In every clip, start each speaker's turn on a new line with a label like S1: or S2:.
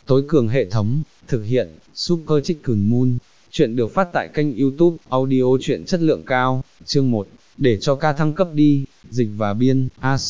S1: tối cường hệ thống, thực hiện, Super Chicken Moon. Chuyện được phát tại kênh YouTube, audio truyện chất lượng cao, chương 1, để cho ca thăng cấp đi, dịch và biên,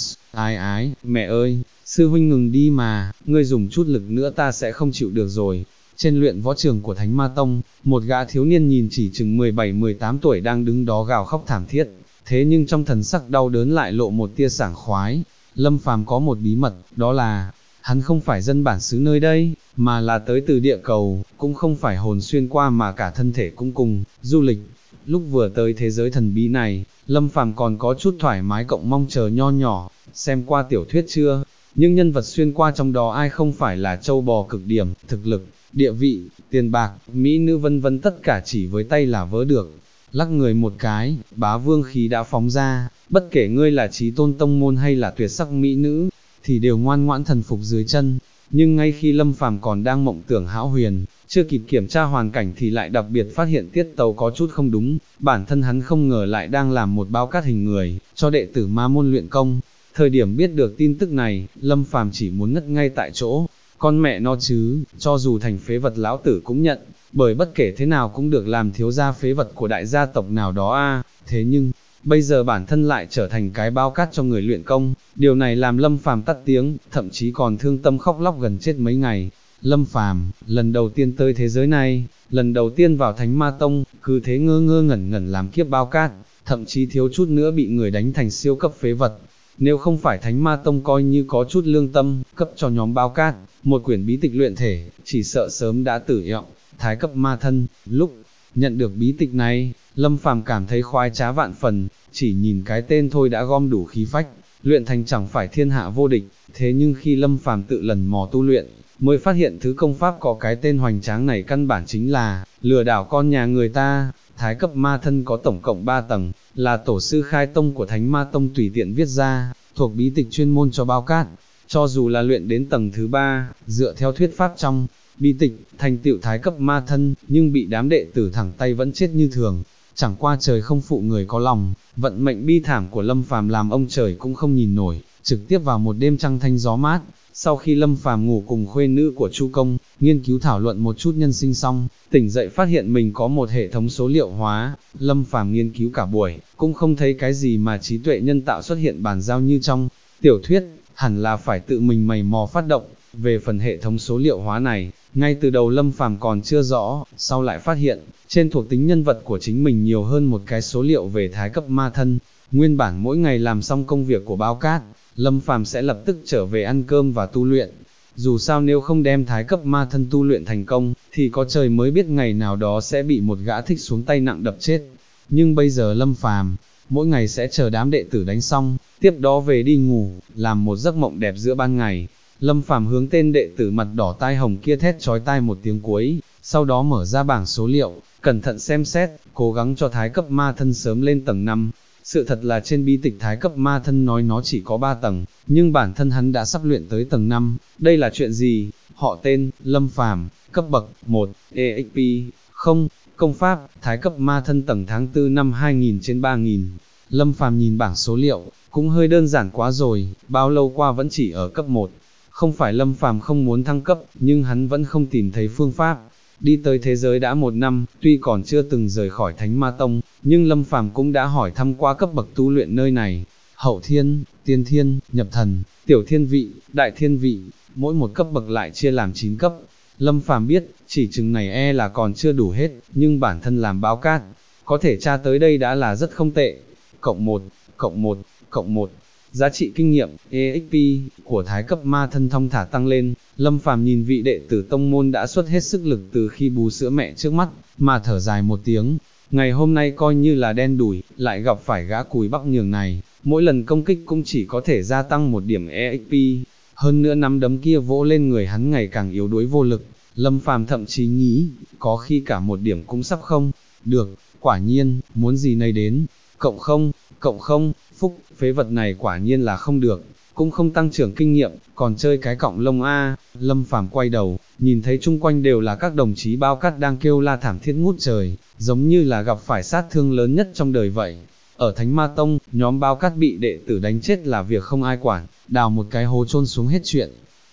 S1: ái, mẹ ơi, sư huynh ngừng đi mà, ngươi dùng chút lực nữa ta sẽ không chịu được rồi. Trên luyện võ trường của Thánh Ma Tông, một gã thiếu niên nhìn chỉ chừng 17-18 tuổi đang đứng đó gào khóc thảm thiết, thế nhưng trong thần sắc đau đớn lại lộ một tia sảng khoái. Lâm Phàm có một bí mật, đó là, hắn không phải dân bản xứ nơi đây, mà là tới từ địa cầu, cũng không phải hồn xuyên qua mà cả thân thể cũng cùng, du lịch. Lúc vừa tới thế giới thần bí này, Lâm Phàm còn có chút thoải mái cộng mong chờ nho nhỏ, xem qua tiểu thuyết chưa, nhưng nhân vật xuyên qua trong đó ai không phải là trâu bò cực điểm, thực lực, địa vị, tiền bạc, mỹ nữ vân vân tất cả chỉ với tay là vớ được. Lắc người một cái, bá vương khí đã phóng ra, bất kể ngươi là chí tôn tông môn hay là tuyệt sắc mỹ nữ, thì đều ngoan ngoãn thần phục dưới chân. Nhưng ngay khi Lâm Phàm còn đang mộng tưởng hão huyền, chưa kịp kiểm tra hoàn cảnh thì lại đặc biệt phát hiện tiết tấu có chút không đúng, bản thân hắn không ngờ lại đang làm một bao cát hình người, cho đệ tử ma môn luyện công. Thời điểm biết được tin tức này, Lâm Phàm chỉ muốn ngất ngay tại chỗ, con mẹ nó chứ, cho dù thành phế vật lão tử cũng nhận, bởi bất kể thế nào cũng được làm thiếu gia phế vật của đại gia tộc nào đó a. Thế nhưng, bây giờ bản thân lại trở thành cái bao cát cho người luyện công, điều này làm Lâm Phàm tắt tiếng, thậm chí còn thương tâm khóc lóc gần chết mấy ngày. Lâm Phàm, lần đầu tiên tới thế giới này, lần đầu tiên vào Thánh Ma Tông, cứ thế ngơ ngơ ngẩn ngẩn làm kiếp bao cát, thậm chí thiếu chút nữa bị người đánh thành siêu cấp phế vật. Nếu không phải Thánh Ma Tông coi như có chút lương tâm, cấp cho nhóm bao cát, một quyển bí tịch luyện thể, chỉ sợ sớm đã tử yọng, thái cấp ma thân. Lúc nhận được bí tịch này, Lâm Phàm cảm thấy khoái trá vạn phần, chỉ nhìn cái tên thôi đã gom đủ khí phách, luyện thành chẳng phải thiên hạ vô địch. Thế nhưng khi Lâm Phàm tự lần mò tu luyện, mới phát hiện thứ công pháp có cái tên hoành tráng này căn bản chính là lừa đảo con nhà người ta. Thái cấp ma thân có tổng cộng 3 tầng, là tổ sư khai tông của Thánh Ma Tông tùy tiện viết ra, thuộc bí tịch chuyên môn cho bao cát. Cho dù là luyện đến tầng thứ 3, dựa theo thuyết pháp trong bí tịch, thành tựu thái cấp ma thân, nhưng bị đám đệ tử thẳng tay vẫn chết như thường. Chẳng qua trời không phụ người có lòng, vận mệnh bi thảm của Lâm Phàm làm ông trời cũng không nhìn nổi, trực tiếp vào một đêm trăng thanh gió mát. Sau khi Lâm Phàm ngủ cùng khuê nữ của Chu Công, nghiên cứu thảo luận một chút nhân sinh xong, tỉnh dậy phát hiện mình có một hệ thống số liệu hóa. Lâm Phàm nghiên cứu cả buổi, cũng không thấy cái gì mà trí tuệ nhân tạo xuất hiện bàn giao như trong tiểu thuyết, hẳn là phải tự mình mày mò phát động. Về phần hệ thống số liệu hóa này, ngay từ đầu Lâm Phàm còn chưa rõ, sau lại phát hiện, trên thuộc tính nhân vật của chính mình nhiều hơn một cái số liệu về thái cấp ma thân. Nguyên bản mỗi ngày làm xong công việc của bao cát, Lâm Phàm sẽ lập tức trở về ăn cơm và tu luyện. Dù sao nếu không đem thái cấp ma thân tu luyện thành công, thì có trời mới biết ngày nào đó sẽ bị một gã thích xuống tay nặng đập chết. Nhưng bây giờ Lâm Phàm, mỗi ngày sẽ chờ đám đệ tử đánh xong, tiếp đó về đi ngủ, làm một giấc mộng đẹp giữa ban ngày. Lâm Phàm hướng tên đệ tử mặt đỏ tai hồng kia thét chói tai một tiếng cuối, sau đó mở ra bảng số liệu, cẩn thận xem xét, cố gắng cho thái cấp ma thân sớm lên tầng 5. Sự thật là trên bí tịch thái cấp ma thân nói nó chỉ có 3 tầng, nhưng bản thân hắn đã sắp luyện tới tầng 5. Đây là chuyện gì? Họ tên, Lâm Phàm, cấp bậc, 1, EXP, 0, công pháp, thái cấp ma thân tầng tháng 4 năm 2000 trên 3000. Lâm Phàm nhìn bảng số liệu, cũng hơi đơn giản quá rồi, bao lâu qua vẫn chỉ ở cấp 1. Không phải Lâm Phàm không muốn thăng cấp, nhưng hắn vẫn không tìm thấy phương pháp. Đi tới thế giới đã 1 năm, tuy còn chưa từng rời khỏi Thánh Ma Tông, nhưng Lâm Phàm cũng đã hỏi thăm qua cấp bậc tu luyện nơi này. Hậu thiên, tiên thiên, nhập thần, tiểu thiên vị, đại thiên vị, mỗi một cấp bậc lại chia làm 9 cấp. Lâm Phàm biết, chỉ chừng này là còn chưa đủ hết, nhưng bản thân làm báo cát, có thể tra tới đây đã là rất không tệ. Cộng 1, cộng 1, cộng 1. Giá trị kinh nghiệm, EXP, của thái cấp ma thân thong thả tăng lên. Lâm Phàm nhìn vị đệ tử tông môn đã xuất hết sức lực từ khi bú sữa mẹ trước mắt, mà thở dài một tiếng. Ngày hôm nay coi như là đen đủi, lại gặp phải gã cùi bắp nhường này, mỗi lần công kích cũng chỉ có thể gia tăng 1 điểm EXP. Hơn nữa nắm đấm kia vỗ lên người hắn ngày càng yếu đuối vô lực. Lâm Phàm thậm chí nghĩ, có khi cả 1 điểm cũng sắp không được. Quả nhiên, muốn gì này đến, cộng không, phúc, phế vật này quả nhiên là không được, cũng không tăng trưởng kinh nghiệm, còn chơi cái cọng lông a. Lâm Phàm quay đầu, nhìn thấy chung quanh đều là các đồng chí bao cát đang kêu la thảm thiết ngút trời, giống như là gặp phải sát thương lớn nhất trong đời vậy. Ở Thánh Ma Tông, nhóm bao cát bị đệ tử đánh chết là việc không ai quản, đào một cái hố chôn xuống hết chuyện.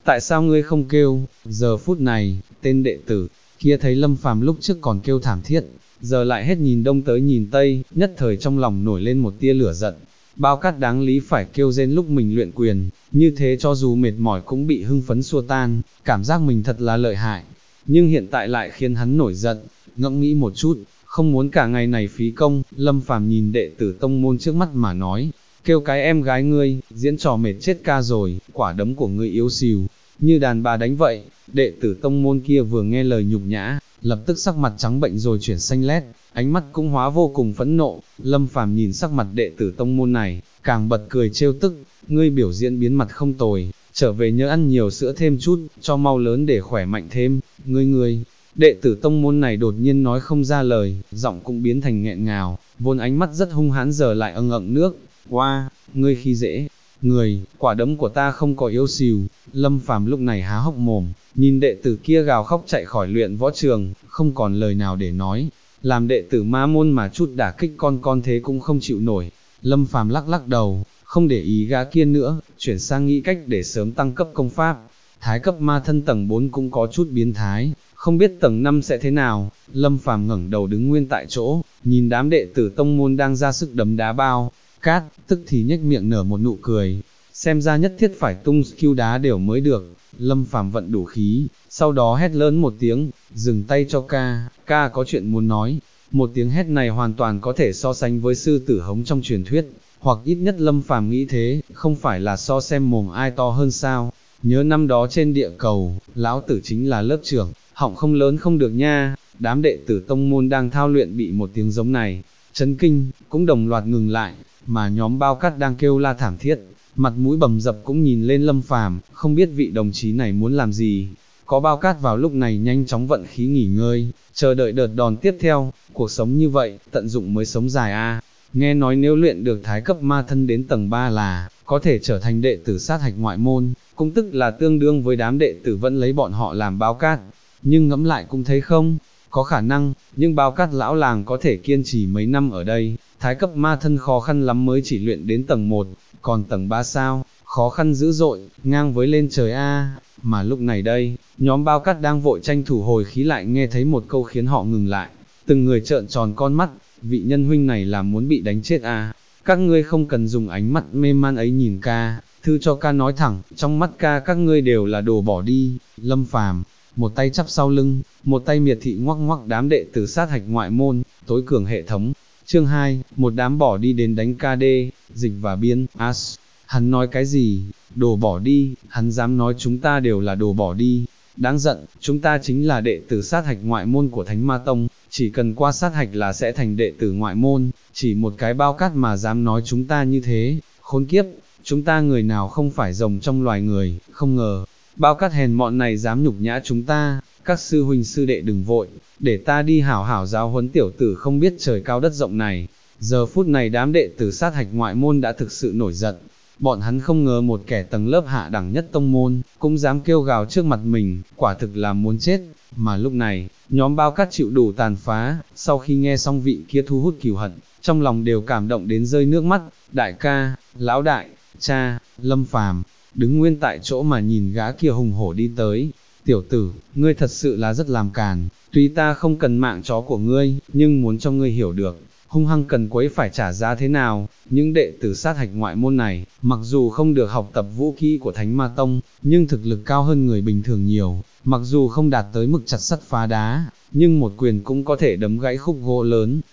S1: tại sao ngươi không kêu? Giờ phút này, tên đệ tử kia thấy Lâm Phàm lúc trước còn kêu thảm thiết, giờ lại hết nhìn đông tới nhìn tây, nhất thời trong lòng nổi lên một tia lửa giận. Bao Cát đáng lý phải kêu rên lúc mình luyện quyền, như thế cho dù mệt mỏi cũng bị hưng phấn xua tan, cảm giác mình thật là lợi hại. Nhưng hiện tại lại khiến hắn nổi giận, ngẫm nghĩ một chút, không muốn cả ngày này phí công. Lâm Phàm nhìn đệ tử tông môn trước mắt mà nói, kêu cái em gái ngươi, diễn trò mệt chết ca rồi, quả đấm của ngươi yếu xìu, như đàn bà đánh vậy. Đệ tử tông môn kia vừa nghe lời nhục nhã, lập tức sắc mặt trắng bệnh rồi chuyển xanh lét, ánh mắt cũng hóa vô cùng phẫn nộ. Lâm Phàm nhìn sắc mặt đệ tử tông môn này, càng bật cười trêu tức, ngươi biểu diễn biến mặt không tồi, trở về nhớ ăn nhiều sữa thêm chút, cho mau lớn để khỏe mạnh thêm. Ngươi, đệ tử tông môn này đột nhiên nói không ra lời, giọng cũng biến thành nghẹn ngào, vốn ánh mắt rất hung hãn giờ lại âng nước. Wow, ngươi khi dễ người, quả đấm của ta không có yếu xìu. Lâm Phàm lúc này há hốc mồm, nhìn đệ tử kia gào khóc chạy khỏi luyện võ trường, không còn lời nào để nói. Làm đệ tử ma môn mà chút đả kích con thế cũng không chịu nổi. Lâm Phàm lắc lắc đầu, không để ý gã kia nữa, chuyển sang nghĩ cách để sớm tăng cấp công pháp. Thái cấp ma thân tầng 4 cũng có chút biến thái, không biết tầng 5 sẽ thế nào. Lâm Phàm ngẩng đầu đứng nguyên tại chỗ, nhìn đám đệ tử tông môn đang ra sức đấm đá Bao Cát, tức thì nhếch miệng nở một nụ cười, xem ra nhất thiết phải tung skill đá đều mới được. Lâm Phàm vận đủ khí, sau đó hét lớn một tiếng, dừng tay cho ca có chuyện muốn nói. Một tiếng hét này hoàn toàn có thể so sánh với sư tử hống trong truyền thuyết, hoặc ít nhất Lâm Phàm nghĩ thế, không phải là so xem mồm ai to hơn sao. Nhớ năm đó trên địa cầu, lão tử chính là lớp trưởng, họng không lớn không được nha. Đám đệ tử tông môn đang thao luyện bị một tiếng giống này chấn kinh, cũng đồng loạt ngừng lại, mà nhóm Bao Cát đang kêu la thảm thiết, mặt mũi bầm dập cũng nhìn lên Lâm Phàm, không biết vị đồng chí này muốn làm gì. Có Bao Cát vào lúc này nhanh chóng vận khí nghỉ ngơi, chờ đợi đợt đòn tiếp theo. Cuộc sống như vậy, tận dụng mới sống dài a. Nghe nói nếu luyện được thái cấp ma thân đến tầng 3 là có thể trở thành đệ tử sát hạch ngoại môn, cũng tức là tương đương với đám đệ tử vẫn lấy bọn họ làm Bao Cát. Nhưng ngẫm lại cũng thấy không có khả năng, nhưng Bao Cát lão làng có thể kiên trì mấy năm ở đây. Thái cấp ma thân khó khăn lắm mới chỉ luyện đến tầng 1, còn tầng 3 sao, khó khăn dữ dội, ngang với lên trời a. Mà lúc này đây, nhóm Bao Cát đang vội tranh thủ hồi khí lại nghe thấy một câu khiến họ ngừng lại, từng người trợn tròn con mắt, vị nhân huynh này là muốn bị đánh chết a. Các ngươi không cần dùng ánh mắt mê man ấy nhìn ca, thư cho ca nói thẳng, trong mắt ca các ngươi đều là đồ bỏ đi. Lâm Phàm một tay chắp sau lưng, một tay miệt thị ngoắc ngoắc đám đệ tử sát hạch ngoại môn, tối cường hệ thống. Chương 2, một đám bỏ đi đến đánh KD, Dịch và Biên, As. Hắn nói cái gì? Đồ bỏ đi, hắn dám nói chúng ta đều là đồ bỏ đi. Đáng giận, chúng ta chính là đệ tử sát hạch ngoại môn của Thánh Ma Tông, chỉ cần qua sát hạch là sẽ thành đệ tử ngoại môn, chỉ một cái Bao Cát mà dám nói chúng ta như thế, khốn kiếp, chúng ta người nào không phải rồng trong loài người, không ngờ, Bao Cát hèn mọn này dám nhục nhã chúng ta. Các sư huynh sư đệ đừng vội, để ta đi hảo hảo giáo huấn tiểu tử không biết trời cao đất rộng này. Giờ phút này đám đệ tử sát hạch ngoại môn đã thực sự nổi giận, bọn hắn không ngờ một kẻ tầng lớp hạ đẳng nhất tông môn, cũng dám kêu gào trước mặt mình, quả thực là muốn chết. Mà lúc này, nhóm Bao Cát chịu đủ tàn phá, sau khi nghe xong vị kia thu hút cừu hận, trong lòng đều cảm động đến rơi nước mắt. Đại ca, lão đại, cha, Lâm Phàm đứng nguyên tại chỗ mà nhìn gã kia hùng hổ đi tới. Tiểu tử, ngươi thật sự là rất làm càn, tuy ta không cần mạng chó của ngươi, nhưng muốn cho ngươi hiểu được, hung hăng cần quấy phải trả giá thế nào. Những đệ tử sát hạch ngoại môn này, mặc dù không được học tập vũ kỹ của Thánh Ma Tông, nhưng thực lực cao hơn người bình thường nhiều, mặc dù không đạt tới mức chặt sắt phá đá, nhưng một quyền cũng có thể đấm gãy khúc gỗ lớn.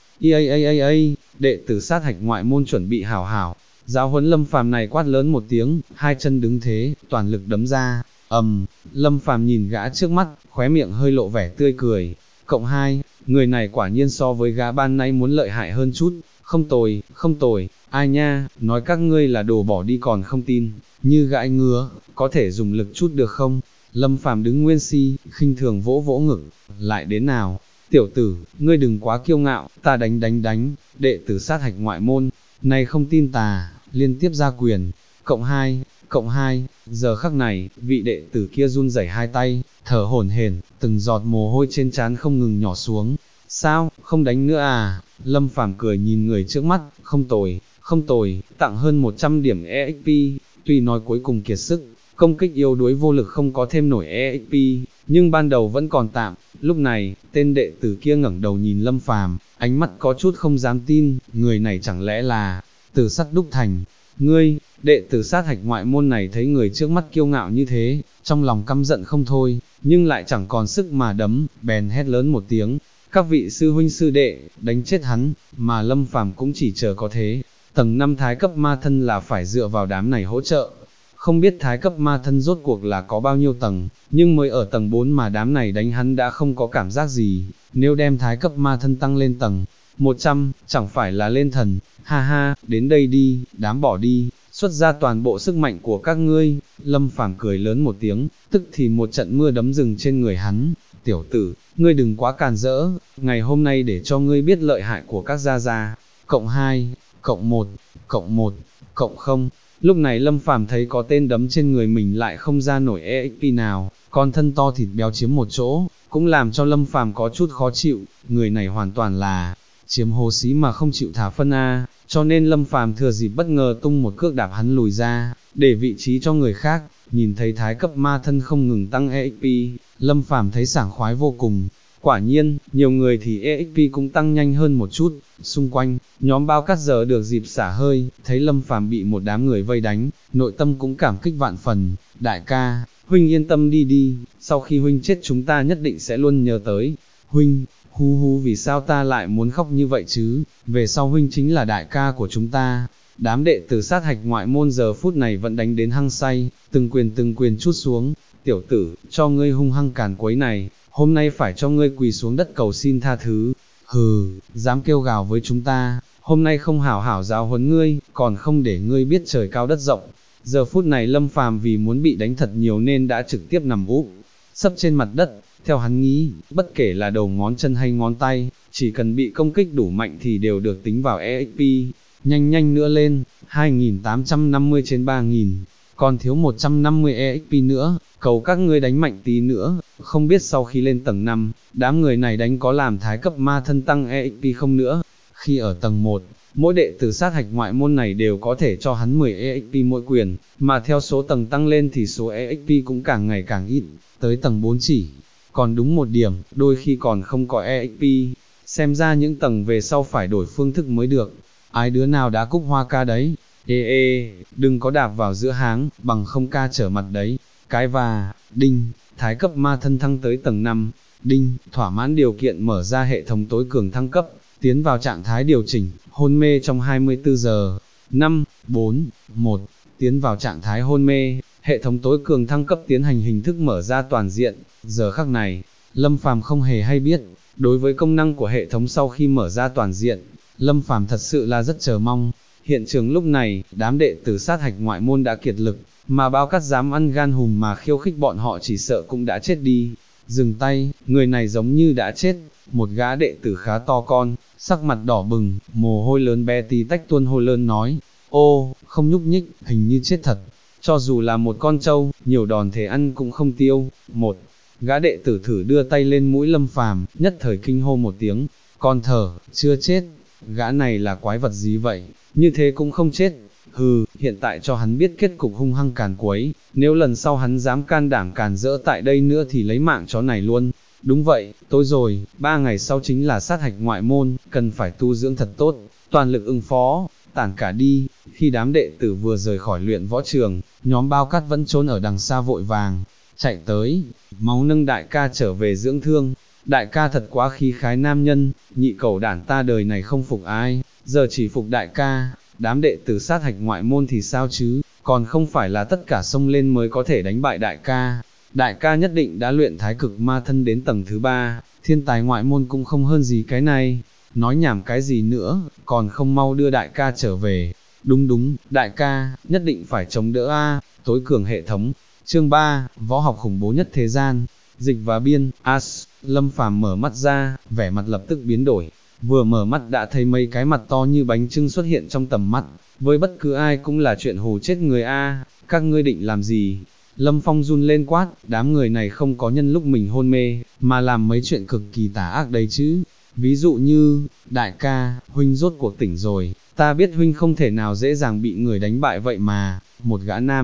S1: Đệ tử sát hạch ngoại môn chuẩn bị hảo hảo giáo huấn Lâm Phàm này, quát lớn một tiếng, hai chân đứng thế, toàn lực đấm ra. Lâm Phàm nhìn gã trước mắt, khóe miệng hơi lộ vẻ tươi cười. Cộng 2, người này quả nhiên so với gã ban nãy muốn lợi hại hơn chút. Không tồi, ai nha, nói các ngươi là đồ bỏ đi còn không tin, như gãi ngứa, có thể dùng lực chút được không? Lâm Phàm đứng nguyên khinh thường vỗ vỗ ngực, lại đến nào? Tiểu tử, ngươi đừng quá kiêu ngạo, ta đánh, đệ tử sát hạch ngoại môn, này không tin tà, liên tiếp ra quyền. Cộng 2, giờ khắc này, vị đệ tử kia run rẩy hai tay, thở hổn hển, từng giọt mồ hôi trên trán không ngừng nhỏ xuống. Sao, không đánh nữa à? Lâm Phàm cười nhìn người trước mắt, không tồi, tặng hơn 100 điểm EXP, tuy nói cuối cùng kiệt sức, công kích yếu đuối vô lực không có thêm nổi EXP, nhưng ban đầu vẫn còn tạm. Lúc này, tên đệ tử kia ngẩng đầu nhìn Lâm Phàm, ánh mắt có chút không dám tin, người này chẳng lẽ là Tử Sắt đúc thành. Ngươi, đệ tử sát hạch ngoại môn này thấy người trước mắt kiêu ngạo như thế, trong lòng căm giận không thôi, nhưng lại chẳng còn sức mà đấm, bèn hét lớn một tiếng, các vị sư huynh sư đệ, đánh chết hắn, mà Lâm Phàm cũng chỉ chờ có thế. Tầng 5 thái cấp ma thân là phải dựa vào đám này hỗ trợ. Không biết thái cấp ma thân rốt cuộc là có bao nhiêu tầng, nhưng mới ở tầng 4 mà đám này đánh hắn đã không có cảm giác gì, nếu đem thái cấp ma thân tăng lên tầng 100, chẳng phải là lên thần, ha ha, đến đây đi, đám bỏ đi, xuất ra toàn bộ sức mạnh của các ngươi. Lâm Phàm cười lớn một tiếng, tức thì một trận mưa đấm rừng trên người hắn. Tiểu tử, ngươi đừng quá càn rỡ, ngày hôm nay để cho ngươi biết lợi hại của các gia gia. Cộng 2, cộng 1, cộng 1, cộng 0. Lúc này Lâm Phàm thấy có tên đấm trên người mình lại không ra nổi EXP nào, con thân to thịt béo chiếm một chỗ, cũng làm cho Lâm Phàm có chút khó chịu, người này hoàn toàn là chiếm hố xí mà không chịu thả phân a, cho nên Lâm Phàm thừa dịp bất ngờ tung một cước đạp hắn lùi ra, để vị trí cho người khác. Nhìn thấy thái cấp ma thân không ngừng tăng EXP, Lâm Phàm thấy sảng khoái vô cùng. Quả nhiên, nhiều người thì EXP cũng tăng nhanh hơn một chút. Xung quanh, nhóm bao cát giờ được dịp xả hơi, thấy Lâm Phàm bị một đám người vây đánh, nội tâm cũng cảm kích vạn phần. Đại ca, huynh yên tâm đi đi, sau khi huynh chết chúng ta nhất định sẽ luôn nhớ tới huynh. Hu hu, vì sao ta lại muốn khóc như vậy chứ, về sau huynh chính là đại ca của chúng ta. Đám đệ tử sát hạch ngoại môn giờ phút này vẫn đánh đến hăng say, từng quyền chút xuống. Tiểu tử, cho ngươi hung hăng càn quấy này, hôm nay phải cho ngươi quỳ xuống đất cầu xin tha thứ. Hừ, dám kêu gào với chúng ta, hôm nay không hảo hảo giáo huấn ngươi, còn không để ngươi biết trời cao đất rộng. Giờ phút này Lâm Phàm vì muốn bị đánh thật nhiều nên đã trực tiếp nằm úp sấp trên mặt đất. Theo hắn nghĩ, bất kể là đầu ngón chân hay ngón tay, chỉ cần bị công kích đủ mạnh thì đều được tính vào EXP. Nhanh nữa lên, 2850 trên 3000, còn thiếu 150 EXP nữa, cầu các ngươi đánh mạnh tí nữa. Không biết sau khi lên tầng 5, đám người này đánh có làm thái cấp ma thân tăng EXP không nữa. Khi ở tầng 1, mỗi đệ tử sát hạch ngoại môn này đều có thể cho hắn 10 EXP mỗi quyền, mà theo số tầng tăng lên thì số EXP cũng càng ngày càng ít, tới tầng 4 chỉ còn đúng một điểm, đôi khi còn không có EXP, xem ra những tầng về sau phải đổi phương thức mới được. Ai đứa nào đá cúc hoa ca đấy, đừng có đạp vào giữa háng, bằng không ca trở mặt đấy. Cái và, đinh, thái cấp ma thân thăng tới tầng 5, đinh, thỏa mãn điều kiện mở ra hệ thống tối cường thăng cấp, tiến vào trạng thái điều chỉnh, hôn mê trong 24 giờ, 5, 4, 1, tiến vào trạng thái hôn mê. Hệ thống tối cường thăng cấp tiến hành hình thức mở ra toàn diện. Giờ khắc này, Lâm Phàm không hề hay biết, đối với công năng của hệ thống sau khi mở ra toàn diện, Lâm Phàm thật sự là rất chờ mong. Hiện trường lúc này, đám đệ tử sát hạch ngoại môn đã kiệt lực, mà bao cát dám ăn gan hùm mà khiêu khích bọn họ chỉ sợ cũng đã chết đi. Dừng tay, người này giống như đã chết. Một gã đệ tử khá to con, sắc mặt đỏ bừng, mồ hôi lớn bé tí tách tuôn hôi lớn nói, ô, không nhúc nhích, hình như chết thật. Cho dù là một con trâu, nhiều đòn thế ăn cũng không tiêu. Một gã đệ tử thử đưa tay lên mũi Lâm Phàm, nhất thời kinh hô một tiếng, con thở, chưa chết. Gã này là quái vật gì vậy, như thế cũng không chết. Hừ, hiện tại cho hắn biết kết cục hung hăng càn quấy, nếu lần sau hắn dám can đảm càn rỡ tại đây nữa thì lấy mạng chó này luôn. Đúng vậy, tối rồi, 3 ngày sau chính là sát hạch ngoại môn, cần phải tu dưỡng thật tốt, toàn lực ứng phó, tản cả đi. Khi đám đệ tử vừa rời khỏi luyện võ trường, nhóm bao cát vẫn trốn ở đằng xa vội vàng chạy tới, máu nâng đại ca trở về dưỡng thương. Đại ca thật quá khí khái nam nhân, nhị cẩu đản ta đời này không phục ai, giờ chỉ phục đại ca. Đám đệ tử sát hạch ngoại môn thì sao chứ, còn không phải là tất cả xông lên mới có thể đánh bại đại ca. Đại ca nhất định đã luyện thái cực ma thân đến tầng thứ 3, thiên tài ngoại môn cũng không hơn gì cái này. Nói nhảm cái gì nữa, còn không mau đưa đại ca trở về. Đúng, đại ca, nhất định phải chống đỡ a. Tối cường hệ thống. Chương 3, võ học khủng bố nhất thế gian. Dịch và biên, Lâm Phàm mở mắt ra, vẻ mặt lập tức biến đổi. Vừa mở mắt đã thấy mấy cái mặt to như bánh trưng xuất hiện trong tầm mắt, với bất cứ ai cũng là chuyện hù chết người a. Các ngươi định làm gì? Lâm Phong run lên quát, đám người này không có nhân lúc mình hôn mê, mà làm mấy chuyện cực kỳ tà ác đấy chứ. Ví dụ như, đại ca, huynh rốt cuộc tỉnh rồi, ta biết huynh không thể nào dễ dàng bị người đánh bại vậy mà. Một gã nam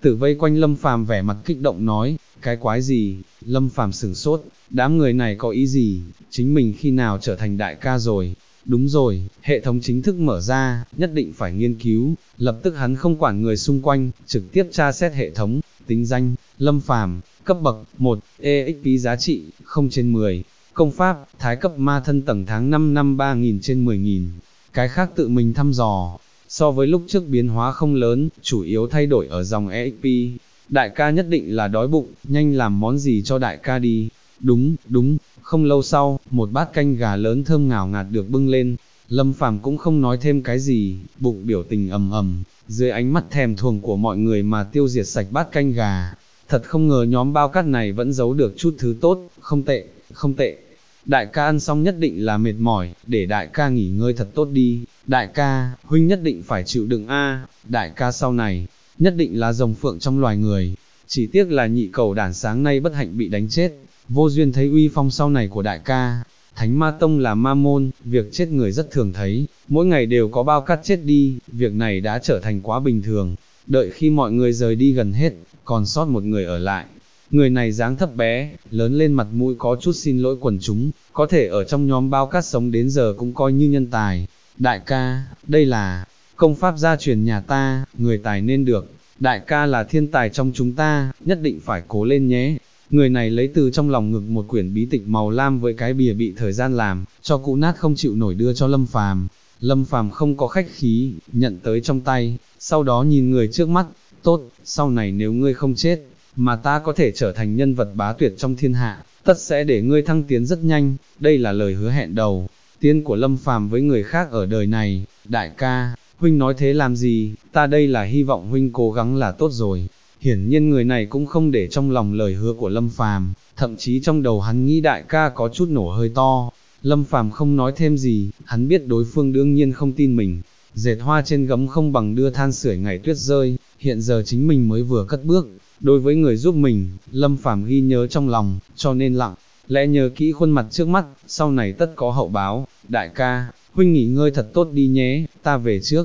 S1: tử vây quanh Lâm Phàm vẻ mặt kích động nói, cái quái gì? Lâm Phàm sửng sốt, đám người này có ý gì? Chính mình khi nào trở thành đại ca rồi? Đúng rồi, hệ thống chính thức mở ra, nhất định phải nghiên cứu. Lập tức hắn không quản người xung quanh, trực tiếp tra xét hệ thống, tính danh, Lâm Phàm, cấp bậc 1, EXP giá trị 0/10, công pháp, thái cấp ma thân tầng tháng 5 năm 3000/10.000, cái khác tự mình thăm dò. So với lúc trước biến hóa không lớn, chủ yếu thay đổi ở dòng EXP. Đại ca nhất định là đói bụng, nhanh làm món gì cho đại ca đi. Đúng, không lâu sau, một bát canh gà lớn thơm ngào ngạt được bưng lên. Lâm Phàm cũng không nói thêm cái gì, bụng biểu tình ầm ầm, dưới ánh mắt thèm thuồng của mọi người mà tiêu diệt sạch bát canh gà. Thật không ngờ nhóm bao cát này vẫn giấu được chút thứ tốt, không tệ. Đại ca ăn xong nhất định là mệt mỏi, để đại ca nghỉ ngơi thật tốt đi. Đại ca, huynh nhất định phải chịu đựng a. Đại ca sau này, nhất định là rồng phượng trong loài người. Chỉ tiếc là nhị cầu đản sáng nay bất hạnh bị đánh chết. Vô duyên thấy uy phong sau này của đại ca. Thánh Ma Tông là ma môn, việc chết người rất thường thấy, mỗi ngày đều có bao cát chết đi, việc này đã trở thành quá bình thường. Đợi khi mọi người rời đi gần hết, còn sót một người ở lại. Người này dáng thấp bé, lớn lên mặt mũi có chút xin lỗi quần chúng, có thể ở trong nhóm bao cát sống đến giờ cũng coi như nhân tài. Đại ca, đây là công pháp gia truyền nhà ta, người tài nên được. Đại ca là thiên tài trong chúng ta, nhất định phải cố lên nhé. Người này lấy từ trong lòng ngực một quyển bí tịch màu lam với cái bìa bị thời gian làm, cho cũ nát không chịu nổi đưa cho Lâm Phàm. Lâm Phàm không có khách khí, nhận tới trong tay, sau đó nhìn người trước mắt, tốt, sau này nếu ngươi không chết, mà ta có thể trở thành nhân vật bá tuyệt trong thiên hạ, tất sẽ để ngươi thăng tiến rất nhanh, đây là lời hứa hẹn đầu tiên của Lâm Phàm với người khác ở đời này. Đại ca, huynh nói thế làm gì, ta đây là hy vọng huynh cố gắng là tốt rồi. Hiển nhiên người này cũng không để trong lòng lời hứa của Lâm Phàm, thậm chí trong đầu hắn nghĩ đại ca có chút nổ hơi to. Lâm Phàm không nói thêm gì, hắn biết đối phương đương nhiên không tin mình. Dệt hoa trên gấm không bằng đưa than sưởi ngày tuyết rơi, hiện giờ chính mình mới vừa cất bước. Đối với người giúp mình, Lâm Phàm ghi nhớ trong lòng, cho nên lặng lẽ nhớ kỹ khuôn mặt trước mắt, sau này tất có hậu báo. Đại ca, huynh nghỉ ngơi thật tốt đi nhé, ta về trước.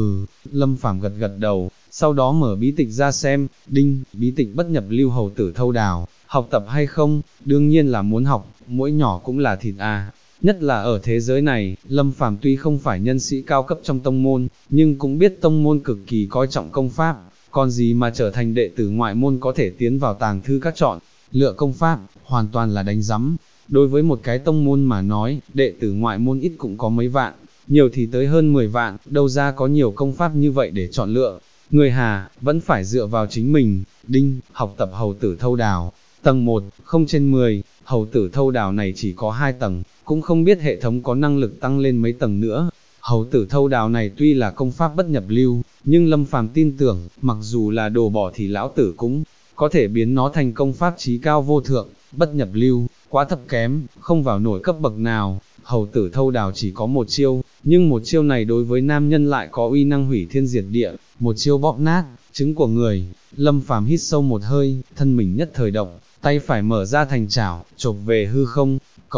S1: Lâm Phàm gật gật đầu, sau đó mở bí tịch ra xem. Đinh, bí tịch bất nhập lưu hầu tử thâu đào, học tập hay không? Đương nhiên là muốn học, mỗi nhỏ cũng là thịt à. Nhất là ở thế giới này, Lâm Phàm tuy không phải nhân sĩ cao cấp trong tông môn, nhưng cũng biết tông môn cực kỳ coi trọng công pháp, còn gì mà trở thành đệ tử ngoại môn có thể tiến vào tàng thư các chọn lựa công pháp, hoàn toàn là đánh rắm. Đối với một cái tông môn mà nói, đệ tử ngoại môn ít cũng có mấy vạn, nhiều thì tới hơn 10 vạn, đâu ra có nhiều công pháp như vậy để chọn lựa. Người hà, vẫn phải dựa vào chính mình. Đinh, học tập hầu tử thâu đào, tầng 1, 0/10, hầu tử thâu đào này chỉ có 2 tầng, cũng không biết hệ thống có năng lực tăng lên mấy tầng nữa. Hầu tử thâu đào này tuy là công pháp bất nhập lưu, nhưng Lâm Phàm tin tưởng, mặc dù là đồ bỏ thì lão tử cũng có thể biến nó thành công pháp chí cao vô thượng. Bất nhập lưu, quá thấp kém, không vào nổi cấp bậc nào. Hầu tử thâu đào chỉ có một chiêu, nhưng một chiêu này đối với nam nhân lại có uy năng hủy thiên diệt địa, một chiêu bóp nát trứng của người. Lâm Phàm hít sâu một hơi, thân mình nhất thời động, tay phải mở ra thành chảo, chộp về hư không.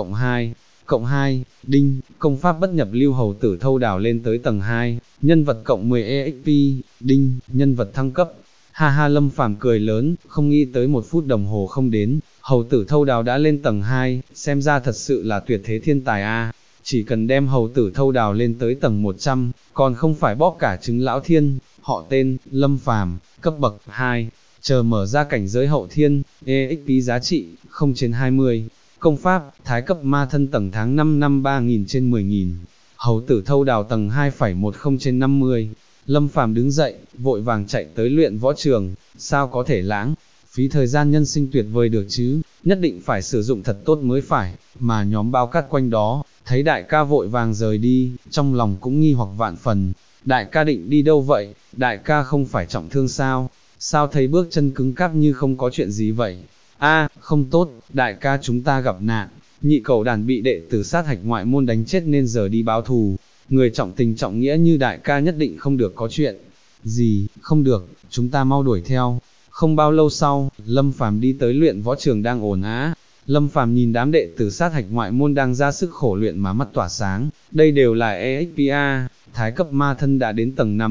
S1: Cộng 2, đinh, công pháp bất nhập lưu hầu tử thâu đào lên tới tầng 2, nhân vật cộng 10 EXP, đinh, nhân vật thăng cấp. Ha ha, Lâm Phàm cười lớn, không nghĩ tới 1 phút đồng hồ không đến, hầu tử thâu đào đã lên tầng 2, xem ra thật sự là tuyệt thế thiên tài a. Chỉ cần đem hầu tử thâu đào lên tới tầng 100, còn không phải bóp cả trứng lão thiên. Họ tên, Lâm Phàm, cấp bậc 2, chờ mở ra cảnh giới hậu thiên, EXP giá trị 0/20, công pháp, thái cấp ma thân tầng tháng 5 năm 3000/10.000, hầu tử thâu đào tầng 2,10/50. Lâm Phàm đứng dậy, vội vàng chạy tới luyện võ trường. Sao có thể lãng phí thời gian nhân sinh tuyệt vời được chứ, nhất định phải sử dụng thật tốt mới phải. Mà nhóm bao cát quanh đó, thấy đại ca vội vàng rời đi, trong lòng cũng nghi hoặc vạn phần. Đại ca định đi đâu vậy? Đại ca không phải trọng thương sao? Sao thấy bước chân cứng cáp như không có chuyện gì vậy? Không tốt, đại ca chúng ta gặp nạn, nhị cầu đàn bị đệ tử sát hạch ngoại môn đánh chết nên giờ đi báo thù. Người trọng tình trọng nghĩa như đại ca nhất định không được có chuyện gì, không được, chúng ta mau đuổi theo. Không bao lâu sau, Lâm Phàm đi tới luyện võ trường đang ồn ào. Lâm Phàm nhìn đám đệ tử sát hạch ngoại môn đang ra sức khổ luyện mà mắt tỏa sáng, đây đều là EXPA, thái cấp ma thân đã đến tầng 5,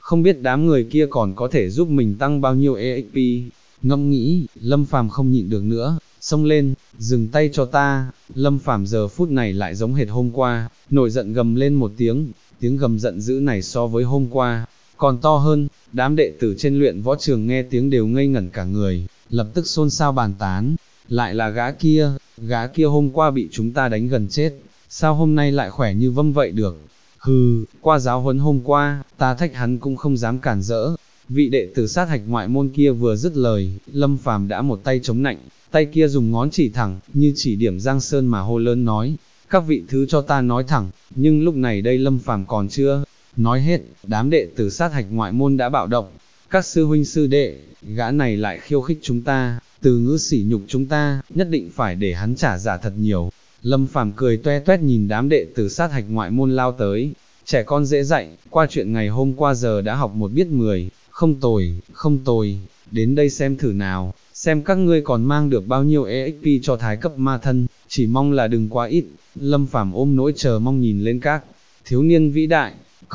S1: không biết đám người kia còn có thể giúp mình tăng bao nhiêu EXP. Ngẫm nghĩ, Lâm Phàm không nhịn được nữa, xông lên, dừng tay cho ta. Lâm Phàm giờ phút này lại giống hệt hôm qua, nổi giận gầm lên một tiếng, tiếng gầm giận dữ này so với hôm qua còn to hơn. Đám đệ tử trên luyện võ trường nghe tiếng đều ngây ngẩn cả người, lập tức xôn xao bàn tán, lại là gã kia hôm qua bị chúng ta đánh gần chết, sao hôm nay lại khỏe như vâm vậy được. Hừ, qua giáo huấn hôm qua, ta thách hắn cũng không dám cản rỡ. Vị đệ tử sát hạch ngoại môn kia vừa dứt lời, Lâm Phàm đã một tay chống nạnh, tay kia dùng ngón chỉ thẳng, như chỉ điểm Giang Sơn mà hô lớn nói, các vị thứ cho ta nói thẳng. Nhưng lúc này đây Lâm Phàm còn chưa nói hết, đám đệ tử sát hạch ngoại môn đã bạo động. Các sư huynh sư đệ, gã này lại khiêu khích chúng ta, từ ngữ sỉ nhục chúng ta, nhất định phải để hắn trả giá thật nhiều. Lâm Phàm cười toe toét nhìn đám đệ tử sát hạch ngoại môn lao tới, trẻ con dễ dạy, qua chuyện ngày hôm qua giờ đã học một biết 10, không tồi, đến đây xem thử nào, xem các ngươi còn mang được bao nhiêu EXP cho thái cấp ma thân, chỉ mong là đừng quá ít. Lâm Phàm ôm nỗi chờ mong nhìn lên các thiếu niên vĩ đại,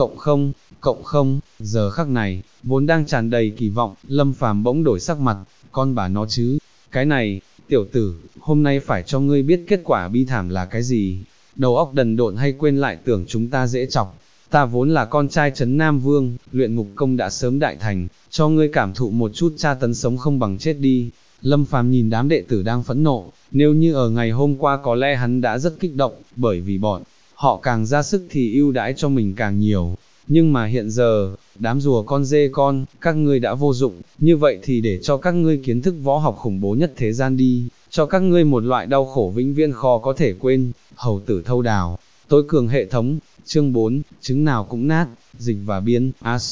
S1: cộng không, giờ khắc này, vốn đang tràn đầy kỳ vọng, Lâm Phàm bỗng đổi sắc mặt, con bà nó chứ, cái này, tiểu tử, hôm nay phải cho ngươi biết kết quả bi thảm là cái gì, đầu óc đần độn hay quên lại tưởng chúng ta dễ chọc, ta vốn là con trai Trấn Nam Vương, luyện ngục công đã sớm đại thành, cho ngươi cảm thụ một chút tra tấn sống không bằng chết đi. Lâm Phàm nhìn đám đệ tử đang phẫn nộ, nếu như ở ngày hôm qua có lẽ hắn đã rất kích động, bởi vì bọn họ càng ra sức thì ưu đãi cho mình càng nhiều. Nhưng mà hiện giờ, đám rùa con dê con, các ngươi đã vô dụng, như vậy thì để cho các ngươi kiến thức võ học khủng bố nhất thế gian đi, cho các ngươi một loại đau khổ vĩnh viễn khó có thể quên. Hầu tử thâu đào, tối cường hệ thống, chương 4, trứng nào cũng nát, dịch và biên,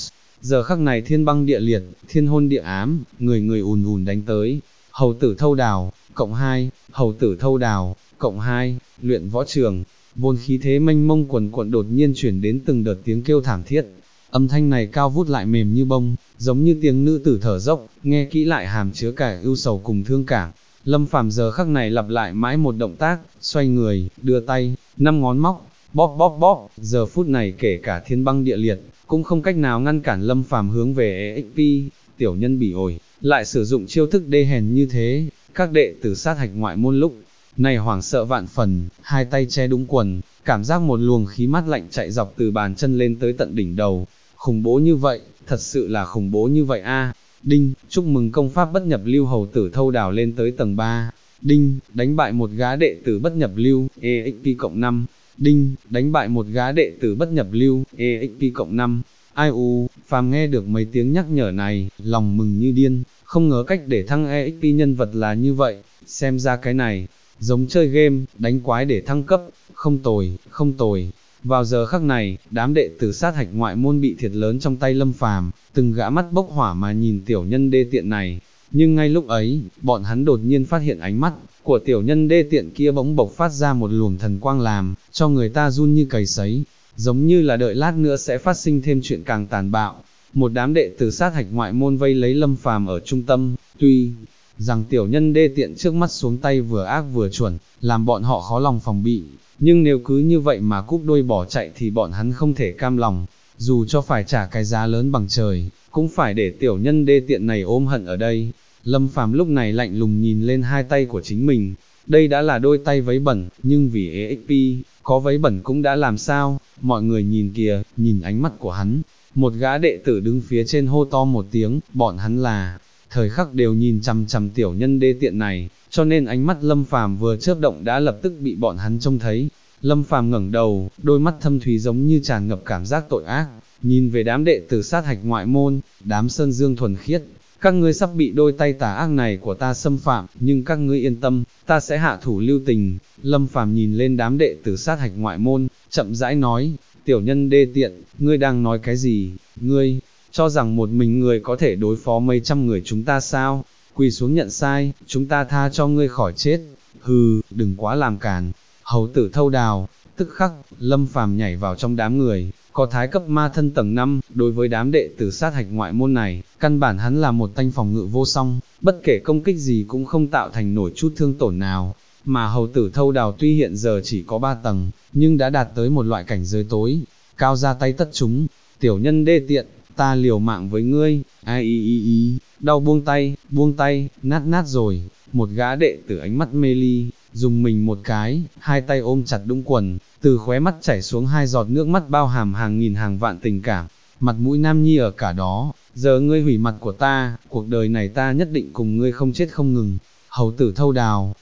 S1: Giờ khắc này thiên băng địa liệt, thiên hôn địa ám, người người ùn ùn đánh tới. Hầu tử thâu đào, cộng 2, hầu tử thâu đào, cộng 2, luyện võ trường. Vốn khí thế mênh mông quần quận đột nhiên chuyển đến từng đợt tiếng kêu thảm thiết. Âm thanh này cao vút lại mềm như bông, giống như tiếng nữ tử thở dốc, nghe kỹ lại hàm chứa cả ưu sầu cùng thương cảm. Lâm Phàm giờ khắc này lặp lại mãi một động tác, xoay người, đưa tay, 5 ngón móc, bóp, giờ phút này kể cả thiên băng địa liệt, cũng không cách nào ngăn cản Lâm Phàm hướng về EXP. Tiểu nhân bỉ ổi, lại sử dụng chiêu thức đê hèn như thế. Các đệ tử sát hạch ngoại môn lúc này hoảng sợ vạn phần, hai tay che đúng quần, cảm giác một luồng khí mát lạnh chạy dọc từ bàn chân lên tới tận đỉnh đầu. Khủng bố như vậy, thật sự là khủng bố như vậy a. Đinh, chúc mừng công pháp bất nhập lưu hầu tử thâu đào lên tới tầng 3. Đinh, đánh bại một gã đệ tử bất nhập lưu, EXP cộng 5. Đinh, đánh bại một gã đệ tử bất nhập lưu, EXP cộng 5. Ai u, Phàm nghe được mấy tiếng nhắc nhở này, lòng mừng như điên, không ngờ cách để thăng EXP nhân vật là như vậy, xem ra cái này, giống chơi game, đánh quái để thăng cấp, không tồi. Vào giờ khắc này, đám đệ tử sát hạch ngoại môn bị thiệt lớn trong tay Lâm Phàm, từng gã mắt bốc hỏa mà nhìn tiểu nhân đê tiện này. Nhưng ngay lúc ấy, bọn hắn đột nhiên phát hiện ánh mắt của tiểu nhân đê tiện kia bỗng bộc phát ra một luồng thần quang làm cho người ta run như cầy sấy, giống như là đợi lát nữa sẽ phát sinh thêm chuyện càng tàn bạo. Một đám đệ tử sát hạch ngoại môn vây lấy Lâm Phàm ở trung tâm, tuy rằng tiểu nhân đê tiện trước mắt xuống tay vừa ác vừa chuẩn, làm bọn họ khó lòng phòng bị, nhưng nếu cứ như vậy mà cúp đuôi bỏ chạy thì bọn hắn không thể cam lòng, dù cho phải trả cái giá lớn bằng trời, cũng phải để tiểu nhân đê tiện này ôm hận ở đây. Lâm Phàm lúc này lạnh lùng nhìn lên hai tay của chính mình, đây đã là đôi tay vấy bẩn, nhưng vì EXP, có vấy bẩn cũng đã làm sao, mọi người nhìn kìa, nhìn ánh mắt của hắn. Một gã đệ tử đứng phía trên hô to một tiếng, bọn hắn là, thời khắc đều nhìn chằm chằm tiểu nhân đê tiện này, cho nên ánh mắt Lâm Phàm vừa chớp động đã lập tức bị bọn hắn trông thấy. Lâm Phàm ngẩng đầu, đôi mắt thâm thúy giống như tràn ngập cảm giác tội ác, nhìn về đám đệ tử sát hạch ngoại môn, đám sơn dương thuần khiết. Các ngươi sắp bị đôi tay tà ác này của ta xâm phạm, nhưng các ngươi yên tâm, ta sẽ hạ thủ lưu tình. Lâm Phàm nhìn lên đám đệ tử sát hạch ngoại môn, chậm rãi nói, tiểu nhân đê tiện, ngươi đang nói cái gì, ngươi, cho rằng một mình người có thể đối phó mấy trăm người chúng ta sao, quỳ xuống nhận sai, chúng ta tha cho ngươi khỏi chết, hừ, đừng quá làm càn. Hầu tử thâu đào, tức khắc, Lâm Phàm nhảy vào trong đám người, có thái cấp ma thân tầng 5, đối với đám đệ tử sát hạch ngoại môn này, căn bản hắn là một tanh phòng ngự vô song, bất kể công kích gì cũng không tạo thành nổi chút thương tổn nào, mà hầu tử thâu đào tuy hiện giờ chỉ có 3 tầng, nhưng đã đạt tới một loại cảnh giới tối, cao ra tay tất chúng. Tiểu nhân đê tiện, ta liều mạng với ngươi, ai đau buông tay, nát rồi, một gã đệ tử ánh mắt mê ly, dùng mình một cái, hai tay ôm chặt đũng quần, từ khóe mắt chảy xuống hai giọt nước mắt bao hàm hàng nghìn hàng vạn tình cảm, mặt mũi nam nhi ở cả đó, giờ ngươi hủy mặt của ta, cuộc đời này ta nhất định cùng ngươi không chết không ngừng, hầu tử thâu đào,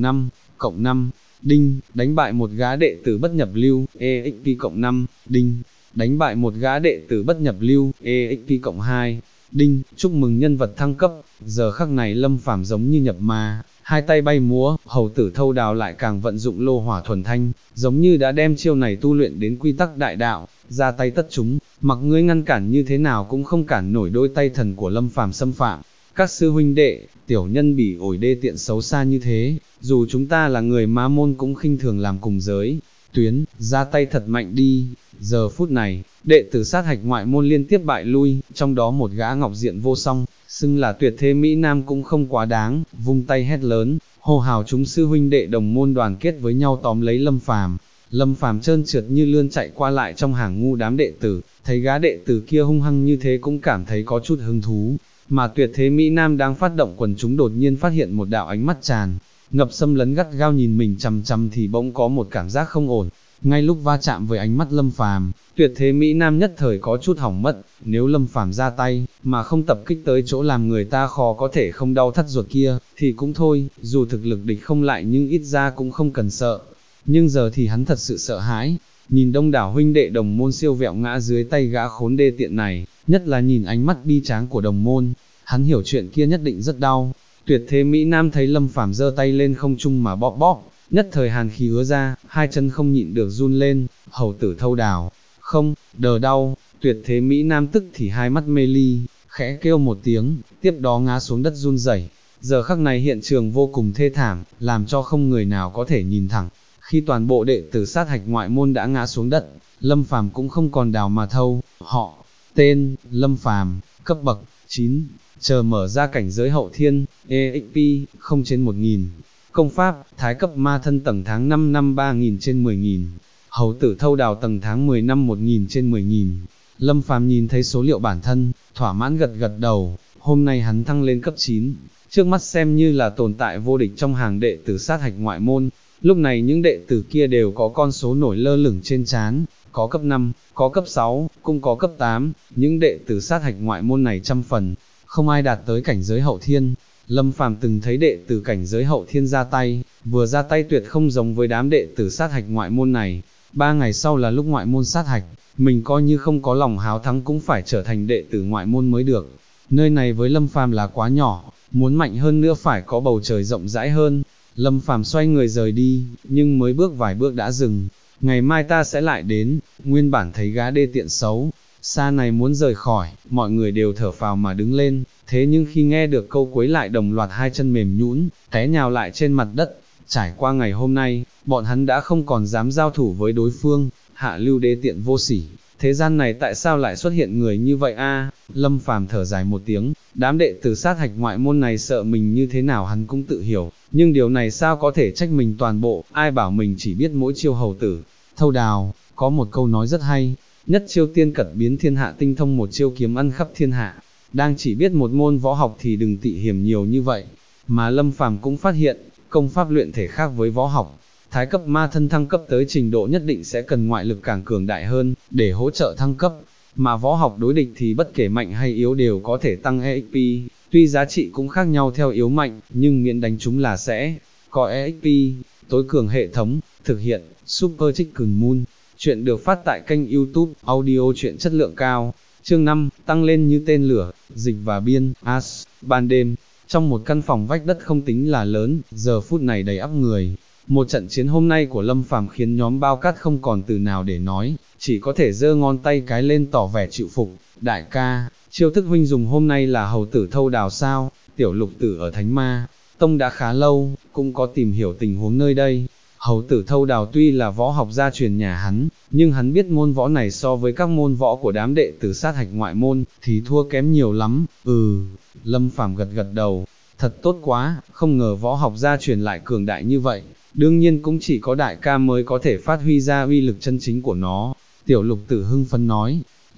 S1: cộng 5, đinh, đánh bại một gã đệ tử bất nhập lưu, EXP cộng 5, đinh, đánh bại một gã đệ tử bất nhập lưu, EXP cộng 2, đinh, chúc mừng nhân vật thăng cấp, giờ khắc này Lâm Phàm giống như nhập ma, hai tay bay múa, hầu tử thâu đào lại càng vận dụng lô hỏa thuần thanh, giống như đã đem chiêu này tu luyện đến quy tắc đại đạo, ra tay tất chúng, mặc ngươi ngăn cản như thế nào cũng không cản nổi đôi tay thần của Lâm Phàm xâm phạm. Các sư huynh đệ, tiểu nhân bỉ ổi đê tiện xấu xa như thế, dù chúng ta là người ma môn cũng khinh thường làm cùng giới, tuyến, ra tay thật mạnh đi. Giờ phút này, đệ tử sát hạch ngoại môn liên tiếp bại lui, trong đó một gã ngọc diện vô song, xưng là tuyệt thế Mỹ Nam cũng không quá đáng, vung tay hét lớn, hô hào chúng sư huynh đệ đồng môn đoàn kết với nhau tóm lấy Lâm Phàm. Lâm Phàm trơn trượt như lươn chạy qua lại trong hàng ngu đám đệ tử, thấy gã đệ tử kia hung hăng như thế cũng cảm thấy có chút hứng thú, mà tuyệt thế Mỹ Nam đang phát động quần chúng đột nhiên phát hiện một đạo ánh mắt tràn ngập xâm lấn gắt gao nhìn mình chằm chằm thì bỗng có một cảm giác không ổn. Ngay lúc va chạm với ánh mắt Lâm Phàm, tuyệt thế Mỹ Nam nhất thời có chút hỏng mất, nếu Lâm Phàm ra tay, mà không tập kích tới chỗ làm người ta khó có thể không đau thắt ruột kia, thì cũng thôi, dù thực lực địch không lại nhưng ít ra cũng không cần sợ. Nhưng giờ thì hắn thật sự sợ hãi, nhìn đông đảo huynh đệ đồng môn siêu vẹo ngã dưới tay gã khốn đê tiện này, nhất là nhìn ánh mắt bi tráng của đồng môn, hắn hiểu chuyện kia nhất định rất đau. Tuyệt thế Mỹ Nam thấy Lâm Phàm giơ tay lên không trung mà bóp bóp, nhất thời hàn khí ứa ra, hai chân không nhịn được run lên, hầu tử thâu đào, không, đờ đau, tuyệt thế Mỹ Nam tức thì hai mắt mê ly, khẽ kêu một tiếng, tiếp đó ngã xuống đất run rẩy. Giờ khắc này hiện trường vô cùng thê thảm, làm cho không người nào có thể nhìn thẳng. Khi toàn bộ đệ tử sát hạch ngoại môn đã ngã xuống đất, Lâm Phàm cũng không còn đào mà thâu, họ, tên, Lâm Phàm, cấp bậc, 9, chờ mở ra cảnh giới hậu thiên, EXP, 0/1000, công pháp, thái cấp ma thân tầng tháng 5 năm 3000/10.000, hầu tử thâu đào tầng tháng 10 năm 1000/10.000, Lâm Phàm nhìn thấy số liệu bản thân, thỏa mãn gật gật đầu, hôm nay hắn thăng lên cấp 9, trước mắt xem như là tồn tại vô địch trong hàng đệ tử sát hạch ngoại môn. Lúc này những đệ tử kia đều có con số nổi lơ lửng trên trán, có cấp 5, có cấp 6, cũng có cấp 8, những đệ tử sát hạch ngoại môn này trăm phần, không ai đạt tới cảnh giới hậu thiên. Lâm Phàm từng thấy đệ tử cảnh giới hậu thiên ra tay, vừa ra tay tuyệt không giống với đám đệ tử sát hạch ngoại môn này. 3 ngày sau là lúc ngoại môn sát hạch, mình coi như không có lòng háo thắng cũng phải trở thành đệ tử ngoại môn mới được. Nơi này với Lâm Phàm là quá nhỏ, muốn mạnh hơn nữa phải có bầu trời rộng rãi hơn. Lâm Phàm xoay người rời đi, nhưng mới bước vài bước đã dừng. Ngày mai ta sẽ lại đến. Nguyên bản thấy gã đê tiện xấu xa này muốn rời khỏi, mọi người đều thở phào mà đứng lên, thế nhưng khi nghe được câu cuối lại đồng loạt hai chân mềm nhũn, té nhào lại trên mặt đất. Trải qua ngày hôm nay, bọn hắn đã không còn dám giao thủ với đối phương. Hạ lưu đê tiện vô sỉ, thế gian này tại sao lại xuất hiện người như vậy a? Lâm Phàm thở dài một tiếng, đám đệ tử sát hạch ngoại môn này sợ mình như thế nào hắn cũng tự hiểu, nhưng điều này sao có thể trách mình toàn bộ, ai bảo mình chỉ biết mỗi chiêu hầu tử thâu đào. Có một câu nói rất hay, nhất chiêu tiên cật biến thiên hạ tinh thông một chiêu kiếm ăn khắp thiên hạ. Đang chỉ biết một môn võ học thì đừng tị hiểm nhiều như vậy. Mà Lâm Phàm cũng phát hiện, công pháp luyện thể khác với võ học. Thái cấp ma thân thăng cấp tới trình độ nhất định sẽ cần ngoại lực càng cường đại hơn, để hỗ trợ thăng cấp. Mà võ học đối địch thì bất kể mạnh hay yếu đều có thể tăng EXP, tuy giá trị cũng khác nhau theo yếu mạnh, nhưng miễn đánh chúng là sẽ có EXP. Tối cường hệ thống, thực hiện, Super Chicken Moon. Chuyện được phát tại kênh YouTube, audio chuyện chất lượng cao. Chương 5, tăng lên như tên lửa, dịch và biên, As, ban đêm, trong một căn phòng vách đất không tính là lớn, giờ phút này đầy ắp người. Một trận chiến hôm nay của Lâm Phàm khiến nhóm bao cát không còn từ nào để nói, chỉ có thể giơ ngón tay cái lên tỏ vẻ chịu phục. Đại ca, chiêu thức huynh dùng hôm nay là hầu tử thâu đào sao? Tiểu lục tử ở Thánh Ma Tông đã khá lâu, cũng có tìm hiểu tình huống nơi đây. Hầu tử thâu đào tuy là võ học gia truyền nhà hắn, nhưng hắn biết môn võ này so với các môn võ của đám đệ tử sát hạch ngoại môn, thì thua kém nhiều lắm. Lâm Phàm gật gật đầu, thật tốt quá, không ngờ võ học gia truyền lại cường đại như vậy, đương nhiên cũng chỉ có đại ca mới có thể phát huy ra uy lực chân chính của nó. Tiểu lục tử hưng phấn nói,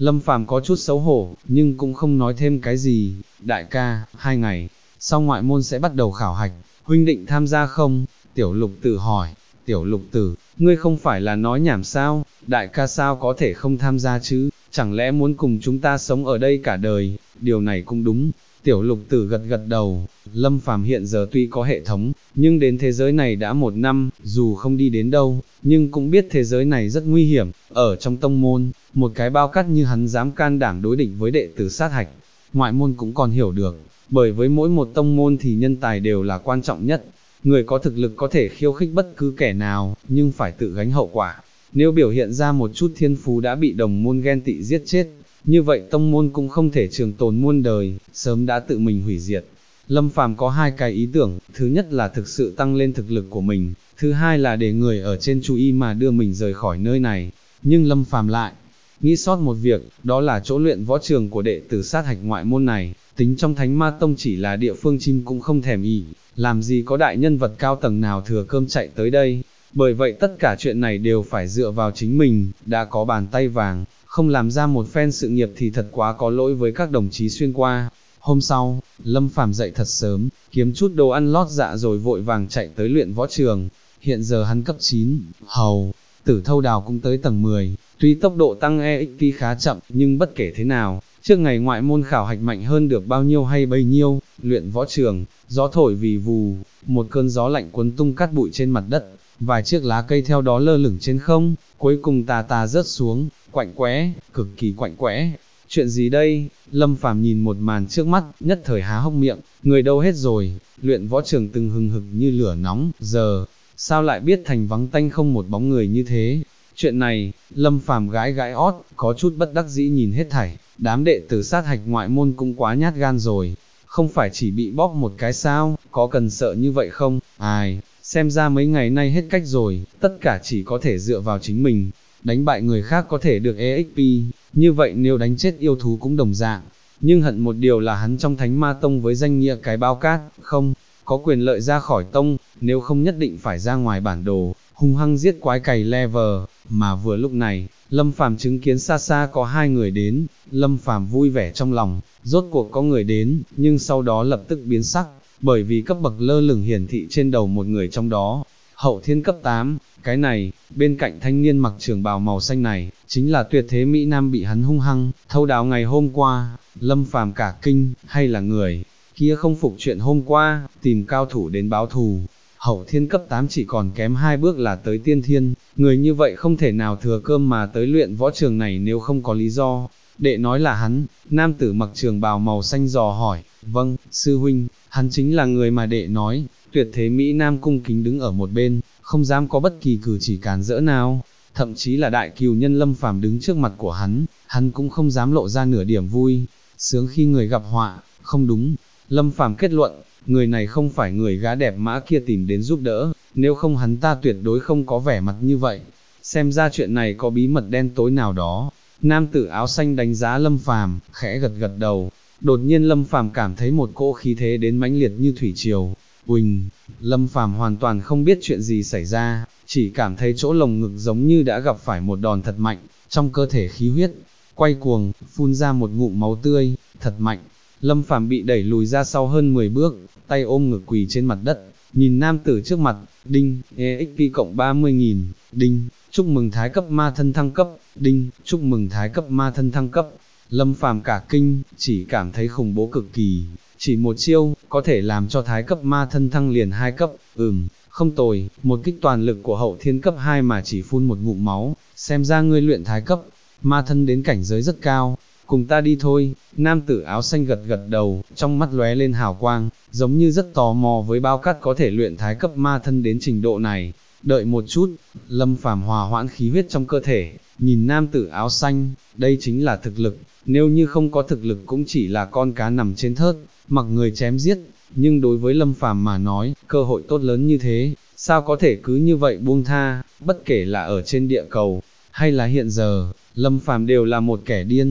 S1: Lâm Phàm có chút xấu hổ, nhưng cũng không nói thêm cái gì. Đại ca, 2 ngày, sau ngoại môn sẽ bắt đầu khảo hạch, huynh định tham gia không? Tiểu Lục Tử hỏi. Tiểu Lục Tử, ngươi không phải là nói nhảm sao? Đại ca sao có thể không tham gia chứ? Chẳng lẽ muốn cùng chúng ta sống ở đây cả đời? Điều này cũng đúng. Tiểu Lục Tử gật gật đầu. Lâm Phàm hiện giờ tuy có hệ thống, nhưng đến thế giới này đã 1 năm, dù không đi đến đâu, nhưng cũng biết thế giới này rất nguy hiểm. Ở trong tông môn, một cái bao cát như hắn dám can đảm đối địch với đệ tử sát hạch. Ngoại môn cũng còn hiểu được, bởi với mỗi một tông môn thì nhân tài đều là quan trọng nhất. Người có thực lực có thể khiêu khích bất cứ kẻ nào, nhưng phải tự gánh hậu quả. Nếu biểu hiện ra một chút thiên phú đã bị đồng môn ghen tị giết chết, như vậy tông môn cũng không thể trường tồn muôn đời, sớm đã tự mình hủy diệt. Lâm Phàm có 2 cái ý tưởng, thứ nhất là thực sự tăng lên thực lực của mình, thứ hai là để người ở trên chú ý mà đưa mình rời khỏi nơi này. Nhưng Lâm Phàm lại nghĩ sót một việc, đó là chỗ luyện võ trường của đệ tử sát hạch ngoại môn này, tính trong Thánh Ma Tông chỉ là địa phương chim cũng không thèm ỉ, làm gì có đại nhân vật cao tầng nào thừa cơm chạy tới đây. Bởi vậy tất cả chuyện này đều phải dựa vào chính mình, đã có bàn tay vàng, không làm ra một phen sự nghiệp thì thật quá có lỗi với các đồng chí xuyên qua. Hôm sau, Lâm Phàm dậy thật sớm, kiếm chút đồ ăn lót dạ rồi vội vàng chạy tới luyện võ trường. Hiện giờ hắn cấp 9, hầu, Tử Thâu Đào cũng tới tầng 10, tuy tốc độ tăng EXP khá chậm, nhưng bất kể thế nào, trước ngày ngoại môn khảo hạch mạnh hơn được bao nhiêu hay bấy nhiêu. Luyện võ trường, gió thổi vì vù, một cơn gió lạnh cuốn tung cát bụi trên mặt đất, vài chiếc lá cây theo đó lơ lửng trên không, cuối cùng tà tà rớt xuống, quạnh quẽ, cực kỳ quạnh quẽ. Chuyện gì đây? Lâm Phàm nhìn một màn trước mắt, nhất thời há hốc miệng, người đâu hết rồi? Luyện võ trường từng hừng hực như lửa nóng, giờ, sao lại biết thành vắng tanh không một bóng người như thế? Chuyện này, Lâm Phàm gãi gãi ót, có chút bất đắc dĩ nhìn hết thảy, đám đệ tử sát hạch ngoại môn cũng quá nhát gan rồi, không phải chỉ bị bóp một cái sao, có cần sợ như vậy không? Ai, xem ra mấy ngày nay hết cách rồi, tất cả chỉ có thể dựa vào chính mình, đánh bại người khác có thể được EXP, như vậy nếu đánh chết yêu thú cũng đồng dạng. Nhưng hận một điều là hắn trong Thánh Ma Tông với danh nghĩa cái bao cát, không có quyền lợi ra khỏi tông, nếu không nhất định phải ra ngoài bản đồ, hung hăng giết quái cày level. Mà vừa lúc này, Lâm Phàm chứng kiến xa xa có 2 người đến, Lâm Phàm vui vẻ trong lòng, rốt cuộc có người đến, nhưng sau đó lập tức biến sắc, bởi vì cấp bậc lơ lửng hiển thị trên đầu một người trong đó, hậu thiên cấp 8, cái này, bên cạnh thanh niên mặc trường bào màu xanh này, chính là tuyệt thế Mỹ Nam bị hắn hung hăng thâu đáo ngày hôm qua. Lâm Phàm cả kinh, hay là người kia không phục chuyện hôm qua, tìm cao thủ đến báo thù. Hậu thiên cấp 8 chỉ còn kém 2 bước là tới tiên thiên, người như vậy không thể nào thừa cơm mà tới luyện võ trường này nếu không có lý do. Đệ nói là hắn, nam tử mặc trường bào màu xanh dò hỏi. Vâng, sư huynh, hắn chính là người mà đệ nói. Tuyệt thế Mỹ Nam cung kính đứng ở một bên, không dám có bất kỳ cử chỉ cản rỡ nào, thậm chí là đại cừu nhân Lâm Phàm đứng trước mặt của hắn cũng không dám lộ ra nửa điểm vui sướng khi người gặp họa. Không đúng, Lâm Phàm kết luận, người này không phải người gã đẹp mã kia tìm đến giúp đỡ, nếu không hắn ta tuyệt đối không có vẻ mặt như vậy. Xem ra chuyện này có bí mật đen tối nào đó. Nam tử áo xanh đánh giá Lâm Phàm, khẽ gật gật đầu. Đột nhiên Lâm Phàm cảm thấy một cỗ khí thế đến mãnh liệt như thủy triều. Uỳnh, Lâm Phàm hoàn toàn không biết chuyện gì xảy ra, chỉ cảm thấy chỗ lồng ngực giống như đã gặp phải một đòn thật mạnh, trong cơ thể khí huyết quay cuồng, phun ra một ngụm máu tươi, thật mạnh. Lâm Phàm bị đẩy lùi ra sau hơn 10 bước, tay ôm ngực quỳ trên mặt đất, nhìn nam tử trước mặt. Đinh, EXP cộng 30.000, đinh, chúc mừng thái cấp ma thân thăng cấp, đinh, chúc mừng thái cấp ma thân thăng cấp. Lâm Phàm cả kinh, chỉ cảm thấy khủng bố cực kỳ, chỉ một chiêu, có thể làm cho thái cấp ma thân thăng liền 2 cấp, không tồi, một kích toàn lực của hậu thiên cấp 2 mà chỉ phun một ngụm máu, xem ra ngươi luyện thái cấp ma thân đến cảnh giới rất cao, cùng ta đi thôi. Nam tử áo xanh gật gật đầu, trong mắt lóe lên hào quang, giống như rất tò mò với bao cát có thể luyện thái cấp ma thân đến trình độ này. Đợi một chút, Lâm Phàm hòa hoãn khí huyết trong cơ thể, nhìn nam tử áo xanh, đây chính là thực lực, nếu như không có thực lực cũng chỉ là con cá nằm trên thớt, mặc người chém giết. Nhưng đối với Lâm Phàm mà nói, cơ hội tốt lớn như thế, sao có thể cứ như vậy buông tha, bất kể là ở trên địa cầu, hay là hiện giờ, Lâm Phàm đều là một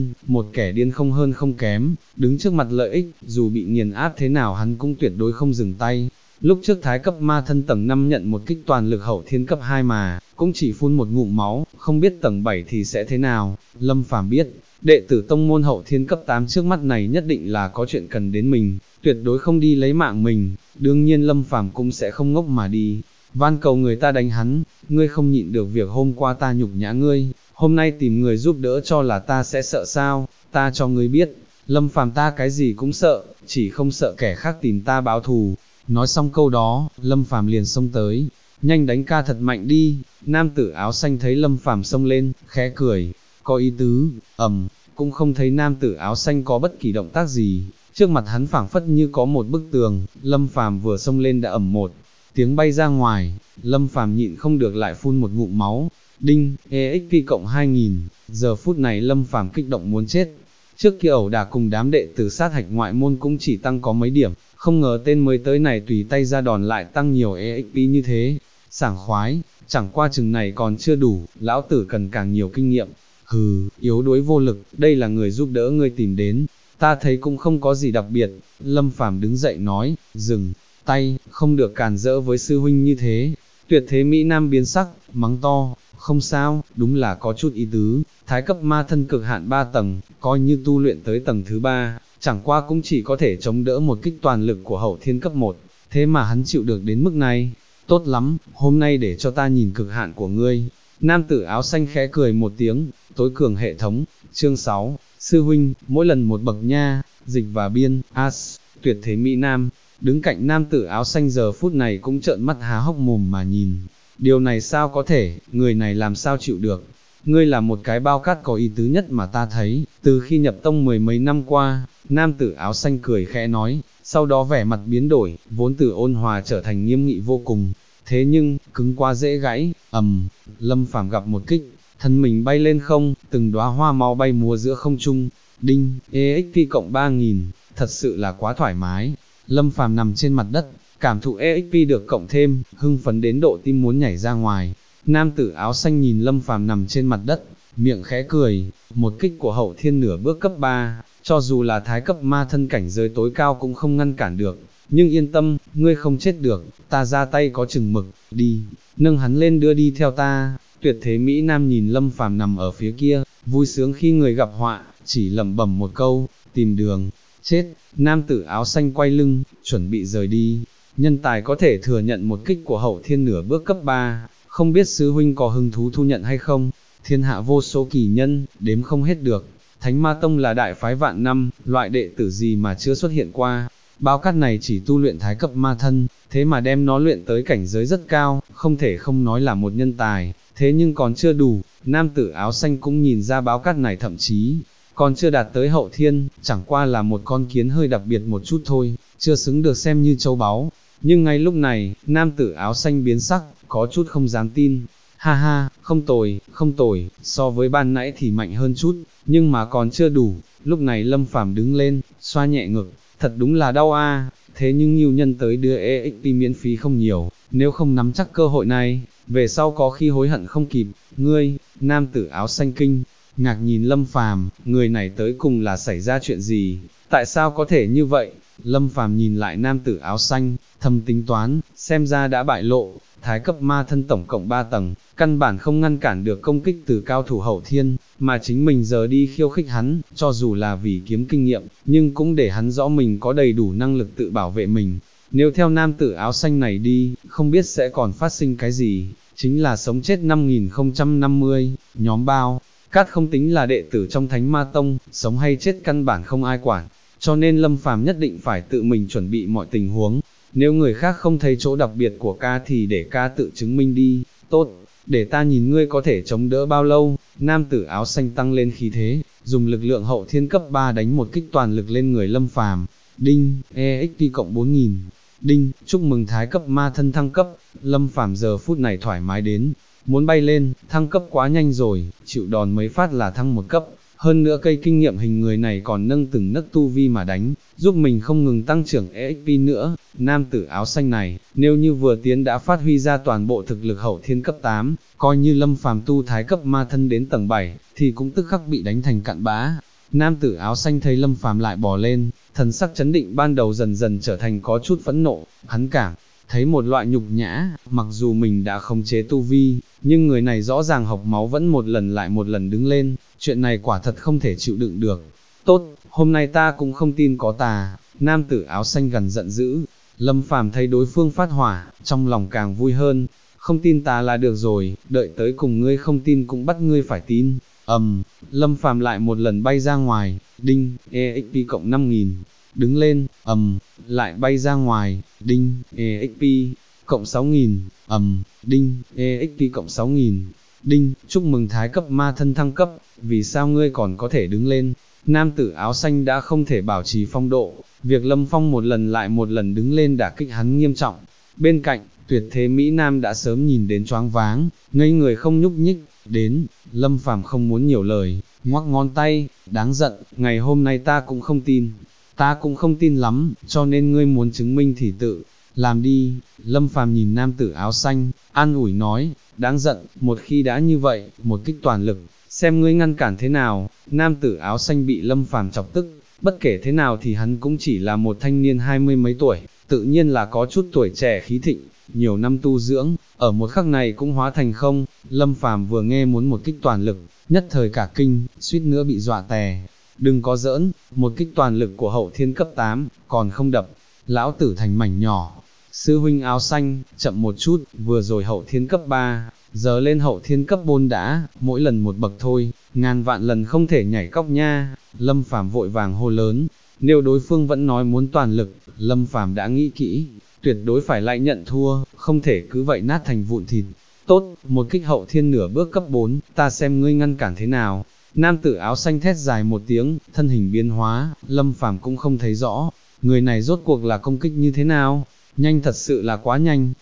S1: kẻ điên không hơn không kém, đứng trước mặt lợi ích, dù bị nghiền áp thế nào hắn cũng tuyệt đối không dừng tay. Lúc trước thái cấp ma thân tầng 5 nhận một kích toàn lực hậu thiên cấp 2 mà, cũng chỉ phun một ngụm máu, không biết tầng 7 thì sẽ thế nào. Lâm Phàm biết, đệ tử tông môn hậu thiên cấp 8 trước mắt này nhất định là có chuyện cần đến mình, tuyệt đối không đi lấy mạng mình, đương nhiên Lâm Phàm cũng sẽ không ngốc mà đi. Van cầu người ta đánh hắn, ngươi không nhịn được việc hôm qua ta nhục nhã ngươi, hôm nay tìm người giúp đỡ cho là ta sẽ sợ sao, ta cho ngươi biết, Lâm Phàm ta cái gì cũng sợ, chỉ không sợ kẻ khác tìm ta báo thù. Nói xong câu đó, Lâm Phàm liền xông tới, nhanh đánh ca thật mạnh đi. Nam tử áo xanh thấy Lâm Phàm xông lên, khẽ cười, có ý tứ, cũng không thấy nam tử áo xanh có bất kỳ động tác gì, trước mặt hắn phảng phất như có một bức tường, Lâm Phàm vừa xông lên đã một tiếng bay ra ngoài, Lâm Phàm nhịn không được lại phun một ngụm máu, đinh, EXP cộng 2000, giờ phút này Lâm Phàm kích động muốn chết. Trước kia ẩu đả cùng đám đệ tử sát hạch ngoại môn cũng chỉ tăng có mấy điểm, không ngờ tên mới tới này tùy tay ra đòn lại tăng nhiều EXP như thế, sảng khoái, chẳng qua chừng này còn chưa đủ, lão tử cần càng nhiều kinh nghiệm. Hừ, yếu đuối vô lực, đây là người giúp đỡ ngươi tìm đến, ta thấy cũng không có gì đặc biệt. Lâm Phàm đứng dậy nói, dừng tay, không được càn rỡ với sư huynh như thế. Tuyệt thế Mỹ Nam biến sắc, mắng to, không sao, đúng là có chút ý tứ, thái cấp ma thân cực hạn 3 tầng, coi như tu luyện tới tầng thứ 3, chẳng qua cũng chỉ có thể chống đỡ một kích toàn lực của hậu thiên cấp 1, thế mà hắn chịu được đến mức này, tốt lắm, hôm nay để cho ta nhìn cực hạn của ngươi. Nam tử áo xanh khẽ cười một tiếng, tối cường hệ thống, chương 6, sư huynh, mỗi lần một bậc nha, dịch và biên, as, tuyệt thế Mỹ Nam, đứng cạnh nam tử áo xanh giờ phút này cũng trợn mắt há hốc mồm mà nhìn, điều này sao có thể, người này làm sao chịu được, ngươi là một cái bao cát có ý tứ nhất mà ta thấy, từ khi nhập tông 10 mấy năm qua, nam tử áo xanh cười khẽ nói, sau đó vẻ mặt biến đổi, vốn từ ôn hòa trở thành nghiêm nghị vô cùng, thế nhưng, cứng quá dễ gãy, Lâm Phàm gặp một kích, thân mình bay lên không, từng đóa hoa máu bay múa giữa không trung, đinh, EXP cộng 3000, thật sự là quá thoải mái. Lâm Phàm nằm trên mặt đất, cảm thụ EXP được cộng thêm, hưng phấn đến độ tim muốn nhảy ra ngoài. Nam tử áo xanh nhìn Lâm Phàm nằm trên mặt đất, miệng khẽ cười, một kích của hậu thiên nửa bước cấp 3, cho dù là thái cấp ma thân cảnh giới tối cao cũng không ngăn cản được, nhưng yên tâm, ngươi không chết được, ta ra tay có chừng mực, đi, nâng hắn lên đưa đi theo ta. Tuyệt thế Mỹ Nam nhìn Lâm Phàm nằm ở phía kia, vui sướng khi người gặp họa, chỉ lẩm bẩm một câu, tìm đường, chết. Nam tử áo xanh quay lưng, chuẩn bị rời đi, nhân tài có thể thừa nhận một kích của hậu thiên nửa bước cấp 3, không biết sư huynh có hứng thú thu nhận hay không. Thiên hạ vô số kỳ nhân, đếm không hết được, Thánh Ma Tông là đại phái vạn năm, loại đệ tử gì mà chưa xuất hiện qua. Bao cát này chỉ tu luyện thái cấp ma thân, thế mà đem nó luyện tới cảnh giới rất cao, không thể không nói là một nhân tài, thế nhưng còn chưa đủ. Nam tử áo xanh cũng nhìn ra báo cát này thậm chí còn chưa đạt tới hậu thiên, chẳng qua là một con kiến hơi đặc biệt một chút thôi, chưa xứng được xem như châu báu. Nhưng ngay lúc này, nam tử áo xanh biến sắc, có chút không dám tin. Ha ha, không tồi, so với ban nãy thì mạnh hơn chút, nhưng mà còn chưa đủ. Lúc này Lâm Phàm đứng lên, xoa nhẹ ngực, thật đúng là đau a. Thế nhưng Ngưu Nhân tới đưa EXP miễn phí không nhiều, nếu không nắm chắc cơ hội này, về sau có khi hối hận không kịp. Ngươi, nam tử áo xanh kinh ngạc nhìn Lâm Phàm, người này tới cùng là xảy ra chuyện gì, tại sao có thể như vậy? Lâm Phàm nhìn lại nam tử áo xanh, thầm tính toán, xem ra đã bại lộ, thái cấp ma thân tổng cộng 3 tầng, căn bản không ngăn cản được công kích từ cao thủ hậu thiên, mà chính mình giờ đi khiêu khích hắn, cho dù là vì kiếm kinh nghiệm, nhưng cũng để hắn rõ mình có đầy đủ năng lực tự bảo vệ mình. Nếu theo nam tử áo xanh này đi, không biết sẽ còn phát sinh cái gì, chính là sống chết 5050, nhóm bao. Cát không tính là đệ tử trong Thánh Ma Tông, sống hay chết căn bản không ai quản, cho nên Lâm Phàm nhất định phải tự mình chuẩn bị mọi tình huống. Nếu người khác không thấy chỗ đặc biệt của ca thì để ca tự chứng minh đi. Tốt, để ta nhìn ngươi có thể chống đỡ bao lâu. Nam tử áo xanh tăng lên khí thế, dùng lực lượng hậu thiên cấp 3 đánh một kích toàn lực lên người Lâm Phàm. Đinh, EXP cộng 4000. Đinh, chúc mừng thái cấp ma thân thăng cấp. Lâm Phàm giờ phút này thoải mái đến muốn bay lên, thăng cấp quá nhanh rồi, chịu đòn mấy phát là thăng một cấp, hơn nữa cây kinh nghiệm hình người này còn nâng từng nấc tu vi mà đánh, giúp mình không ngừng tăng trưởng EXP nữa. Nam tử áo xanh này, nếu như vừa tiến đã phát huy ra toàn bộ thực lực hậu thiên cấp 8, coi như Lâm Phàm tu thái cấp ma thân đến tầng 7, thì cũng tức khắc bị đánh thành cặn bã. Nam tử áo xanh thấy Lâm Phàm lại bò lên, thần sắc chấn định ban đầu dần dần trở thành có chút phẫn nộ, hắn cảm thấy một loại nhục nhã, mặc dù mình đã khống chế tu vi, nhưng người này rõ ràng học máu vẫn một lần lại một lần đứng lên, chuyện này quả thật không thể chịu đựng được. Tốt, hôm nay ta cũng không tin có tà, nam tử áo xanh gần giận dữ. Lâm Phàm thấy đối phương phát hỏa, trong lòng càng vui hơn, không tin ta là được rồi, đợi tới cùng ngươi không tin cũng bắt ngươi phải tin. Lâm Phàm lại một lần bay ra ngoài, đinh, EXP cộng 5.000, đứng lên, lại bay ra ngoài, đinh, EXP cộng 6.000, đinh, EXP cộng 6.000, đinh, chúc mừng thái cấp ma thân thăng cấp, vì sao ngươi còn có thể đứng lên? Nam tử áo xanh đã không thể bảo trì phong độ, việc Lâm Phong một lần lại một lần đứng lên đả kích hắn nghiêm trọng. Bên cạnh, tuyệt thế Mỹ Nam đã sớm nhìn đến choáng váng, ngây người không nhúc nhích, đến, Lâm Phàm không muốn nhiều lời, ngoắc ngón tay, đáng giận, ngày hôm nay ta cũng không tin lắm, cho nên ngươi muốn chứng minh thì tự làm đi. Lâm Phàm nhìn nam tử áo xanh, an ủi nói, đáng giận, một khi đã như vậy, một kích toàn lực, xem ngươi ngăn cản thế nào. Nam tử áo xanh bị Lâm Phàm chọc tức, bất kể thế nào thì hắn cũng chỉ là một thanh niên 20 mấy tuổi, tự nhiên là có chút tuổi trẻ khí thịnh, nhiều năm tu dưỡng, ở một khắc này cũng hóa thành không. Lâm Phàm vừa nghe muốn một kích toàn lực, nhất thời cả kinh, suýt nữa bị dọa tè. Đừng có giỡn, một kích toàn lực của hậu thiên cấp 8, còn không đập lão tử thành mảnh nhỏ. Sư huynh áo xanh, chậm một chút, vừa rồi hậu thiên cấp 3, giờ lên hậu thiên cấp 4 đã, mỗi lần một bậc thôi, ngàn vạn lần không thể nhảy cóc nha. Lâm Phàm vội vàng hô lớn, nếu đối phương vẫn nói muốn toàn lực, Lâm Phàm đã nghĩ kỹ, tuyệt đối phải lại nhận thua, không thể cứ vậy nát thành vụn thịt. Tốt, một kích hậu thiên nửa bước cấp 4, ta xem ngươi ngăn cản thế nào. Nam tử áo xanh thét dài một tiếng, thân hình biến hóa, Lâm Phàm cũng không thấy rõ, người này rốt cuộc là công kích như thế nào, nhanh thật sự là quá nhanh.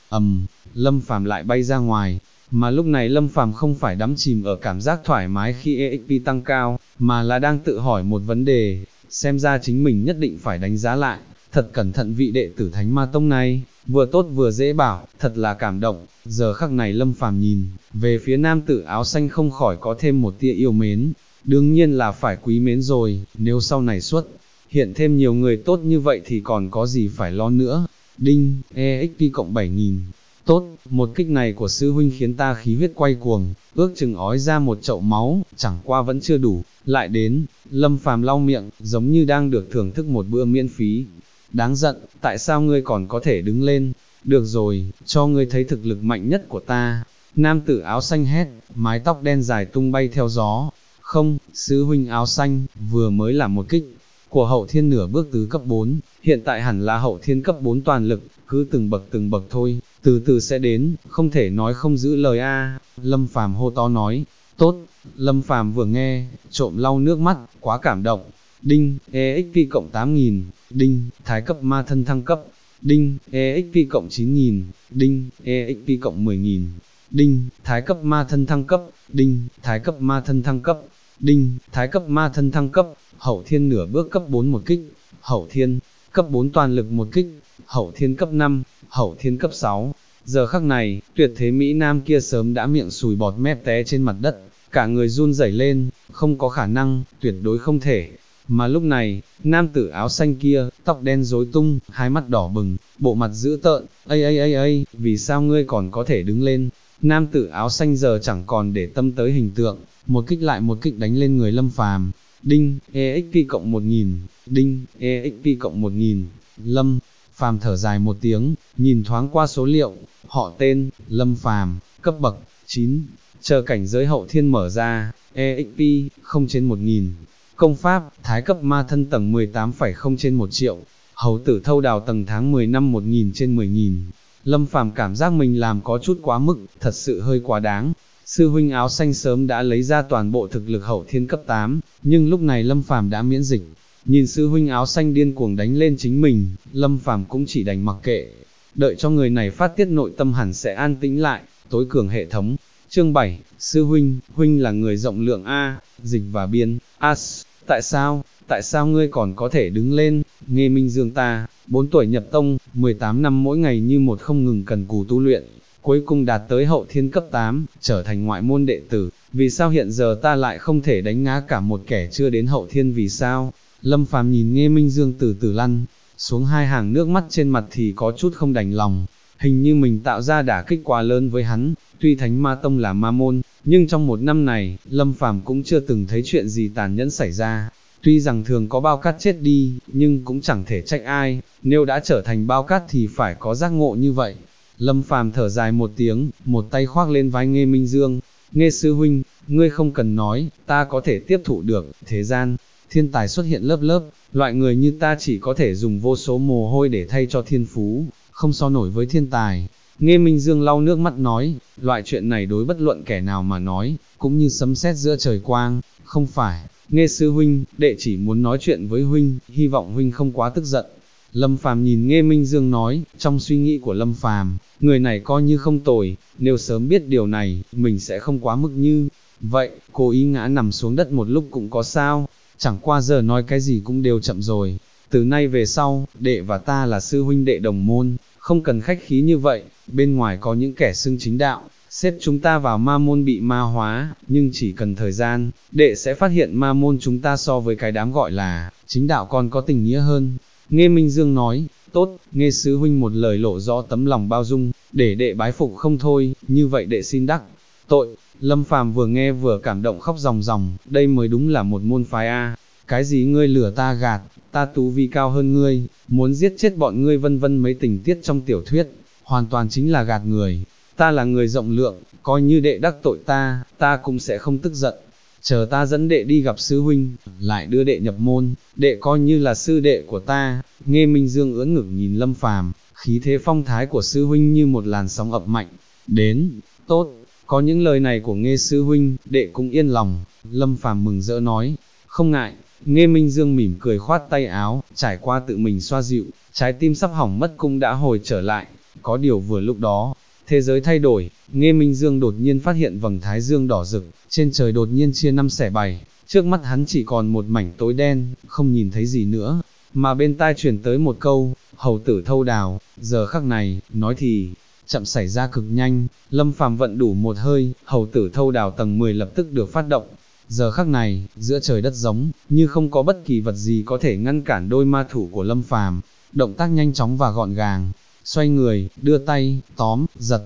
S1: Lâm Phàm lại bay ra ngoài, mà lúc này Lâm Phàm không phải đắm chìm ở cảm giác thoải mái khi EXP tăng cao, mà là đang tự hỏi một vấn đề, xem ra chính mình nhất định phải đánh giá lại, thật cẩn thận vị đệ tử Thánh Ma Tông này, vừa tốt vừa dễ bảo, thật là cảm động. Giờ khắc này Lâm Phàm nhìn về phía nam tử áo xanh không khỏi có thêm một tia yêu mến, đương nhiên là phải quý mến rồi, nếu sau này xuất hiện thêm nhiều người tốt như vậy thì còn có gì phải lo nữa. Đinh, EXP cộng 7.000, tốt, một kích này của sư huynh khiến ta khí huyết quay cuồng, ước chừng ói ra một chậu máu, chẳng qua vẫn chưa đủ, lại đến. Lâm Phàm lau miệng, giống như đang được thưởng thức một bữa miễn phí. Đáng giận, tại sao ngươi còn có thể đứng lên? Được rồi, cho ngươi thấy thực lực mạnh nhất của ta. Nam tử áo xanh hét, mái tóc đen dài tung bay theo gió. Không, sư huynh áo xanh, vừa mới là một kích của hậu thiên nửa bước tứ cấp 4, hiện tại hẳn là hậu thiên cấp 4 toàn lực, cứ từng bậc thôi, từ từ sẽ đến, không thể nói không giữ lời a. Lâm Phàm hô to nói, tốt. Lâm Phàm vừa nghe, trộm lau nước mắt, quá cảm động. Đinh, EXP cộng 8.000, đinh, thái cấp ma thân thăng cấp, đinh, EXP cộng 9.000, đinh, EXP cộng 10.000, đinh, thái cấp ma thân thăng cấp, đinh, thái cấp ma thân thăng cấp, đinh, thái cấp ma thân thăng cấp, hậu thiên nửa bước cấp 4 một kích, hậu thiên cấp 4 toàn lực một kích, hậu thiên cấp 5, hậu thiên cấp 6. Giờ khắc này, tuyệt thế Mỹ Nam kia sớm đã miệng sùi bọt mép té trên mặt đất, cả người run rẩy lên, không có khả năng, tuyệt đối không thể. Mà lúc này, nam tử áo xanh kia, tóc đen rối tung, hai mắt đỏ bừng, bộ mặt dữ tợn, ây, vì sao ngươi còn có thể đứng lên? Nam tử áo xanh giờ chẳng còn để tâm tới hình tượng, một kích lại một kích đánh lên người Lâm Phàm. Đinh, EXP cộng 1.000, đinh, EXP cộng 1.000, Lâm Phàm thở dài một tiếng, nhìn thoáng qua số liệu, họ tên, Lâm Phàm, cấp bậc 9, chờ cảnh giới hậu thiên mở ra, EXP, không trên 1.000, công pháp, thái cấp ma thân tầng 18,0 trên 1 triệu, hầu tử thâu đào tầng tháng 10 năm 1.000 trên 10.000. Lâm Phàm cảm giác mình làm có chút quá mức, thật sự hơi quá đáng. Sư huynh áo xanh sớm đã lấy ra toàn bộ thực lực hậu thiên cấp 8, nhưng lúc này Lâm Phàm đã miễn dịch. Nhìn sư huynh áo xanh điên cuồng đánh lên chính mình, Lâm Phàm cũng chỉ đành mặc kệ, đợi cho người này phát tiết nội tâm hẳn sẽ an tĩnh lại. Tối cường hệ thống. Chương 7, sư huynh là người rộng lượng a, dịch và biên, as, tại sao ngươi còn có thể đứng lên? Nghe Minh Dương ta, 4 tuổi nhập tông, 18 năm mỗi ngày như một không ngừng cần cù tu luyện, cuối cùng đạt tới hậu thiên cấp 8, trở thành ngoại môn đệ tử, vì sao hiện giờ ta lại không thể đánh ngã cả một kẻ chưa đến hậu thiên vì sao? Lâm Phàm nhìn Nghe Minh Dương từ từ lăn xuống hai hàng nước mắt trên mặt thì có chút không đành lòng, hình như mình tạo ra đả kích quá lớn với hắn, tuy Thánh Ma Tông là ma môn, nhưng trong một năm này, Lâm Phàm cũng chưa từng thấy chuyện gì tàn nhẫn xảy ra. Tuy rằng thường có bao cát chết đi, nhưng cũng chẳng thể trách ai, nếu đã trở thành bao cát thì phải có giác ngộ như vậy. Lâm Phàm thở dài một tiếng, một tay khoác lên vai Nghê Minh Dương. Nghê sư huynh, ngươi không cần nói, ta có thể tiếp thụ được, thế gian, thiên tài xuất hiện lớp lớp, loại người như ta chỉ có thể dùng vô số mồ hôi để thay cho thiên phú, không so nổi với thiên tài. Nghê Minh Dương lau nước mắt nói, loại chuyện này đối bất luận kẻ nào mà nói, cũng như sấm sét giữa trời quang, không phải, Nghê sư huynh, đệ chỉ muốn nói chuyện với huynh, hy vọng huynh không quá tức giận. Lâm Phàm nhìn Nghê Minh Dương nói, trong suy nghĩ của Lâm Phàm, người này coi như không tồi, nếu sớm biết điều này, mình sẽ không quá mức như vậy, cố ý ngã nằm xuống đất một lúc cũng có sao, chẳng qua giờ nói cái gì cũng đều chậm rồi. Từ nay về sau, đệ và ta là sư huynh đệ đồng môn, không cần khách khí như vậy, bên ngoài có những kẻ xưng chính đạo, xếp chúng ta vào ma môn bị ma hóa, nhưng chỉ cần thời gian, đệ sẽ phát hiện ma môn chúng ta so với cái đám gọi là chính đạo còn có tình nghĩa hơn. Nghê Minh Dương nói, tốt, Nghê sư huynh một lời lộ rõ tấm lòng bao dung, để đệ bái phục không thôi, như vậy đệ xin đắc tội. Lâm Phàm vừa nghe vừa cảm động khóc ròng ròng, đây mới đúng là một môn phái a. Cái gì ngươi lừa ta gạt, ta tú vi cao hơn ngươi, muốn giết chết bọn ngươi vân vân mấy tình tiết trong tiểu thuyết, hoàn toàn chính là gạt người. Ta là người rộng lượng, coi như đệ đắc tội ta cũng sẽ không tức giận. Chờ ta dẫn đệ đi gặp sư huynh, lại đưa đệ nhập môn, đệ coi như là sư đệ của ta. Nghê Minh Dương ưỡn ngực nhìn Lâm Phàm, khí thế phong thái của sư huynh như một làn sóng ập mạnh. Đến, tốt, có những lời này của Nghê sư huynh, đệ cũng yên lòng. Lâm Phàm mừng rỡ nói, không ngại. Nghê Minh Dương mỉm cười khoát tay áo, trải qua tự mình xoa dịu, trái tim sắp hỏng mất cũng đã hồi trở lại. Có điều vừa lúc đó, thế giới thay đổi, Nghê Minh Dương đột nhiên phát hiện vầng thái dương đỏ rực, trên trời đột nhiên chia năm xẻ bảy, trước mắt hắn chỉ còn một mảnh tối đen, không nhìn thấy gì nữa, mà bên tai truyền tới một câu, hầu tử thâu đào. Giờ khắc này, nói thì chậm xảy ra cực nhanh, Lâm Phàm vận đủ một hơi, hầu tử thâu đào tầng 10 lập tức được phát động. Giờ khắc này, giữa trời đất giống như không có bất kỳ vật gì có thể ngăn cản đôi ma thủ của Lâm Phàm, động tác nhanh chóng và gọn gàng, xoay người, đưa tay, tóm, giật,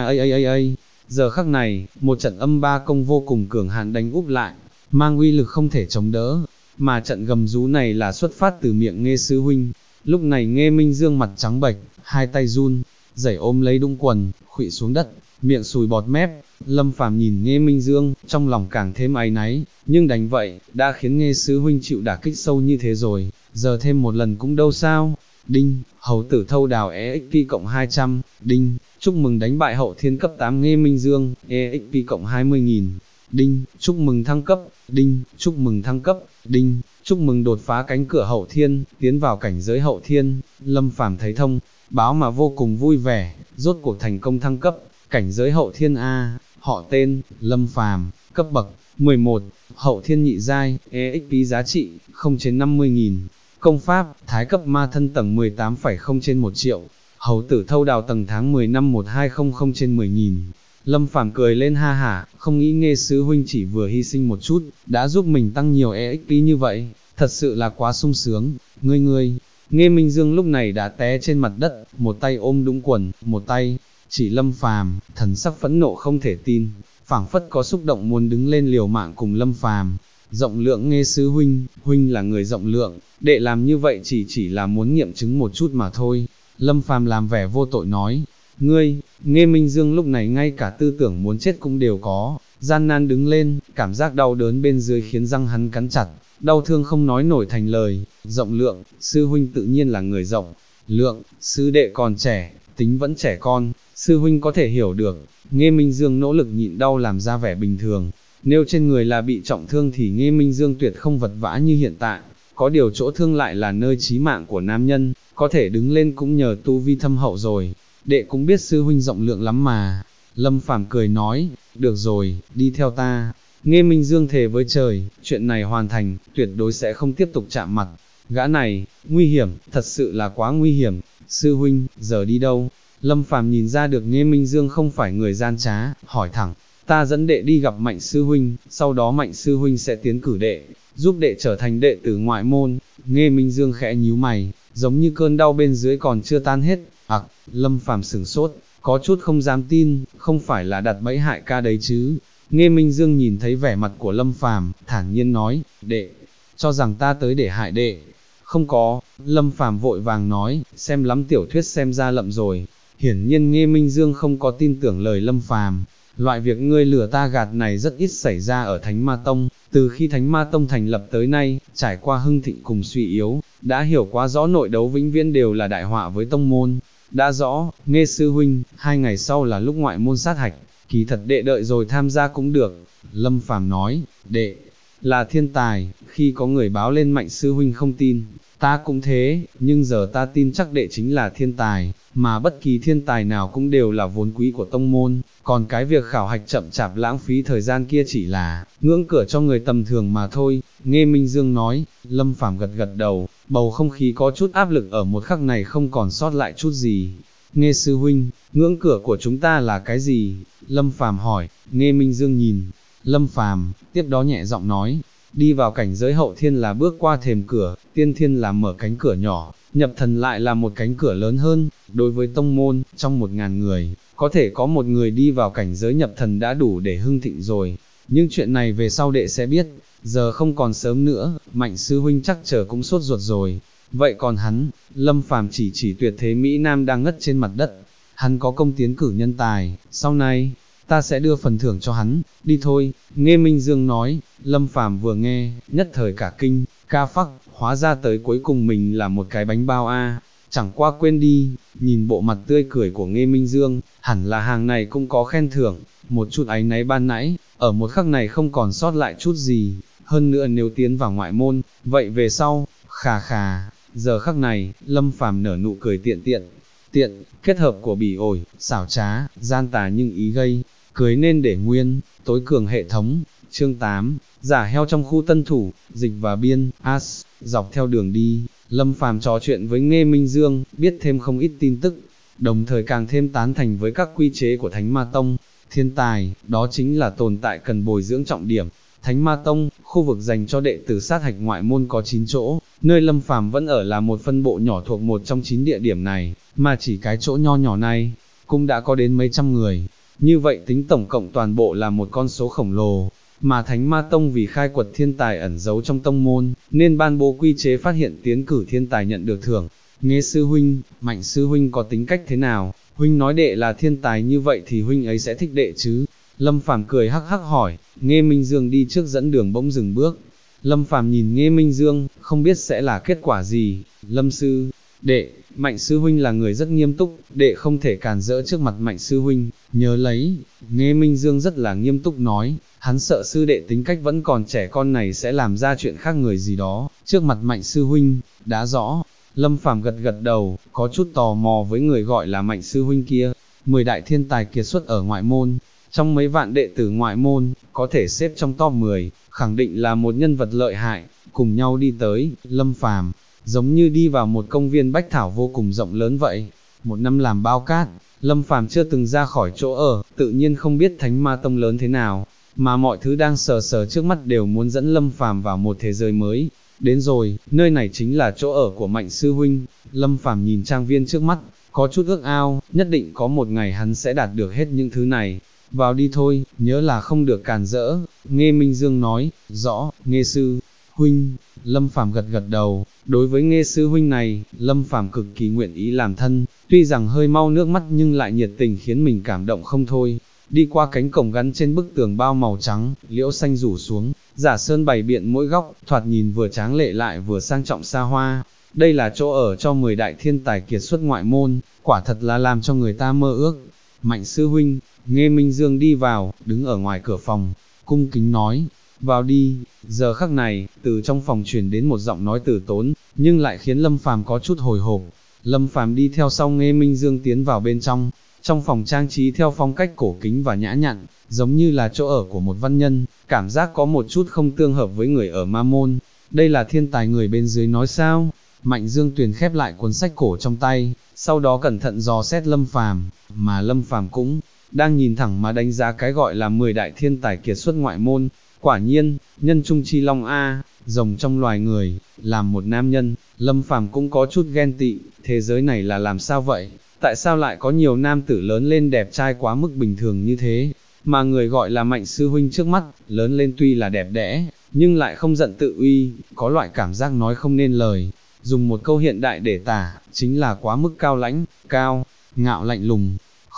S1: giờ khắc này, một trận âm ba công vô cùng cường hãn đánh úp lại, mang uy lực không thể chống đỡ, mà trận gầm rú này là xuất phát từ miệng Nghê sư huynh. Lúc này Nghê Minh Dương mặt trắng bệch, hai tay run, rẩy ôm lấy đũng quần, khuỵu xuống đất, miệng sùi bọt mép. Lâm Phàm nhìn Nghê Minh Dương, trong lòng càng thêm áy náy, nhưng đành vậy, đã khiến Nghê sư huynh chịu đả kích sâu như thế rồi, giờ thêm một lần cũng đâu sao. Đinh, hầu tử thâu đào EXP cộng 200, đinh, chúc mừng đánh bại hậu thiên cấp 8 Nghê Minh Dương, EXP cộng 20.000, đinh, chúc mừng thăng cấp, đinh, chúc mừng thăng cấp, đinh, chúc mừng đột phá cánh cửa hậu thiên, tiến vào cảnh giới hậu thiên. Lâm Phàm thấy thông báo mà vô cùng vui vẻ, rốt cuộc thành công thăng cấp, cảnh giới hậu thiên A, họ tên, Lâm Phàm, cấp bậc, 11, hậu thiên nhị giai, EXP giá trị, 0 trên 50.000, công pháp, thái cấp ma thân tầng 18,0 trên 1 triệu, hầu tử thâu đào tầng tháng 10 năm 1200 trên 10.000. Lâm Phàm cười lên ha hả, không nghĩ Nghê sư huynh chỉ vừa hy sinh một chút, đã giúp mình tăng nhiều EXP như vậy, thật sự là quá sung sướng. Ngươi, Nghê Minh Dương lúc này đã té trên mặt đất, một tay ôm đũng quần, một tay chỉ Lâm Phàm, thần sắc phẫn nộ không thể tin, phảng phất có xúc động muốn đứng lên liều mạng cùng Lâm Phàm. Rộng lượng Nghê sư huynh, huynh là người rộng lượng, đệ làm như vậy chỉ là muốn nghiệm chứng một chút mà thôi. Lâm Phàm làm vẻ vô tội nói, ngươi, Nghê Minh Dương lúc này ngay cả tư tưởng muốn chết cũng đều có, gian nan đứng lên, cảm giác đau đớn bên dưới khiến răng hắn cắn chặt, đau thương không nói nổi thành lời. Rộng lượng, sư huynh tự nhiên là người rộng lượng, sư đệ còn trẻ, tính vẫn trẻ con, sư huynh có thể hiểu được. Nghê Minh Dương nỗ lực nhịn đau làm ra vẻ bình thường, nếu trên người là bị trọng thương thì Nghê Minh Dương tuyệt không vật vã như hiện tại, có điều chỗ thương lại là nơi chí mạng của nam nhân, có thể đứng lên cũng nhờ tu vi thâm hậu rồi. Đệ cũng biết sư huynh rộng lượng lắm mà. Lâm Phàm cười nói, được rồi, đi theo ta. Nghê Minh Dương thề với trời, chuyện này hoàn thành, tuyệt đối sẽ không tiếp tục chạm mặt. Gã này, nguy hiểm, thật sự là quá nguy hiểm. Sư huynh, giờ đi đâu? Lâm Phàm nhìn ra được Nghê Minh Dương không phải người gian trá, hỏi thẳng, ta dẫn đệ đi gặp Mạnh sư huynh, sau đó Mạnh sư huynh sẽ tiến cử đệ, giúp đệ trở thành đệ tử ngoại môn. Nghê Minh Dương khẽ nhíu mày, giống như cơn đau bên dưới còn chưa tan hết, Lâm Phàm sửng sốt, có chút không dám tin, không phải là đặt bẫy hại ca đấy chứ. Nghe Minh Dương nhìn thấy vẻ mặt của Lâm Phàm, thản nhiên nói, đệ, cho rằng ta tới để hại đệ. Không có, Lâm Phàm vội vàng nói, xem lắm tiểu thuyết xem ra lậm rồi. Hiển nhiên Nghe Minh Dương không có tin tưởng lời Lâm Phàm. Loại việc ngươi lừa ta gạt này rất ít xảy ra ở Thánh Ma Tông, từ khi Thánh Ma Tông thành lập tới nay, trải qua hưng thịnh cùng suy yếu, đã hiểu quá rõ nội đấu vĩnh viễn đều là đại họa với tông môn. Đã rõ, Nghe sư huynh, 2 ngày sau là lúc ngoại môn sát hạch, kỳ thật đệ đợi rồi tham gia cũng được. Lâm Phàm nói, đệ là thiên tài, khi có người báo lên Mạnh sư huynh không tin, ta cũng thế, nhưng giờ ta tin chắc đệ chính là thiên tài, mà bất kỳ thiên tài nào cũng đều là vốn quý của tông môn, còn cái việc khảo hạch chậm chạp lãng phí thời gian kia chỉ là ngưỡng cửa cho người tầm thường mà thôi. Nghe Minh Dương nói, Lâm Phàm gật gật đầu, bầu không khí có chút áp lực ở một khắc này không còn sót lại chút gì. Nghe sư huynh, ngưỡng cửa của chúng ta là cái gì? Lâm Phàm hỏi. Nghe Minh Dương nhìn Lâm Phàm, tiếp đó nhẹ giọng nói, đi vào cảnh giới hậu thiên là bước qua thềm cửa, tiên thiên là mở cánh cửa nhỏ, nhập thần lại là một cánh cửa lớn hơn. Đối với tông môn, trong 1000 người, có thể có một người đi vào cảnh giới nhập thần đã đủ để hưng thịnh rồi. Nhưng chuyện này về sau đệ sẽ biết, giờ không còn sớm nữa, Mạnh sư huynh chắc chờ cũng sốt ruột rồi. Vậy còn hắn, Lâm Phàm chỉ tuyệt thế Mỹ Nam đang ngất trên mặt đất, hắn có công tiến cử nhân tài, sau này, ta sẽ đưa phần thưởng cho hắn, đi thôi. Nghe Minh Dương nói, Lâm Phàm vừa nghe, nhất thời cả kinh, ca phắc, hóa ra tới cuối cùng mình là một cái bánh bao a. Chẳng qua quên đi, nhìn bộ mặt tươi cười của Nghe Minh Dương, hẳn là hàng này cũng có khen thưởng, một chút áy náy ban nãy, ở một khắc này không còn sót lại chút gì, hơn nữa nếu tiến vào ngoại môn, vậy về sau, khà khà, giờ khắc này, Lâm Phàm nở nụ cười tiện, kết hợp của bỉ ổi, xảo trá, gian tà nhưng ý gây, cưới nên để nguyên, tối cường hệ thống. Chương 8, giả heo trong khu tân thủ, dịch và biên, dọc theo đường đi, Lâm Phàm trò chuyện với Nghe Minh Dương, biết thêm không ít tin tức, đồng thời càng thêm tán thành với các quy chế của Thánh Ma Tông. Thiên tài, đó chính là tồn tại cần bồi dưỡng trọng điểm. Thánh Ma Tông, khu vực dành cho đệ tử sát hạch ngoại môn có 9 chỗ, nơi Lâm Phàm vẫn ở là một phân bộ nhỏ thuộc một trong 9 địa điểm này, mà chỉ cái chỗ nho nhỏ này, cũng đã có đến mấy trăm người. Như vậy tính tổng cộng toàn bộ là một con số khổng lồ, mà Thánh Ma Tông vì khai quật thiên tài ẩn giấu trong tông môn, nên ban bố quy chế phát hiện tiến cử thiên tài nhận được thưởng. Nghe sư huynh, Mạnh sư huynh có tính cách thế nào? Huynh nói đệ là thiên tài như vậy thì huynh ấy sẽ thích đệ chứ? Lâm Phàm cười hắc hắc hỏi. Nghe Minh Dương đi trước dẫn đường bỗng dừng bước. Lâm Phàm nhìn Nghe Minh Dương, không biết sẽ là kết quả gì. Lâm sư, đệ, Mạnh sư huynh là người rất nghiêm túc, đệ không thể càn rỡ trước mặt Mạnh sư huynh, nhớ lấy. Nghe Minh Dương rất là nghiêm túc nói, hắn sợ sư đệ tính cách vẫn còn trẻ con này sẽ làm ra chuyện khác người gì đó, trước mặt Mạnh sư huynh. Đã rõ. Lâm Phàm gật gật đầu, có chút tò mò với người gọi là Mạnh sư huynh kia. 10 đại thiên tài kiệt xuất ở ngoại môn, trong mấy vạn đệ tử ngoại môn, có thể xếp trong top 10, khẳng định là một nhân vật lợi hại. Cùng nhau đi tới, Lâm Phàm giống như đi vào một công viên bách thảo vô cùng rộng lớn vậy. Một năm làm bao cát, Lâm Phàm chưa từng ra khỏi chỗ ở, tự nhiên không biết Thánh Ma Tông lớn thế nào, mà mọi thứ đang sờ sờ trước mắt đều muốn dẫn Lâm Phàm vào một thế giới mới. Đến rồi, nơi này chính là chỗ ở của Mạnh sư huynh. Lâm Phàm nhìn trang viên trước mắt, có chút ước ao, nhất định có một ngày hắn sẽ đạt được hết những thứ này. Vào đi thôi, nhớ là không được càn rỡ. Nghe Minh Dương nói. Rõ, Nghe sư huynh. Lâm Phàm gật gật đầu, đối với Nghe sư huynh này, Lâm Phàm cực kỳ nguyện ý làm thân, tuy rằng hơi mau nước mắt nhưng lại nhiệt tình khiến mình cảm động không thôi. Đi qua cánh cổng gắn trên bức tường bao màu trắng, liễu xanh rủ xuống, giả sơn bày biện mỗi góc, thoạt nhìn vừa tráng lệ lại vừa sang trọng xa hoa. Đây là chỗ ở cho 10 đại thiên tài kiệt xuất ngoại môn, quả thật là làm cho người ta mơ ước. Mạnh sư huynh. Nghe Minh Dương đi vào, đứng ở ngoài cửa phòng, cung kính nói, vào đi. Giờ khắc này, từ trong phòng truyền đến một giọng nói từ tốn, nhưng lại khiến Lâm Phàm có chút hồi hộp. Lâm Phàm đi theo sau Nghe Minh Dương tiến vào bên trong. Trong phòng trang trí theo phong cách cổ kính và nhã nhặn, giống như là chỗ ở của một văn nhân, cảm giác có một chút không tương hợp với người ở ma môn. Đây là thiên tài người bên dưới nói sao? Mạnh Dương Tuyền khép lại cuốn sách cổ trong tay, sau đó cẩn thận dò xét Lâm Phàm, mà Lâm Phàm cũng đang nhìn thẳng mà đánh giá cái gọi là 10 đại thiên tài kiệt xuất ngoại môn. Quả nhiên, nhân trung chi long a, rồng trong loài người. Làm một nam nhân, Lâm Phàm cũng có chút ghen tị, thế giới này là làm sao vậy? tại sao lại có nhiều nam tử lớn lên đẹp trai quá mức bình thường như thế, mà người gọi là Mạnh sư huynh trước mắt, lớn lên tuy là đẹp đẽ, nhưng lại không giận tự uy, có loại cảm giác nói không nên lời, dùng một câu hiện đại để tả, chính là quá mức cao lãnh, cao, ngạo lạnh lùng,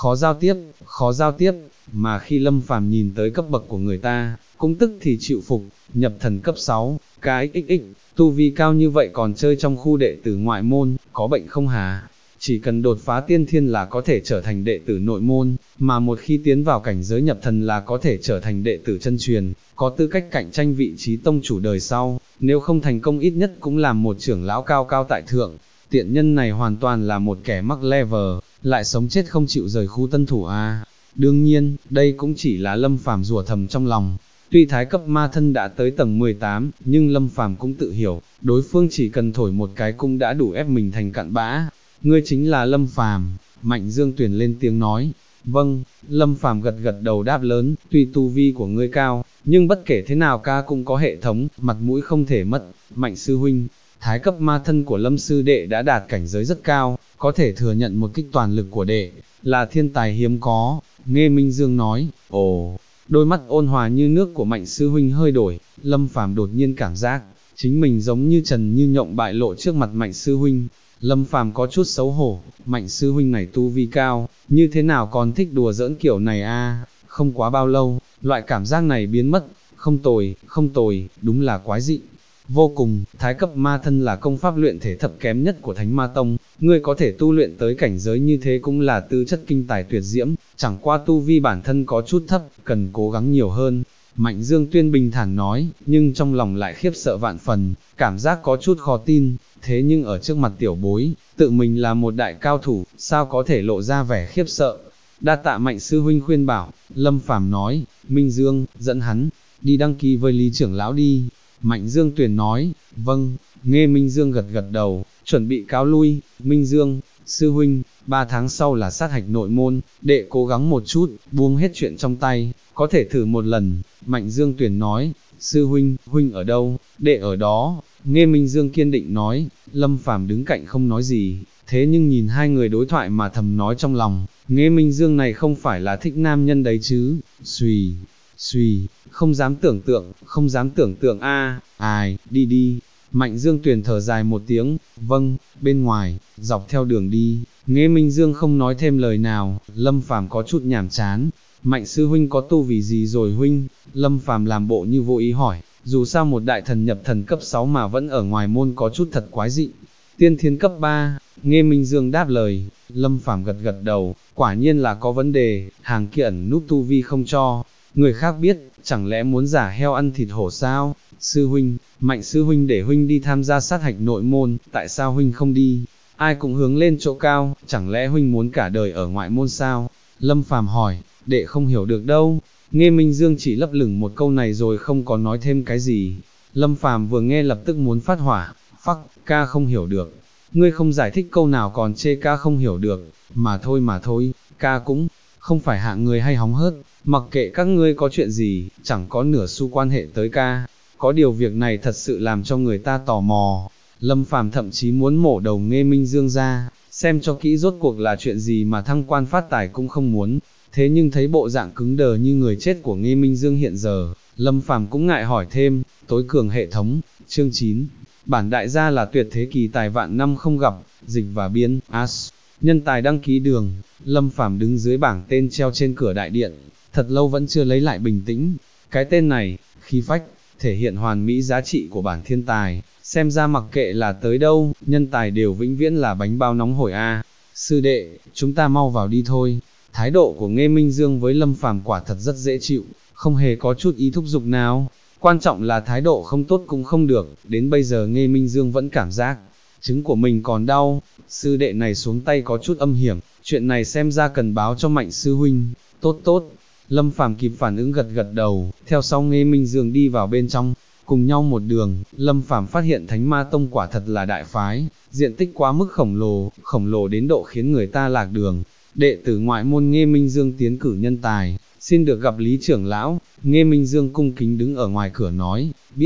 S1: khó giao tiếp, mà khi Lâm Phàm nhìn tới cấp bậc của người ta, cũng tức thì chịu phục, nhập thần cấp 6, KXX, tu vi cao như vậy còn chơi trong khu đệ tử ngoại môn, có bệnh không hả? Chỉ cần đột phá tiên thiên là có thể trở thành đệ tử nội môn, mà một khi tiến vào cảnh giới nhập thần là có thể trở thành đệ tử chân truyền, có tư cách cạnh tranh vị trí tông chủ đời sau, nếu không thành công ít nhất cũng làm một trưởng lão cao cao tại thượng. Tiện nhân này hoàn toàn là một kẻ mắc level, lại sống chết không chịu rời khu tân thủ a. Đương nhiên, đây cũng chỉ là Lâm Phàm rủa thầm trong lòng. Tuy thái cấp ma thân đã tới tầng 18, nhưng Lâm Phàm cũng tự hiểu, đối phương chỉ cần thổi một cái cũng đã đủ ép mình thành cặn bã. Ngươi chính là Lâm Phàm, Mạnh Dương Tuyền lên tiếng nói. Vâng, Lâm Phàm gật gật đầu đáp lớn, tuy tu vi của ngươi cao, nhưng bất kể thế nào ca cũng có hệ thống, mặt mũi không thể mất. Mạnh sư huynh, thái cấp ma thân của Lâm sư đệ đã đạt cảnh giới rất cao, có thể thừa nhận một kích toàn lực của đệ, là thiên tài hiếm có. Nghe Minh Dương nói, ồ, đôi mắt ôn hòa như nước của Mạnh sư huynh hơi đổi, Lâm Phàm đột nhiên cảm giác, chính mình giống như trần như nhộng bại lộ trước mặt Mạnh sư huynh. Lâm Phàm có chút xấu hổ, Mạnh sư huynh này tu vi cao, như thế nào còn thích đùa giỡn kiểu này a? Không quá bao lâu, loại cảm giác này biến mất, không tồi, đúng là quái dị. Vô cùng, thái cấp ma thân là công pháp luyện thể thập kém nhất của Thánh Ma Tông, ngươi có thể tu luyện tới cảnh giới như thế cũng là tư chất kinh tài tuyệt diễm, chẳng qua tu vi bản thân có chút thấp, cần cố gắng nhiều hơn. Mạnh Dương Tuyên bình thản nói, nhưng trong lòng lại khiếp sợ vạn phần, cảm giác có chút khó tin, thế nhưng ở trước mặt tiểu bối, tự mình là một đại cao thủ, sao có thể lộ ra vẻ khiếp sợ. Đa tạ Mạnh sư huynh khuyên bảo, Lâm Phàm nói, Minh Dương, dẫn hắn, đi đăng ký với Lý trưởng lão đi. Mạnh Dương Tuyền nói, vâng, nghe Minh Dương gật gật đầu, chuẩn bị cáo lui. Minh Dương, sư huynh, 3 tháng sau là sát hạch nội môn, đệ cố gắng một chút, buông hết chuyện trong tay, có thể thử một lần. Mạnh Dương Tuyền nói, sư huynh, huynh ở đâu, đệ ở đó. Nghe Minh Dương kiên định nói, Lâm Phàm đứng cạnh không nói gì, thế nhưng nhìn hai người đối thoại mà thầm nói trong lòng, nghe Minh Dương này không phải là thích nam nhân đấy chứ. Xùy, không dám tưởng tượng a, ai, đi đi. Mạnh Dương Tuyền thở dài một tiếng, vâng, bên ngoài, dọc theo đường đi, nghe Minh Dương không nói thêm lời nào, Lâm Phàm có chút nhàm chán. Mạnh sư huynh có tu vì gì rồi huynh? Lâm Phàm làm bộ như vô ý hỏi, dù sao một đại thần nhập thần cấp 6 mà vẫn ở ngoài môn có chút thật quái dị. Tiên thiên cấp 3, nghe Minh Dương đáp lời, Lâm Phàm gật gật đầu, quả nhiên là có vấn đề, hàng kia ẩn núp tu vi không cho. Người khác biết, chẳng lẽ muốn giả heo ăn thịt hổ sao? Sư huynh, Mạnh sư huynh để huynh đi tham gia sát hạch nội môn, tại sao huynh không đi? Ai cũng hướng lên chỗ cao, chẳng lẽ huynh muốn cả đời ở ngoại môn sao? Lâm Phàm hỏi, đệ không hiểu được đâu. Nghe Minh Dương chỉ lấp lửng một câu này rồi không có nói thêm cái gì. Lâm Phàm vừa nghe lập tức muốn phát hỏa, phắc, ca không hiểu được. Ngươi không giải thích câu nào còn chê ca không hiểu được, mà thôi, ca cũng không phải hạng người hay hóng hớt, mặc kệ các ngươi có chuyện gì, chẳng có nửa xu quan hệ tới ca. Có điều việc này thật sự làm cho người ta tò mò. Lâm Phàm thậm chí muốn mổ đầu Nghe Minh Dương ra, xem cho kỹ rốt cuộc là chuyện gì mà thăng quan phát tài cũng không muốn. Thế nhưng thấy bộ dạng cứng đờ như người chết của Nghe Minh Dương hiện giờ, Lâm Phàm cũng ngại hỏi thêm. Tối cường hệ thống, chương 9. Bản đại gia là tuyệt thế kỳ tài vạn năm không gặp, dịch và biên, as. Nhân tài đăng ký đường, Lâm Phàm đứng dưới bảng tên treo trên cửa đại điện, thật lâu vẫn chưa lấy lại bình tĩnh. Cái tên này, khí phách, thể hiện hoàn mỹ giá trị của bản thiên tài, xem ra mặc kệ là tới đâu, nhân tài đều vĩnh viễn là bánh bao nóng hổi a. Sư đệ, chúng ta mau vào đi thôi. Thái độ của Nghe Minh Dương với Lâm Phàm quả thật rất dễ chịu, không hề có chút ý thúc giục nào. Quan trọng là thái độ không tốt cũng không được, đến bây giờ Nghe Minh Dương vẫn cảm giác trứng của mình còn đau. Sư đệ này xuống tay có chút âm hiểm, chuyện này xem ra cần báo cho Mạnh sư huynh. Tốt. Lâm Phàm kịp phản ứng gật gật đầu, theo sau Nghe Minh Dương đi vào bên trong. Cùng nhau một đường, Lâm Phàm phát hiện Thánh Ma Tông quả thật là đại phái, diện tích quá mức khổng lồ đến độ khiến người ta lạc đường. Đệ tử ngoại môn Nghe Minh Dương tiến cử nhân tài, xin được gặp Lý trưởng lão. Nghe Minh Dương cung kính đứng ở ngoài cửa nói, biết.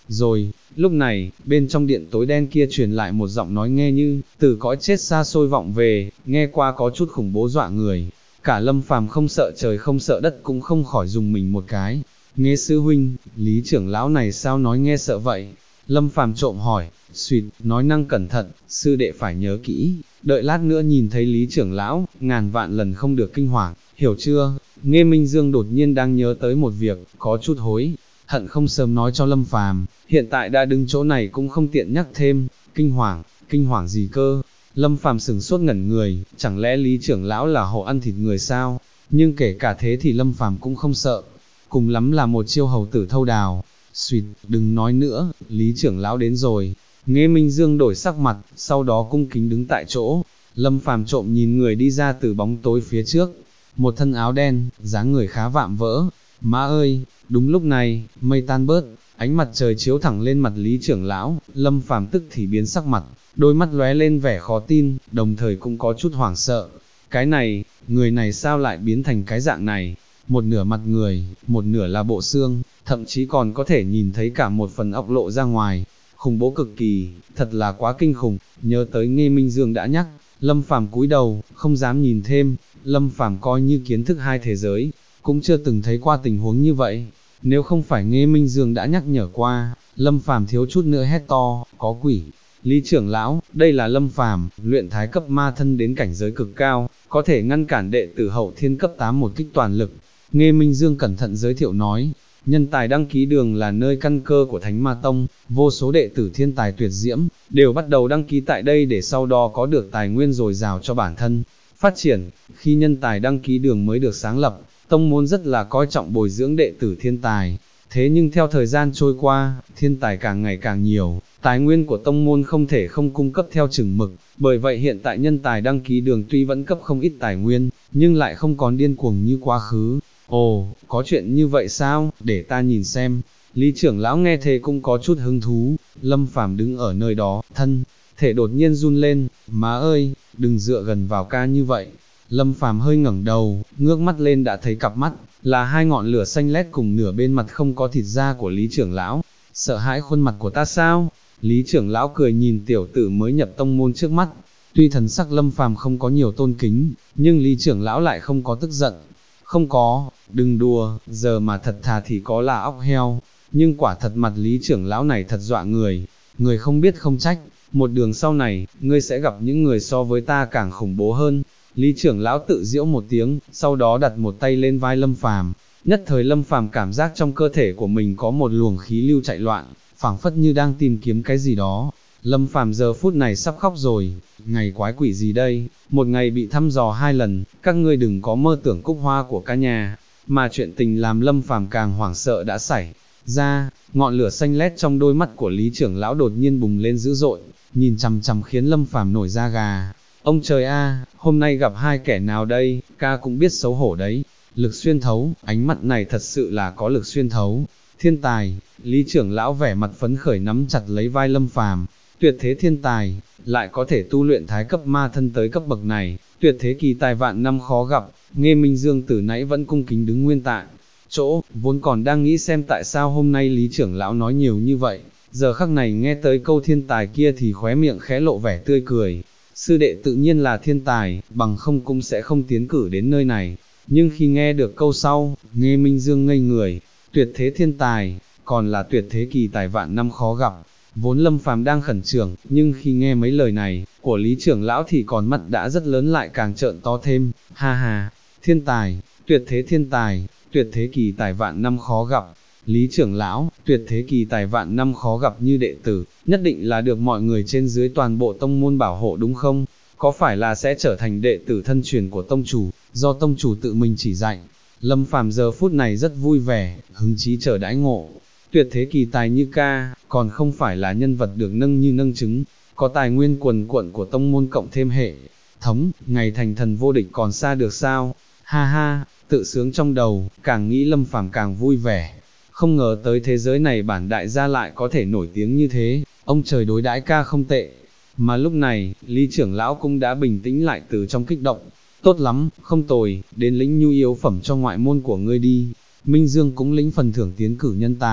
S1: Rồi, lúc này, bên trong điện tối đen kia truyền lại một giọng nói nghe như, từ cõi chết xa xôi vọng về, nghe qua có chút khủng bố dọa người. Cả Lâm Phàm không sợ trời không sợ đất cũng không khỏi dùng mình một cái. Nghe sư huynh, Lý trưởng lão này sao nói nghe sợ vậy? Lâm Phàm trộm hỏi, suýt, nói năng cẩn thận, sư đệ phải nhớ kỹ, đợi lát nữa nhìn thấy Lý trưởng lão, ngàn vạn lần không được kinh hoàng, hiểu chưa? Nghe Minh Dương đột nhiên đang nhớ tới một việc, có chút hối hận không sớm nói cho Lâm Phàm, hiện tại đã đứng chỗ này cũng không tiện nhắc thêm, kinh hoàng gì cơ? Lâm Phàm sừng sốt ngẩn người, chẳng lẽ Lý trưởng lão là hộ ăn thịt người sao? Nhưng kể cả thế thì Lâm Phàm cũng không sợ, cùng lắm là một chiêu hầu tử thâu đào. Xuyệt, đừng nói nữa, Lý trưởng lão đến rồi. Nghe Minh Dương đổi sắc mặt, sau đó cung kính đứng tại chỗ. Lâm Phàm trộm nhìn người đi ra từ bóng tối phía trước, một thân áo đen, dáng người khá vạm vỡ. Má ơi, đúng lúc này, mây tan bớt, ánh mặt trời chiếu thẳng lên mặt Lý trưởng lão, Lâm Phàm tức thì biến sắc mặt, đôi mắt lóe lên vẻ khó tin, đồng thời cũng có chút hoảng sợ. Cái này, người này sao lại biến thành cái dạng này? Một nửa mặt người, một nửa là bộ xương, thậm chí còn có thể nhìn thấy cả một phần óc lộ ra ngoài. Khủng bố cực kỳ, thật là quá kinh khủng. Nhớ tới Nghe Minh Dương đã nhắc, Lâm Phàm cúi đầu, không dám nhìn thêm. Lâm Phàm coi như kiến thức hai thế giới, cũng chưa từng thấy qua tình huống như vậy. Nếu không phải Nghe Minh Dương đã nhắc nhở qua, Lâm Phàm thiếu chút nữa hét to, có quỷ. Lý trưởng lão, đây là Lâm Phàm, luyện thái cấp ma thân đến cảnh giới cực cao, có thể ngăn cản đệ tử hậu thiên cấp 8 một kích toàn lực. Nghe Minh Dương cẩn thận giới thiệu nói, nhân tài đăng ký đường là nơi căn cơ của Thánh Ma Tông, vô số đệ tử thiên tài tuyệt diễm, đều bắt đầu đăng ký tại đây để sau đó có được tài nguyên dồi dào cho bản thân phát triển. Khi nhân tài đăng ký đường mới được sáng lập, tông môn rất là coi trọng bồi dưỡng đệ tử thiên tài. Thế nhưng theo thời gian trôi qua, thiên tài càng ngày càng nhiều, tài nguyên của tông môn không thể không cung cấp theo chừng mực, bởi vậy hiện tại nhân tài đăng ký đường tuy vẫn cấp không ít tài nguyên, nhưng lại không còn điên cuồng như quá khứ. Ồ, có chuyện như vậy sao, để ta nhìn xem. Lý trưởng lão nghe thế cũng có chút hứng thú. Lâm Phàm đứng ở nơi đó, thân thể đột nhiên run lên, má ơi, đừng dựa gần vào ca như vậy. Lâm Phàm hơi ngẩng đầu, ngước mắt lên đã thấy cặp mắt, là hai ngọn lửa xanh lét cùng nửa bên mặt không có thịt da của Lý trưởng lão. Sợ hãi khuôn mặt của ta sao? Lý trưởng lão cười nhìn tiểu tử mới nhập tông môn trước mắt. Tuy thần sắc Lâm Phàm không có nhiều tôn kính, nhưng Lý trưởng lão lại không có tức giận. Không có, đừng đùa, giờ mà thật thà thì có là óc heo. Nhưng quả thật mặt Lý trưởng lão này thật dọa người. Người không biết không trách, một đường sau này, ngươi sẽ gặp những người so với ta càng khủng bố hơn. Lý trưởng lão tự giễu một tiếng, sau đó đặt một tay lên vai Lâm Phàm. Nhất thời Lâm Phàm cảm giác trong cơ thể của mình có một luồng khí lưu chạy loạn, phảng phất như đang tìm kiếm cái gì đó. Lâm Phàm giờ phút này sắp khóc rồi, ngày quái quỷ gì đây, một ngày bị thăm dò 2 lần, các ngươi đừng có mơ tưởng cúc hoa của cả nhà. Mà chuyện tình làm Lâm Phàm càng hoảng sợ đã xảy ra, ngọn lửa xanh lét trong đôi mắt của Lý trưởng lão đột nhiên bùng lên dữ dội, nhìn chằm chằm khiến Lâm Phàm nổi da gà. Ông trời a, hôm nay gặp hai kẻ nào đây, ca cũng biết xấu hổ đấy. Lực xuyên thấu, ánh mắt này thật sự là có lực xuyên thấu. Thiên tài, Lý trưởng lão vẻ mặt phấn khởi nắm chặt lấy vai Lâm Phàm. Tuyệt thế thiên tài, lại có thể tu luyện thái cấp ma thân tới cấp bậc này, tuyệt thế kỳ tài vạn năm khó gặp. Nghe Minh Dương từ nãy vẫn cung kính đứng nguyên tại chỗ, vốn còn đang nghĩ xem tại sao hôm nay Lý trưởng lão nói nhiều như vậy, giờ khắc này nghe tới câu thiên tài kia thì khóe miệng khẽ lộ vẻ tươi cười. Sư đệ tự nhiên là thiên tài, bằng không cũng sẽ không tiến cử đến nơi này. Nhưng khi nghe được câu sau, Nghe Minh Dương ngây người, tuyệt thế thiên tài, còn là tuyệt thế kỳ tài vạn năm khó gặp. Vốn Lâm Phàm đang khẩn trương, nhưng khi nghe mấy lời này của Lý trưởng lão thì còn mắt đã rất lớn lại càng trợn to thêm. Ha ha, thiên tài, tuyệt thế thiên tài, tuyệt thế kỳ tài vạn năm khó gặp. Lý trưởng lão, tuyệt thế kỳ tài vạn năm khó gặp như đệ tử, nhất định là được mọi người trên dưới toàn bộ tông môn bảo hộ đúng không? Có phải là sẽ trở thành đệ tử thân truyền của tông chủ, do tông chủ tự mình chỉ dạy? Lâm Phàm giờ phút này rất vui vẻ, hứng chí chờ đãi ngộ. Tuyệt thế kỳ tài như ca, còn không phải là nhân vật được nâng như nâng trứng, có tài nguyên quần quận của tông môn cộng thêm hệ thống, ngày thành thần vô địch còn xa được sao? Ha ha, tự sướng trong đầu, càng nghĩ Lâm Phàm càng vui vẻ. Không ngờ tới thế giới này bản đại gia lại có thể nổi tiếng như thế, ông trời đối đãi ca không tệ. Mà lúc này, Lý trưởng lão cũng đã bình tĩnh lại từ trong kích động. Tốt lắm, không tồi, đến lĩnh nhu yếu phẩm cho ngoại môn của ngươi đi. Minh Dương cũng lĩnh phần thưởng tiến cử nhân tài,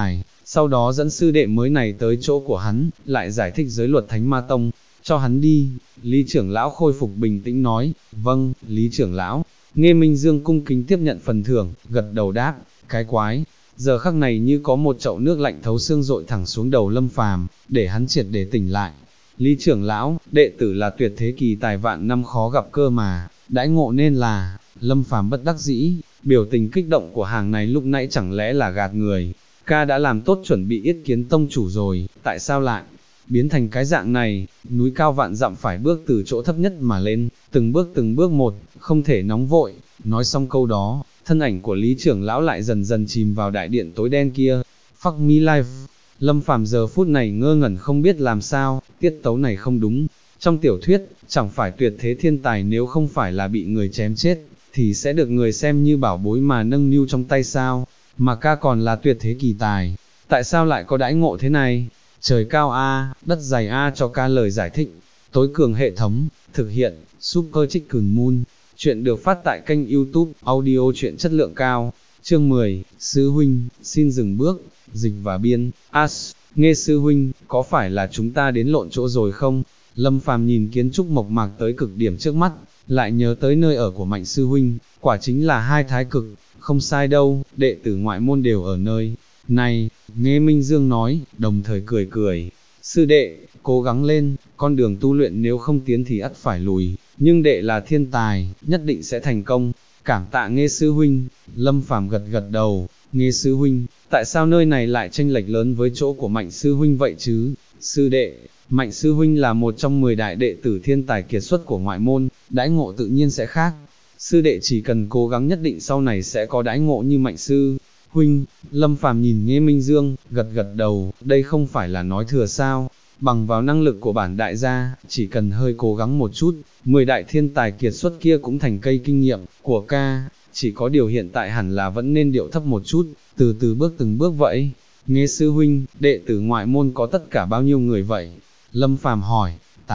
S1: sau đó dẫn sư đệ mới này tới chỗ của hắn, lại giải thích giới luật Thánh Ma Tông, cho hắn đi. Lý trưởng lão khôi phục bình tĩnh nói, vâng, Lý trưởng lão. Nghe Minh Dương cung kính tiếp nhận phần thưởng, gật đầu đáp, cái quái. Giờ khắc này như có một chậu nước lạnh thấu xương dội thẳng xuống đầu Lâm Phàm, để hắn triệt để tỉnh lại. Lý trưởng lão, đệ tử là tuyệt thế kỳ tài vạn năm khó gặp cơ mà, đãi ngộ nên là. Lâm Phàm bất đắc dĩ, biểu tình kích động của hàng này lúc nãy chẳng lẽ là gạt người. Ca đã làm tốt chuẩn bị yết kiến tông chủ rồi, tại sao lại biến thành cái dạng này? Núi cao vạn dặm phải bước từ chỗ thấp nhất mà lên, từng bước một, không thể nóng vội. Nói xong câu đó, thân ảnh của Lý trưởng lão lại dần dần chìm vào đại điện tối đen kia. Fuck me life. Lâm Phàm giờ phút này ngơ ngẩn không biết làm sao, tiết tấu này không đúng. Trong tiểu thuyết, chẳng phải tuyệt thế thiên tài nếu không phải là bị người chém chết, thì sẽ được người xem như bảo bối mà nâng niu trong tay sao, mà ca còn là tuyệt thế kỳ tài. Tại sao lại có đãi ngộ thế này? Trời cao a, đất dày a cho ca lời giải thích. Tối cường hệ thống, thực hiện, Super Chicken Moon. Chuyện được phát tại kênh YouTube, audio truyện chất lượng cao. Chương 10, Sư Huynh, xin dừng bước, dịch và biên, nghe Sư Huynh, có phải là chúng ta đến lộn chỗ rồi không? Lâm Phàm nhìn kiến trúc mộc mạc tới cực điểm trước mắt, lại nhớ tới nơi ở của Mạnh Sư Huynh, quả chính là hai thái cực, không sai đâu, đệ tử ngoại môn đều ở nơi này. Nghe Minh Dương nói, đồng thời cười cười, sư đệ, cố gắng lên, con đường tu luyện nếu không tiến thì ắt phải lùi, nhưng đệ là thiên tài, nhất định sẽ thành công. Cảm tạ Nghe Sư Huynh. Lâm Phàm gật gật đầu, Nghe Sư Huynh, tại sao nơi này lại chênh lệch lớn với chỗ của Mạnh Sư Huynh vậy chứ? Sư đệ, Mạnh Sư Huynh là một trong 10 đại đệ tử thiên tài kiệt xuất của ngoại môn, đãi ngộ tự nhiên sẽ khác. Sư đệ chỉ cần cố gắng nhất định sau này sẽ có đãi ngộ như Mạnh Sư Huynh. Lâm Phàm nhìn Nghe Minh Dương, gật gật đầu, đây không phải là nói thừa sao, bằng vào năng lực của bản đại gia, chỉ cần hơi cố gắng một chút, 10 đại thiên tài kiệt xuất kia cũng thành cây kinh nghiệm của ca, chỉ có điều hiện tại hẳn là vẫn nên điệu thấp một chút, từ từ bước từng bước vậy. Nghe Sư Huynh, đệ tử ngoại môn có tất cả bao nhiêu người vậy? Lâm Phàm hỏi.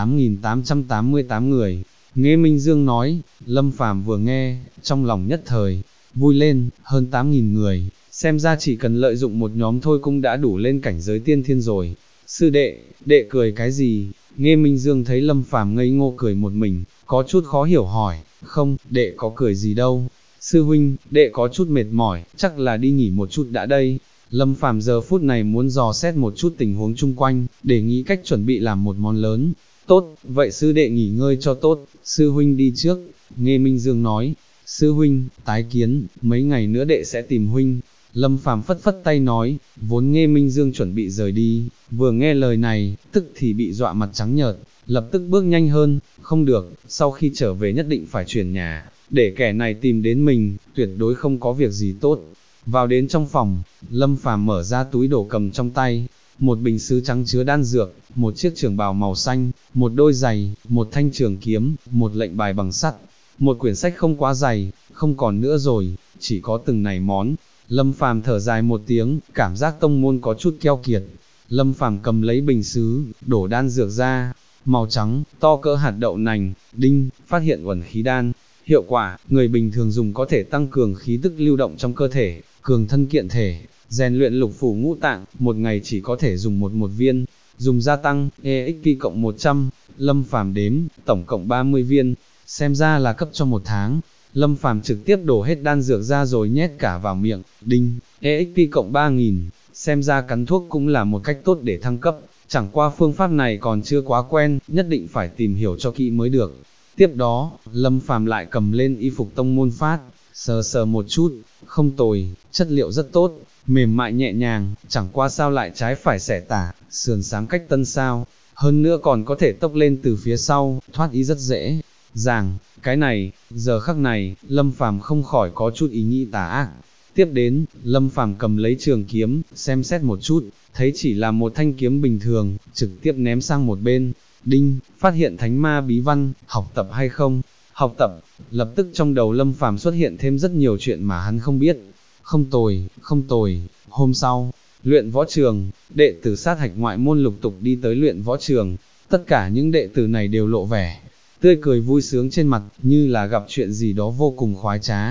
S1: 8.888 người. Nghe Minh Dương nói. Lâm Phàm vừa nghe, trong lòng nhất thời vui lên, hơn 8.000 người, xem ra chỉ cần lợi dụng một nhóm thôi cũng đã đủ lên cảnh giới tiên thiên rồi. Sư đệ, đệ cười cái gì? Nghe Minh Dương thấy Lâm Phàm ngây ngô cười một mình, có chút khó hiểu hỏi, không, đệ có cười gì đâu. Sư huynh, đệ có chút mệt mỏi, chắc là đi nghỉ một chút đã đây. Lâm Phàm giờ phút này muốn dò xét một chút tình huống chung quanh, để nghĩ cách chuẩn bị làm một món lớn. Tốt, vậy sư đệ nghỉ ngơi cho tốt, sư huynh đi trước. Nghe Minh Dương nói, sư huynh, tái kiến, mấy ngày nữa đệ sẽ tìm huynh. Lâm Phàm phất phất tay nói, vốn Nghe Minh Dương chuẩn bị rời đi, vừa nghe lời này, tức thì bị dọa mặt trắng nhợt, lập tức bước nhanh hơn, không được, sau khi trở về nhất định phải chuyển nhà, để kẻ này tìm đến mình, tuyệt đối không có việc gì tốt. Vào đến trong phòng, Lâm Phàm mở ra túi đồ cầm trong tay, một bình sứ trắng chứa đan dược, một chiếc trường bào màu xanh, một đôi giày, một thanh trường kiếm, một lệnh bài bằng sắt, một quyển sách không quá dày, không còn nữa rồi, chỉ có từng này món. Lâm Phàm thở dài một tiếng, cảm giác tông môn có chút keo kiệt. Lâm Phàm cầm lấy bình sứ, đổ đan dược ra, màu trắng, to cỡ hạt đậu nành, đinh, phát hiện uẩn khí đan. Hiệu quả, người bình thường dùng có thể tăng cường khí tức lưu động trong cơ thể, cường thân kiện thể, rèn luyện lục phủ ngũ tạng, một ngày chỉ có thể dùng một viên, dùng gia tăng, EXP cộng 100, Lâm Phàm đếm, tổng cộng 30 viên, xem ra là cấp cho một tháng. Lâm Phàm trực tiếp đổ hết đan dược ra rồi nhét cả vào miệng, đinh, EXP cộng 3000, xem ra cắn thuốc cũng là một cách tốt để thăng cấp, chẳng qua phương pháp này còn chưa quá quen, nhất định phải tìm hiểu cho kỹ mới được. Tiếp đó, Lâm Phàm lại cầm lên y phục tông môn phát, sờ sờ một chút, không tồi, chất liệu rất tốt, mềm mại nhẹ nhàng, chẳng qua sao lại trái phải xẻ tả, sườn sáng cách tân sao, hơn nữa còn có thể tốc lên từ phía sau, thoát y rất dễ dàng. Cái này, giờ khắc này, Lâm Phàm không khỏi có chút ý nghĩ tà ác. Tiếp đến, Lâm Phàm cầm lấy trường kiếm, xem xét một chút, thấy chỉ là một thanh kiếm bình thường, trực tiếp ném sang một bên. Đinh, phát hiện thánh ma bí văn, học tập hay không? Học tập. Lập tức trong đầu Lâm Phàm xuất hiện thêm rất nhiều chuyện mà hắn không biết. Không tồi, không tồi. Hôm sau, luyện võ trường, đệ tử sát hạch ngoại môn lục tục đi tới luyện võ trường. Tất cả những đệ tử này đều lộ vẻ tươi cười vui sướng trên mặt, như là gặp chuyện gì đó vô cùng khoái trá.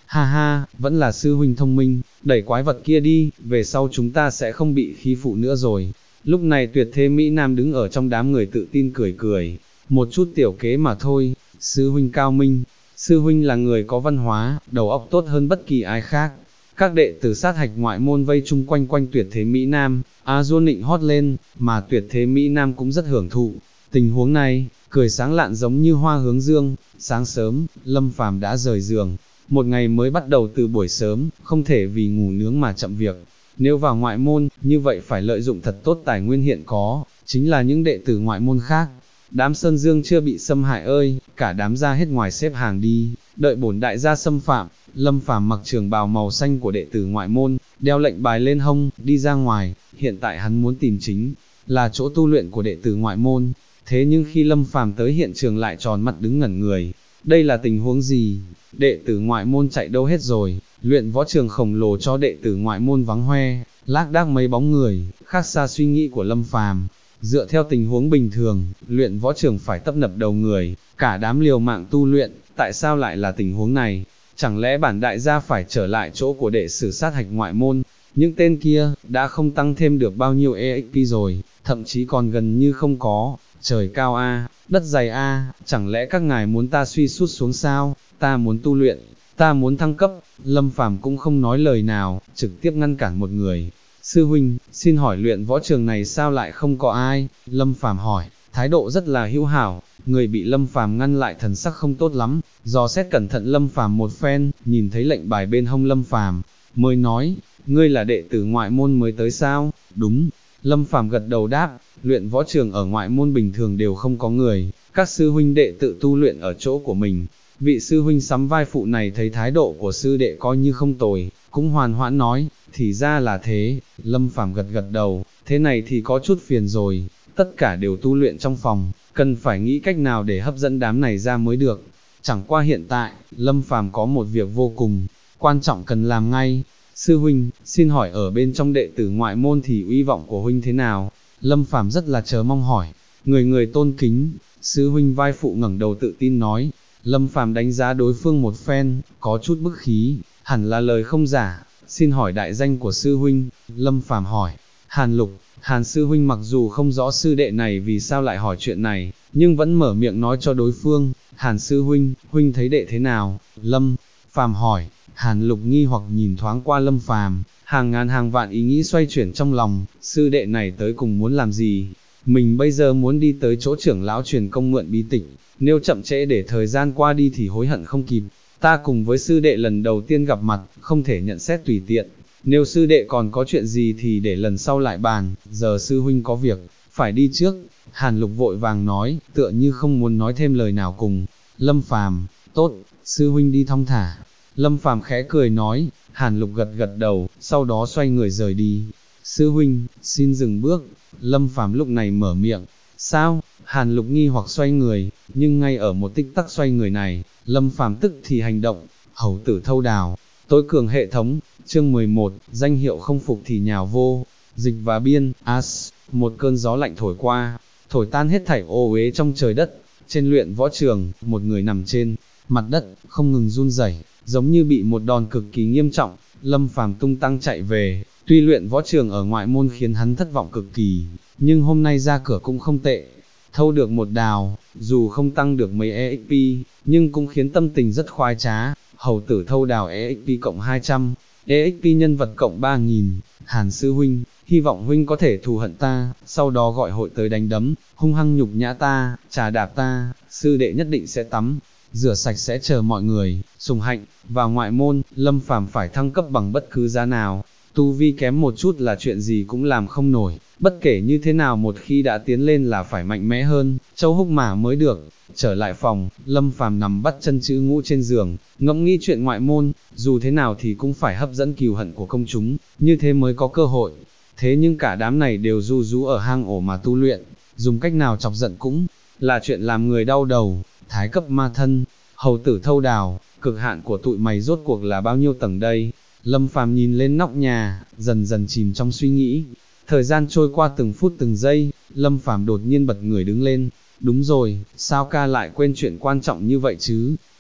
S1: ha ha, vẫn là sư huynh thông minh, đẩy quái vật kia đi, về sau chúng ta sẽ không bị khi phụ nữa rồi. Lúc này tuyệt thế Mỹ Nam đứng ở trong đám người tự tin cười cười, một chút tiểu kế mà thôi, sư huynh cao minh, sư huynh là người có văn hóa, đầu óc tốt hơn bất kỳ ai khác. Các đệ tử sát hạch ngoại môn vây chung quanh quanh tuyệt thế Mỹ Nam, A-dua nịnh hót lên, mà tuyệt thế Mỹ Nam cũng rất hưởng thụ. Tình huống này, cười sáng lạn giống như hoa hướng dương. Sáng sớm, Lâm Phàm đã rời giường, một ngày mới bắt đầu từ buổi sớm, không thể vì ngủ nướng mà chậm việc. Nếu vào ngoại môn, như vậy phải lợi dụng thật tốt tài nguyên hiện có, chính là những đệ tử ngoại môn khác. Đám Sơn Dương chưa bị xâm hại ơi, cả đám ra hết ngoài xếp hàng đi, đợi bổn đại gia xâm phạm. Lâm Phàm mặc trường bào màu xanh của đệ tử ngoại môn, đeo lệnh bài lên hông, đi ra ngoài. Hiện tại hắn muốn tìm chính là chỗ tu luyện của đệ tử ngoại môn. Thế nhưng khi Lâm Phàm tới hiện trường lại tròn mặt đứng ngẩn người. Đây là tình huống gì? Đệ tử ngoại môn chạy đâu hết rồi? Luyện võ trường khổng lồ cho đệ tử ngoại môn vắng hoe, lác đác mấy bóng người, khác xa suy nghĩ của Lâm Phàm. Dựa theo tình huống bình thường, luyện võ trường phải tấp nập đầu người, cả đám liều mạng tu luyện, tại sao lại là tình huống này? Chẳng lẽ bản đại gia phải trở lại chỗ của đệ sử sát hạch ngoại môn? Những tên kia, đã không tăng thêm được bao nhiêu EXP rồi, thậm chí còn gần như không có. Trời cao a, đất dày a, chẳng lẽ các ngài muốn ta suy sút xuống sao? Ta muốn tu luyện, ta muốn thăng cấp. Lâm Phàm cũng không nói lời nào, trực tiếp ngăn cản một người. Sư huynh, xin hỏi luyện võ trường này sao lại không có ai? Lâm Phàm hỏi, thái độ rất là hữu hảo. Người bị Lâm Phàm ngăn lại thần sắc không tốt lắm, dò xét cẩn thận Lâm Phàm một phen, nhìn thấy lệnh bài bên hông Lâm Phàm, mới nói, ngươi là đệ tử ngoại môn mới tới sao? Đúng. Lâm Phàm gật đầu đáp, luyện võ trường ở ngoại môn bình thường đều không có người, các sư huynh đệ tự tu luyện ở chỗ của mình. Vị sư huynh sắm vai phụ này thấy thái độ của sư đệ coi như không tồi, cũng hoàn hoãn nói, thì ra là thế. Lâm Phàm gật gật đầu, thế này thì có chút phiền rồi, tất cả đều tu luyện trong phòng, cần phải nghĩ cách nào để hấp dẫn đám này ra mới được. Chẳng qua hiện tại, Lâm Phàm có một việc vô cùng quan trọng cần làm ngay. Sư huynh, xin hỏi ở bên trong đệ tử ngoại môn thì uy vọng của huynh thế nào? Lâm Phàm rất là chờ mong hỏi, người người tôn kính. Sư huynh vai phụ ngẩng đầu tự tin nói. Lâm Phàm đánh giá đối phương một phen, có chút bức khí, hẳn là lời không giả. Xin hỏi đại danh của sư huynh? Lâm Phàm hỏi. Hàn Lục. Hàn sư huynh mặc dù không rõ sư đệ này vì sao lại hỏi chuyện này, nhưng vẫn mở miệng nói cho đối phương. Hàn sư huynh, huynh thấy đệ thế nào? Lâm Phàm hỏi. Hàn Lục nghi hoặc nhìn thoáng qua Lâm Phàm, hàng ngàn hàng vạn ý nghĩ xoay chuyển trong lòng, sư đệ này tới cùng muốn làm gì? Mình bây giờ muốn đi tới chỗ trưởng lão truyền công mượn bí tịch, nếu chậm trễ để thời gian qua đi thì hối hận không kịp. Ta cùng với sư đệ lần đầu tiên gặp mặt, không thể nhận xét tùy tiện. Nếu sư đệ còn có chuyện gì thì để lần sau lại bàn, giờ sư huynh có việc, phải đi trước. Hàn Lục vội vàng nói, tựa như không muốn nói thêm lời nào cùng Lâm Phàm. Tốt, sư huynh đi thong thả. Lâm Phàm khẽ cười nói. Hàn Lục gật gật đầu, sau đó xoay người rời đi. Sư huynh, xin dừng bước. Lâm Phàm lúc này mở miệng. Sao? Hàn Lục nghi hoặc xoay người, nhưng ngay ở một tích tắc xoay người này, Lâm Phàm tức thì hành động. Hầu tử thâu đào, tối cường hệ thống. Chương 11, danh hiệu không phục thì nhào vô. Dịch và biên, as. Một cơn gió lạnh thổi qua, thổi tan hết thảy ô uế trong trời đất. Trên luyện võ trường, một người nằm trên mặt đất, không ngừng run rẩy, giống như bị một đòn cực kỳ nghiêm trọng. Lâm Phàm tung tăng chạy về, tuy luyện võ trường ở ngoại môn khiến hắn thất vọng cực kỳ, nhưng hôm nay ra cửa cũng không tệ. Thâu được một đào, dù không tăng được mấy EXP, nhưng cũng khiến tâm tình rất khoái trá. Hầu tử thâu đào EXP cộng 200, EXP nhân vật cộng 3000. Hàn sư huynh, hy vọng huynh có thể thù hận ta, sau đó gọi hội tới đánh đấm, hung hăng nhục nhã ta, trà đạp ta. Sư đệ nhất định sẽ tắm rửa sạch sẽ chờ mọi người sùng hạnh. Vào ngoại môn, Lâm Phàm phải thăng cấp bằng bất cứ giá nào, tu vi kém một chút là chuyện gì cũng làm không nổi, bất kể như thế nào một khi đã tiến lên là phải mạnh mẽ hơn, châu húc mả mới được. Trở lại phòng, Lâm Phàm nằm bắt chân chữ ngũ trên giường, ngẫm nghĩ chuyện ngoại môn, dù thế nào thì cũng phải hấp dẫn cừu hận của công chúng, như thế mới có cơ hội. Thế nhưng cả đám này đều ru rú ở hang ổ mà tu luyện, dùng cách nào chọc giận cũng là chuyện làm người đau đầu. Thái cấp ma thân, hầu tử thâu đào, cực hạn của tụi mày rốt cuộc là bao nhiêu tầng đây? Lâm Phàm nhìn lên nóc nhà, dần dần chìm trong suy nghĩ. Thời gian trôi qua từng phút từng giây, Lâm Phàm đột nhiên bật người đứng lên. Đúng rồi, sao ca lại quên chuyện quan trọng như vậy chứ?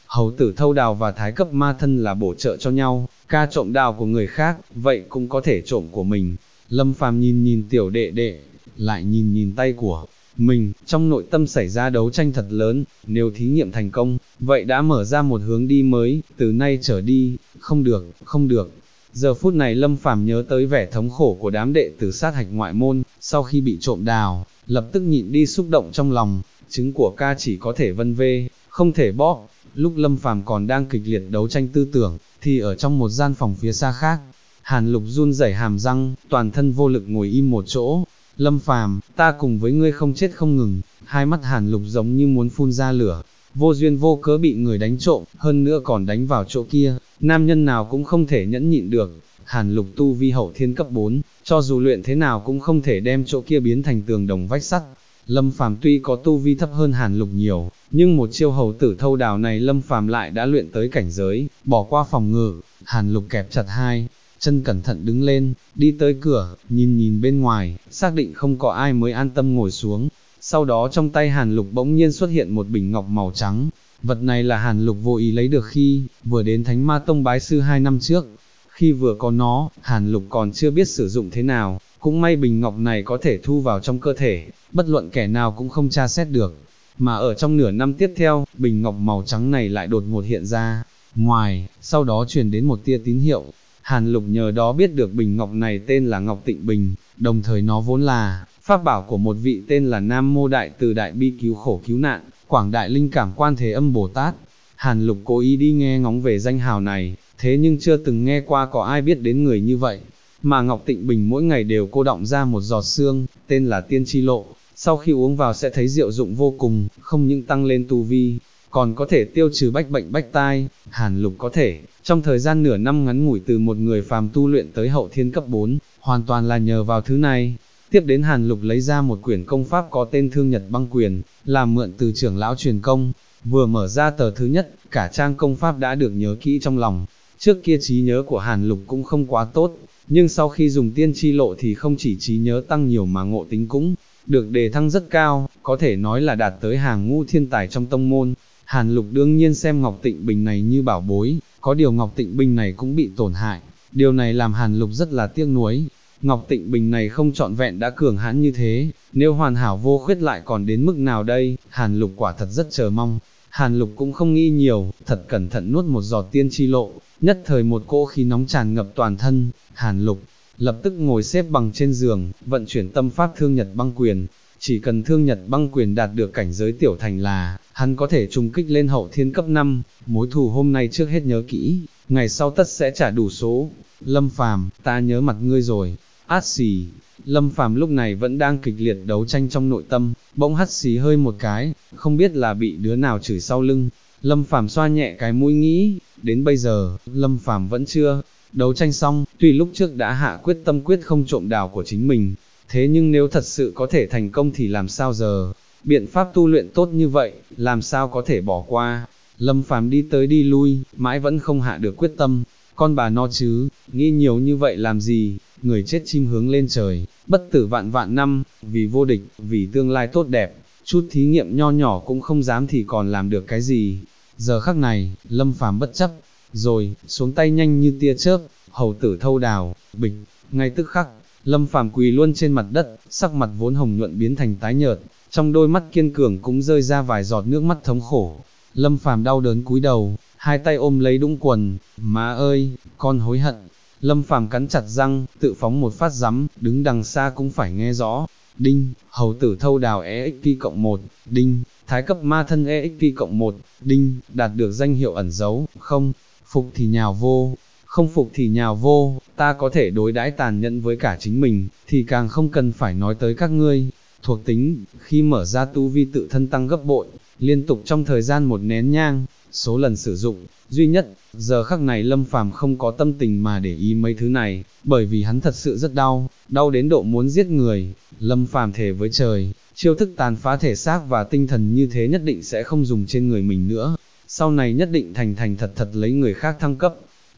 S1: hầu tử thâu đào và thái cấp ma thân là bổ trợ cho nhau, ca trộm đào của người khác, vậy cũng có thể trộm của mình. Lâm Phàm nhìn nhìn tiểu đệ đệ, lại nhìn nhìn tay của mình, trong nội tâm xảy ra đấu tranh thật lớn, nếu thí nghiệm thành công, vậy đã mở ra một hướng đi mới, từ nay trở đi, không được, không được. Giờ phút này Lâm Phàm nhớ tới vẻ thống khổ của đám đệ tử sát hạch ngoại môn, sau khi bị trộm đào, lập tức nhịn đi xúc động trong lòng, trứng của ca chỉ có thể vân vê, không thể bóp. Lúc Lâm Phàm còn đang kịch liệt đấu tranh tư tưởng, thì ở trong một gian phòng phía xa khác, Hàn Lục run rẩy hàm răng, toàn thân vô lực ngồi im một chỗ. Lâm Phàm, ta cùng với ngươi không chết không ngừng. Hai mắt Hàn Lục giống như muốn phun ra lửa, vô duyên vô cớ bị người đánh trộm, hơn nữa còn đánh vào chỗ kia, nam nhân nào cũng không thể nhẫn nhịn được. Hàn Lục tu vi hậu thiên cấp 4, cho dù luyện thế nào cũng không thể đem chỗ kia biến thành tường đồng vách sắt. Lâm Phàm tuy có tu vi thấp hơn Hàn Lục nhiều, nhưng một chiêu hầu tử thâu đào này Lâm Phàm lại đã luyện tới cảnh giới, bỏ qua phòng ngự. Hàn Lục kẹp chặt hai chân cẩn thận đứng lên, đi tới cửa, nhìn nhìn bên ngoài, xác định không có ai mới an tâm ngồi xuống. Sau đó trong tay Hàn Lục bỗng nhiên xuất hiện một bình ngọc màu trắng. Vật này là Hàn Lục vô ý lấy được khi vừa đến Thánh Ma Tông bái sư 2 năm trước. Khi vừa có nó, Hàn Lục còn chưa biết sử dụng thế nào, cũng may bình ngọc này có thể thu vào trong cơ thể, bất luận kẻ nào cũng không tra xét được. Mà ở trong nửa năm tiếp theo, bình ngọc màu trắng này lại đột ngột hiện ra ngoài, sau đó truyền đến một tia tín hiệu. Hàn Lục nhờ đó biết được bình ngọc này tên là Ngọc Tịnh Bình, đồng thời nó vốn là pháp bảo của một vị tên là Nam Mô Đại Từ Đại Bi cứu khổ cứu nạn, Quảng Đại Linh Cảm Quan Thế Âm Bồ Tát. Hàn Lục cố ý đi nghe ngóng về danh hào này, thế nhưng chưa từng nghe qua có ai biết đến người như vậy. Mà Ngọc Tịnh Bình mỗi ngày đều cô đọng ra một giọt xương, tên là Tiên Chi Lộ, sau khi uống vào sẽ thấy diệu dụng vô cùng, không những tăng lên tu vi, còn có thể tiêu trừ bách bệnh bách tai. Hàn Lục có thể, trong thời gian nửa năm ngắn ngủi từ một người phàm tu luyện tới hậu thiên cấp 4, hoàn toàn là nhờ vào thứ này. Tiếp đến Hàn Lục lấy ra một quyển công pháp có tên Thương Nhật Băng Quyền, làm mượn từ trưởng lão truyền công. Vừa mở ra tờ thứ nhất, cả trang công pháp đã được nhớ kỹ trong lòng. Trước kia trí nhớ của Hàn Lục cũng không quá tốt, nhưng sau khi dùng Tiên Chi Lộ thì không chỉ trí nhớ tăng nhiều mà ngộ tính cũng được đề thăng rất cao, có thể nói là đạt tới hàng ngũ thiên tài trong tông môn. Hàn Lục đương nhiên xem Ngọc Tịnh Bình này như bảo bối, có điều Ngọc Tịnh Bình này cũng bị tổn hại, điều này làm Hàn Lục rất là tiếc nuối. Ngọc Tịnh Bình này không trọn vẹn đã cường hãn như thế, nếu hoàn hảo vô khuyết lại còn đến mức nào đây? Hàn Lục quả thật rất chờ mong. Hàn Lục cũng không nghĩ nhiều, thật cẩn thận nuốt một giọt Tiên Chi Lộ, nhất thời một cỗ khí nóng tràn ngập toàn thân. Hàn Lục lập tức ngồi xếp bằng trên giường, vận chuyển tâm pháp Thương Nhật Băng Quyền. Chỉ cần Thương Nhật Băng Quyền đạt được cảnh giới tiểu thành là, hắn có thể trùng kích lên hậu thiên cấp 5, mối thù hôm nay trước hết nhớ kỹ, ngày sau tất sẽ trả đủ số. Lâm Phàm, ta nhớ mặt ngươi rồi. Át xì. Lâm Phàm lúc này vẫn đang kịch liệt đấu tranh trong nội tâm, bỗng hắt xì hơi một cái, không biết là bị đứa nào chửi sau lưng. Lâm Phàm xoa nhẹ cái mũi nghĩ, đến bây giờ, Lâm Phàm vẫn chưa đấu tranh xong, tuy lúc trước đã hạ quyết tâm quyết không trộm đào của chính mình, thế nhưng nếu thật sự có thể thành công thì làm sao giờ? Biện pháp tu luyện tốt như vậy, làm sao có thể bỏ qua? Lâm Phàm đi tới đi lui, mãi vẫn không hạ được quyết tâm. Con bà nó chứ, nghĩ nhiều như vậy làm gì? Người chết chim hướng lên trời, bất tử vạn vạn năm, vì vô địch, vì tương lai tốt đẹp, chút thí nghiệm nho nhỏ cũng không dám thì còn làm được cái gì? Giờ khắc này, Lâm Phàm bất chấp, rồi, xuống tay nhanh như tia chớp, hầu tử thâu đào, bịch, ngay tức khắc, Lâm Phàm quỳ luôn trên mặt đất, sắc mặt vốn hồng nhuận biến thành tái nhợt, trong đôi mắt kiên cường cũng rơi ra vài giọt nước mắt thống khổ. Lâm Phàm đau đớn cúi đầu, hai tay ôm lấy đũng quần, má ơi, con hối hận. Lâm Phàm cắn chặt răng, tự phóng một phát giấm, đứng đằng xa cũng phải nghe rõ. Đinh, hầu tử thâu đào EXP cộng 1, đinh, thái cấp ma thân EXP cộng 1, đinh, đạt được danh hiệu ẩn dấu, không, phục thì nhào vô, không phục thì nhào vô, ta có thể đối đãi tàn nhẫn với cả chính mình, thì càng không cần phải nói tới các ngươi. Thuộc tính, khi mở ra tu vi tự thân tăng gấp bội, liên tục trong thời gian một nén nhang, số lần sử dụng, duy nhất, giờ khắc này Lâm Phàm không có tâm tình mà để ý mấy thứ này, bởi vì hắn thật sự rất đau, đau đến độ muốn giết người. Lâm Phàm thề với trời, chiêu thức tàn phá thể xác và tinh thần như thế nhất định sẽ không dùng trên người mình nữa, sau này nhất định thành thật thật lấy người khác thăng cấp.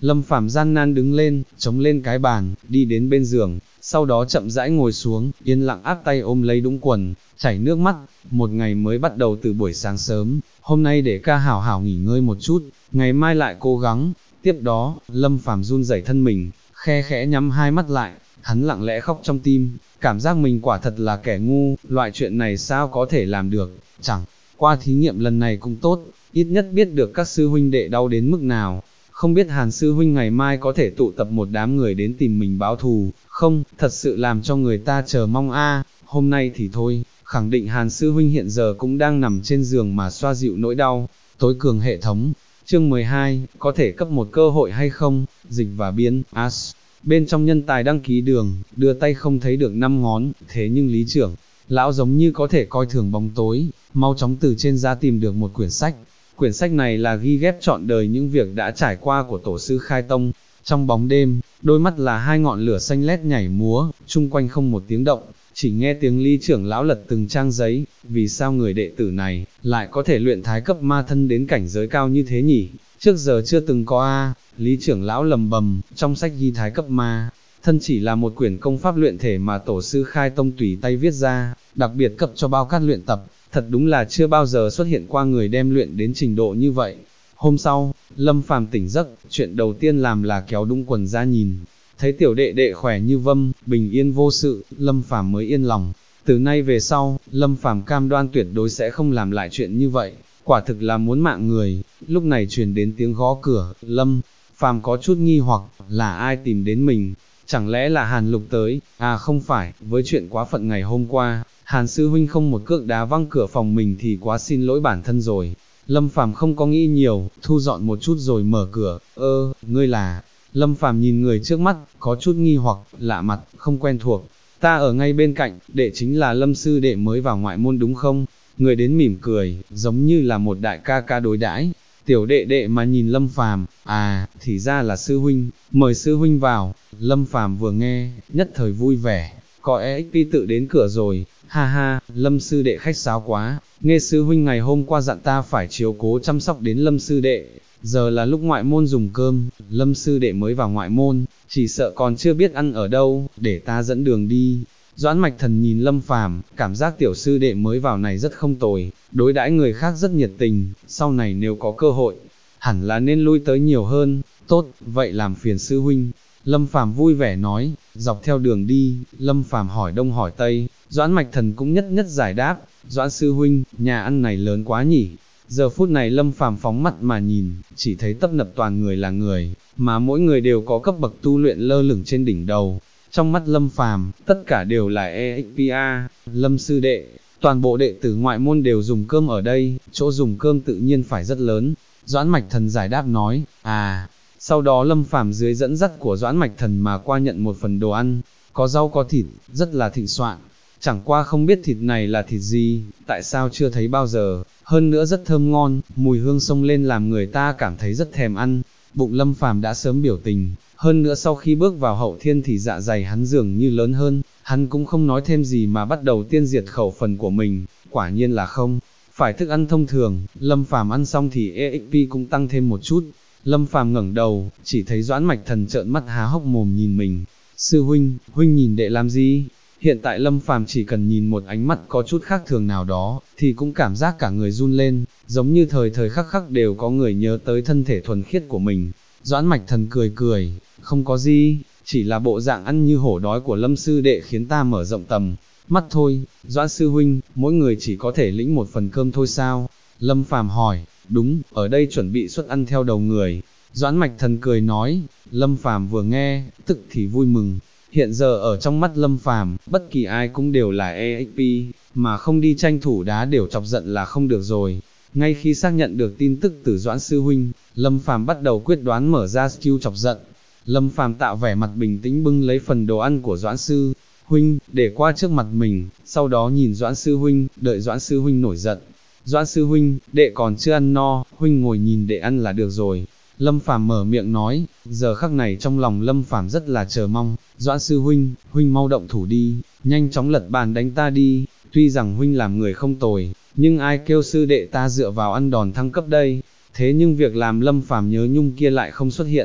S1: Lâm Phàm gian nan đứng lên, chống lên cái bàn, đi đến bên giường, sau đó chậm rãi ngồi xuống, yên lặng áp tay ôm lấy đũng quần, chảy nước mắt. Một ngày mới bắt đầu từ buổi sáng sớm, hôm nay để ca hảo hảo nghỉ ngơi một chút, ngày mai lại cố gắng. Tiếp đó, Lâm Phàm run rẩy thân mình, khe khẽ nhắm hai mắt lại, hắn lặng lẽ khóc trong tim, cảm giác mình quả thật là kẻ ngu, loại chuyện này sao có thể làm được, chẳng qua thí nghiệm lần này cũng tốt, ít nhất biết được các sư huynh đệ đau đến mức nào. Không biết Hàn sư huynh ngày mai có thể tụ tập một đám người đến tìm mình báo thù, không, thật sự làm cho người ta chờ mong a. Hôm nay thì thôi, khẳng định Hàn sư huynh hiện giờ cũng đang nằm trên giường mà xoa dịu nỗi đau. Tối cường hệ thống, chương 12, có thể cấp một cơ hội hay không, dịch và biên, as. Bên trong nhân tài đăng ký đường, đưa tay không thấy được 5 ngón, thế nhưng lý trưởng, lão giống như có thể coi thường bóng tối, mau chóng từ trên giá tìm được một quyển sách. Quyển sách này là ghi ghép trọn đời những việc đã trải qua của tổ sư Khai Tông. Trong bóng đêm, đôi mắt là hai ngọn lửa xanh lét nhảy múa, chung quanh không một tiếng động, chỉ nghe tiếng lý trưởng lão lật từng trang giấy. Vì sao người đệ tử này lại có thể luyện thái cấp ma thân đến cảnh giới cao như thế nhỉ? Trước giờ chưa từng có a. Lý trưởng lão lầm bầm, trong sách ghi thái cấp ma thân chỉ là một quyển công pháp luyện thể mà tổ sư Khai Tông tùy tay viết ra, đặc biệt cấp cho Bao Cát luyện tập. Thật đúng là chưa bao giờ xuất hiện qua người đem luyện đến trình độ như vậy. Hôm sau, Lâm Phàm tỉnh giấc, chuyện đầu tiên làm là kéo đũng quần ra nhìn, thấy tiểu đệ đệ khỏe như vâm, bình yên vô sự, Lâm Phàm mới yên lòng. Từ nay về sau, Lâm Phàm cam đoan tuyệt đối sẽ không làm lại chuyện như vậy, quả thực là muốn mạng người. Lúc này truyền đến tiếng gõ cửa, Lâm Phàm có chút nghi hoặc, là ai tìm đến mình, chẳng lẽ là Hàn Lục tới, à không phải, với chuyện quá phận ngày hôm qua, Hàn sư huynh không một cước đá văng cửa phòng mình thì quá xin lỗi bản thân rồi. Lâm Phàm không có nghĩ nhiều, thu dọn một chút rồi mở cửa, ngươi là... Lâm Phàm nhìn người trước mắt, có chút nghi hoặc, lạ mặt, không quen thuộc. Ta ở ngay bên cạnh, đệ chính là Lâm sư đệ mới vào ngoại môn đúng không? Người đến mỉm cười, giống như là một đại ca ca đối đãi. Tiểu đệ đệ mà nhìn Lâm Phàm, à, thì ra là sư huynh, mời sư huynh vào. Lâm Phàm vừa nghe, nhất thời vui vẻ, có EXP tự đến cửa rồi, ha ha, Lâm sư đệ khách sáo quá, nghe sư huynh ngày hôm qua dặn ta phải chiếu cố chăm sóc đến Lâm sư đệ, giờ là lúc ngoại môn dùng cơm, Lâm sư đệ mới vào ngoại môn, chỉ sợ còn chưa biết ăn ở đâu, để ta dẫn đường đi. Doãn Mạch Thần nhìn Lâm Phàm, cảm giác tiểu sư đệ mới vào này rất không tồi, đối đãi người khác rất nhiệt tình, sau này nếu có cơ hội, hẳn là nên lui tới nhiều hơn. Tốt, vậy làm phiền sư huynh. Lâm Phàm vui vẻ nói, dọc theo đường đi, Lâm Phàm hỏi đông hỏi tây, Doãn Mạch Thần cũng nhất nhất giải đáp. Doãn sư huynh, nhà ăn này lớn quá nhỉ? Giờ phút này Lâm Phàm phóng mắt mà nhìn, chỉ thấy tấp nập toàn người là người, mà mỗi người đều có cấp bậc tu luyện lơ lửng trên đỉnh đầu. Trong mắt Lâm Phàm, tất cả đều là EXPA. Lâm sư đệ, toàn bộ đệ tử ngoại môn đều dùng cơm ở đây, chỗ dùng cơm tự nhiên phải rất lớn. Doãn Mạch Thần giải đáp nói, à. Sau đó Lâm Phàm dưới dẫn dắt của Doãn Mạch Thần mà qua nhận một phần đồ ăn, có rau có thịt, rất là thịnh soạn. Chẳng qua không biết thịt này là thịt gì, tại sao chưa thấy bao giờ, hơn nữa rất thơm ngon, mùi hương xông lên làm người ta cảm thấy rất thèm ăn. Bụng Lâm Phàm đã sớm biểu tình, hơn nữa sau khi bước vào hậu thiên thì dạ dày hắn dường như lớn hơn, hắn cũng không nói thêm gì mà bắt đầu tiên diệt khẩu phần của mình, quả nhiên là không phải thức ăn thông thường. Lâm Phàm ăn xong thì EXP cũng tăng thêm một chút. Lâm Phàm ngẩng đầu, chỉ thấy Doãn Mạch Thần trợn mắt há hốc mồm nhìn mình. Sư huynh, huynh nhìn đệ làm gì? Hiện tại Lâm Phàm chỉ cần nhìn một ánh mắt có chút khác thường nào đó, thì cũng cảm giác cả người run lên, giống như thời thời khắc khắc đều có người nhớ tới thân thể thuần khiết của mình. Doãn Mạch Thần cười cười, không có gì, chỉ là bộ dạng ăn như hổ đói của Lâm sư đệ khiến ta mở rộng tầm mắt thôi. Doãn sư huynh, mỗi người chỉ có thể lĩnh một phần cơm thôi sao? Lâm Phàm hỏi. Đúng, ở đây chuẩn bị suất ăn theo đầu người. Doãn Mạch Thần cười nói. Lâm Phàm vừa nghe, tức thì vui mừng. Hiện giờ ở trong mắt Lâm Phàm, bất kỳ ai cũng đều là EXP, mà không đi tranh thủ đá đều chọc giận là không được rồi. Ngay khi xác nhận được tin tức từ Doãn sư huynh, Lâm Phàm bắt đầu quyết đoán mở ra skill chọc giận. Lâm Phàm tạo vẻ mặt bình tĩnh bưng lấy phần đồ ăn của Doãn sư huynh, để qua trước mặt mình, sau đó nhìn Doãn sư huynh, đợi Doãn sư huynh nổi giận. Doãn sư huynh, đệ còn chưa ăn no, huynh ngồi nhìn đệ ăn là được rồi. Lâm Phàm mở miệng nói, giờ khắc này trong lòng Lâm Phàm rất là chờ mong. Doãn sư huynh, huynh mau động thủ đi, nhanh chóng lật bàn đánh ta đi. Tuy rằng huynh làm người không tồi, nhưng ai kêu sư đệ ta dựa vào ăn đòn thăng cấp đây. Thế nhưng việc làm Lâm Phàm nhớ nhung kia lại không xuất hiện.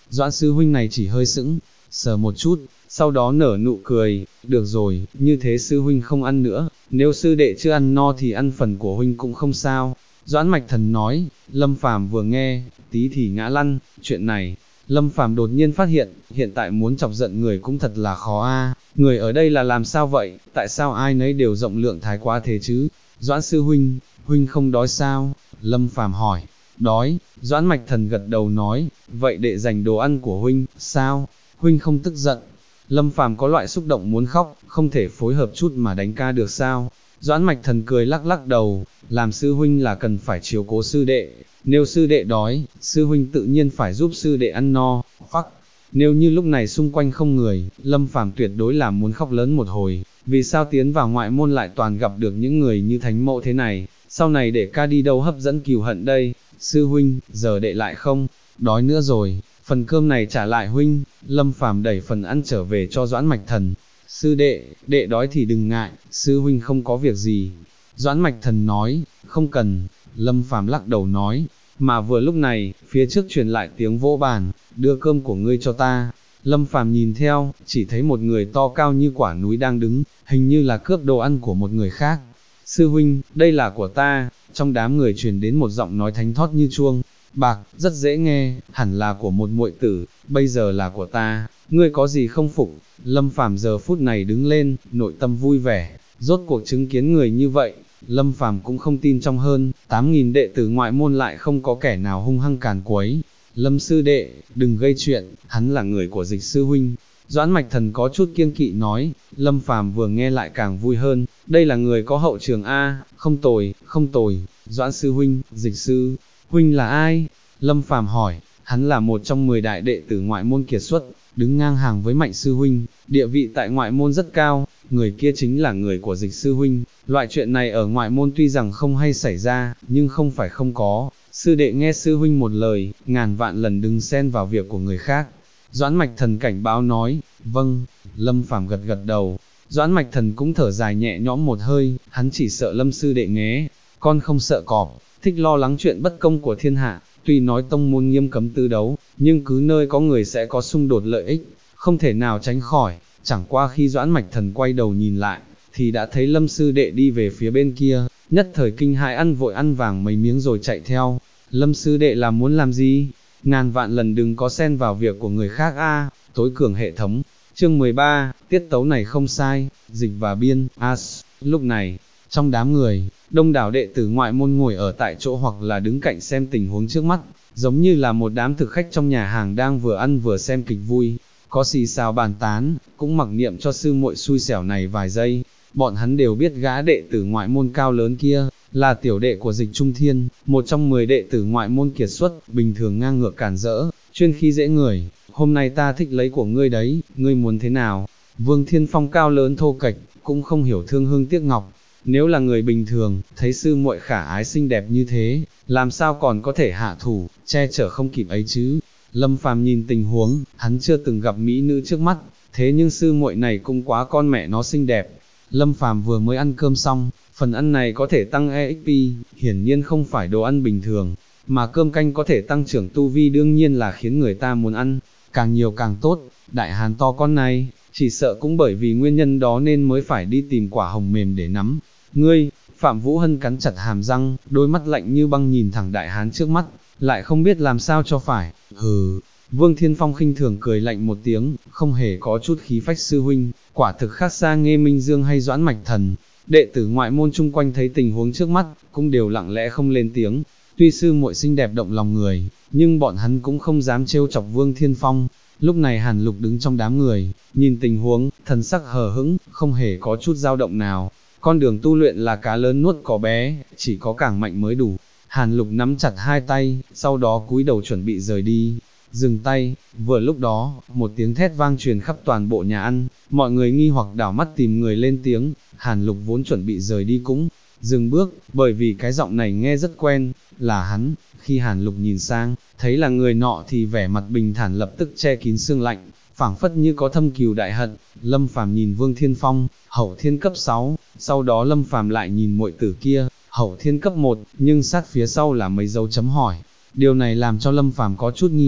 S1: Doãn sư huynh này chỉ hơi sững, sờ một chút, sau đó nở nụ cười, được rồi, như thế sư huynh không ăn nữa, nếu sư đệ chưa ăn no thì ăn phần của huynh cũng không sao. Doãn Mạch Thần nói. Lâm Phàm vừa nghe, tí thì ngã lăn. Chuyện này, Lâm Phàm đột nhiên phát hiện tại muốn chọc giận người cũng thật là khó a. Người ở đây là làm sao vậy, tại sao ai nấy đều rộng lượng thái quá thế chứ? Doãn sư huynh, huynh không đói sao? Lâm Phàm hỏi. Đói. Doãn Mạch Thần gật đầu nói, vậy đệ dành đồ ăn của huynh, sao? Huynh không tức giận? Lâm Phàm có loại xúc động muốn khóc, không thể phối hợp chút mà đánh ca được sao? Doãn Mạch Thần cười lắc lắc đầu, làm sư huynh là cần phải chiếu cố sư đệ, nếu sư đệ đói, sư huynh tự nhiên phải giúp sư đệ ăn no. Phắc, nếu như lúc này xung quanh không người, Lâm Phàm tuyệt đối là muốn khóc lớn một hồi, vì sao tiến vào ngoại môn lại toàn gặp được những người như thánh mẫu thế này, sau này để ca đi đâu hấp dẫn cừu hận đây? Sư huynh, giờ đệ lại không đói nữa rồi, phần cơm này trả lại huynh. Lâm Phàm đẩy phần ăn trở về cho Doãn Mạch Thần. Sư đệ, đệ đói thì đừng ngại, sư huynh không có việc gì. Doãn Mạch Thần nói, không cần. Lâm Phàm lắc đầu nói, mà vừa lúc này, phía trước truyền lại tiếng vỗ bàn, đưa cơm của ngươi cho ta. Lâm Phàm nhìn theo, chỉ thấy một người to cao như quả núi đang đứng, hình như là cướp đồ ăn của một người khác. Sư huynh, đây là của ta. Trong đám người truyền đến một giọng nói thánh thót như chuông bạc, rất dễ nghe, hẳn là của một muội tử, bây giờ là của ta, ngươi có gì không phục? Lâm Phàm giờ phút này đứng lên, nội tâm vui vẻ, rốt cuộc chứng kiến người như vậy. Lâm Phàm cũng không tin trong hơn 8.000 đệ tử ngoại môn lại không có kẻ nào hung hăng càn quấy. Lâm sư đệ, đừng gây chuyện, hắn là người của Dịch sư huynh. Doãn Mạch Thần có chút kiêng kỵ nói. Lâm Phàm vừa nghe lại càng vui hơn, đây là người có hậu trường a, không tồi, không tồi. Doãn sư huynh, Dịch sư huynh là ai? Lâm Phàm hỏi. Hắn là một trong 10 đại đệ tử ngoại môn kiệt xuất, đứng ngang hàng với Mạnh sư huynh, địa vị tại ngoại môn rất cao. Người kia chính là người của Dịch sư huynh. Loại chuyện này ở ngoại môn tuy rằng không hay xảy ra, nhưng không phải không có. Sư đệ nghe sư huynh một lời, ngàn vạn lần đừng xen vào việc của người khác. Doãn Mạch Thần cảnh báo nói. Vâng. Lâm Phàm gật gật đầu. Doãn Mạch Thần cũng thở dài nhẹ nhõm một hơi, hắn chỉ sợ Lâm sư đệ nghé, con không sợ cọp, thích lo lắng chuyện bất công của thiên hạ. Tuy nói tông môn nghiêm cấm tư đấu, nhưng cứ nơi có người sẽ có xung đột lợi ích, không thể nào tránh khỏi. Chẳng qua khi Doãn Mạch Thần quay đầu nhìn lại, thì đã thấy Lâm sư đệ đi về phía bên kia, nhất thời kinh hãi ăn vội ăn vàng mấy miếng rồi chạy theo. Lâm sư đệ là muốn làm gì? Ngàn vạn lần đừng có xen vào việc của người khác a. Tối cường hệ thống. Chương 13, tiết tấu này không sai. Dịch và biên, as. Lúc này, trong đám người, đông đảo đệ tử ngoại môn ngồi ở tại chỗ hoặc là đứng cạnh xem tình huống trước mắt, giống như là một đám thực khách trong nhà hàng đang vừa ăn vừa xem kịch vui, có xì xào bàn tán, cũng mặc niệm cho sư muội xui xẻo này vài giây. Bọn hắn đều biết gã đệ tử ngoại môn cao lớn kia, là tiểu đệ của Dịch Trung Thiên, một trong 10 đệ tử ngoại môn kiệt xuất, bình thường ngang ngược cản rỡ, chuyên khi dễ người. Hôm nay ta thích lấy của ngươi đấy, ngươi muốn thế nào? Vương Thiên Phong cao lớn thô kệch, cũng không hiểu thương hương tiếc ngọc. Nếu là người bình thường, thấy sư muội khả ái xinh đẹp như thế, làm sao còn có thể hạ thủ, che chở không kịp ấy chứ? Lâm Phàm nhìn tình huống, hắn chưa từng gặp mỹ nữ trước mắt, thế nhưng sư muội này cũng quá con mẹ nó xinh đẹp. Lâm Phàm vừa mới ăn cơm xong, phần ăn này có thể tăng EXP, hiển nhiên không phải đồ ăn bình thường, mà cơm canh có thể tăng trưởng tu vi đương nhiên là khiến người ta muốn ăn, càng nhiều càng tốt. Đại hán to con này, chỉ sợ cũng bởi vì nguyên nhân đó nên mới phải đi tìm quả hồng mềm để nắm. Ngươi, Phạm Vũ Hân cắn chặt hàm răng, đôi mắt lạnh như băng nhìn thẳng đại hán trước mắt, lại không biết làm sao cho phải. Hừ. Vương Thiên Phong khinh thường cười lạnh một tiếng, không hề có chút khí phách sư huynh, quả thực khác xa Nghê Minh Dương hay Doãn Mạch Thần. Đệ tử ngoại môn chung quanh thấy tình huống trước mắt, cũng đều lặng lẽ không lên tiếng. Tuy sư muội xinh đẹp động lòng người, nhưng bọn hắn cũng không dám trêu chọc Vương Thiên Phong. Lúc này Hàn Lục đứng trong đám người, nhìn tình huống, thần sắc hờ hững, không hề có chút dao động nào. Con đường tu luyện là cá lớn nuốt cỏ bé, chỉ có càng mạnh mới đủ. Hàn Lục nắm chặt hai tay, sau đó cúi đầu chuẩn bị rời đi. Dừng tay. Vừa lúc đó, một tiếng thét vang truyền khắp toàn bộ nhà ăn, mọi người nghi hoặc đảo mắt tìm người lên tiếng. Hàn Lục vốn chuẩn bị rời đi cũng dừng bước, bởi vì cái giọng này nghe rất quen, là hắn. Khi Hàn Lục nhìn sang, thấy là người nọ thì vẻ mặt bình thản lập tức che kín sương lạnh, phảng phất như có thâm cừu đại hận. Lâm Phàm nhìn Vương Thiên Phong, hậu thiên cấp 6, sau đó Lâm Phàm lại nhìn muội tử kia, hậu thiên cấp 1, nhưng sát phía sau là mấy dấu chấm hỏi. Điều này làm cho Lâm Phàm có chút nghi hoặc,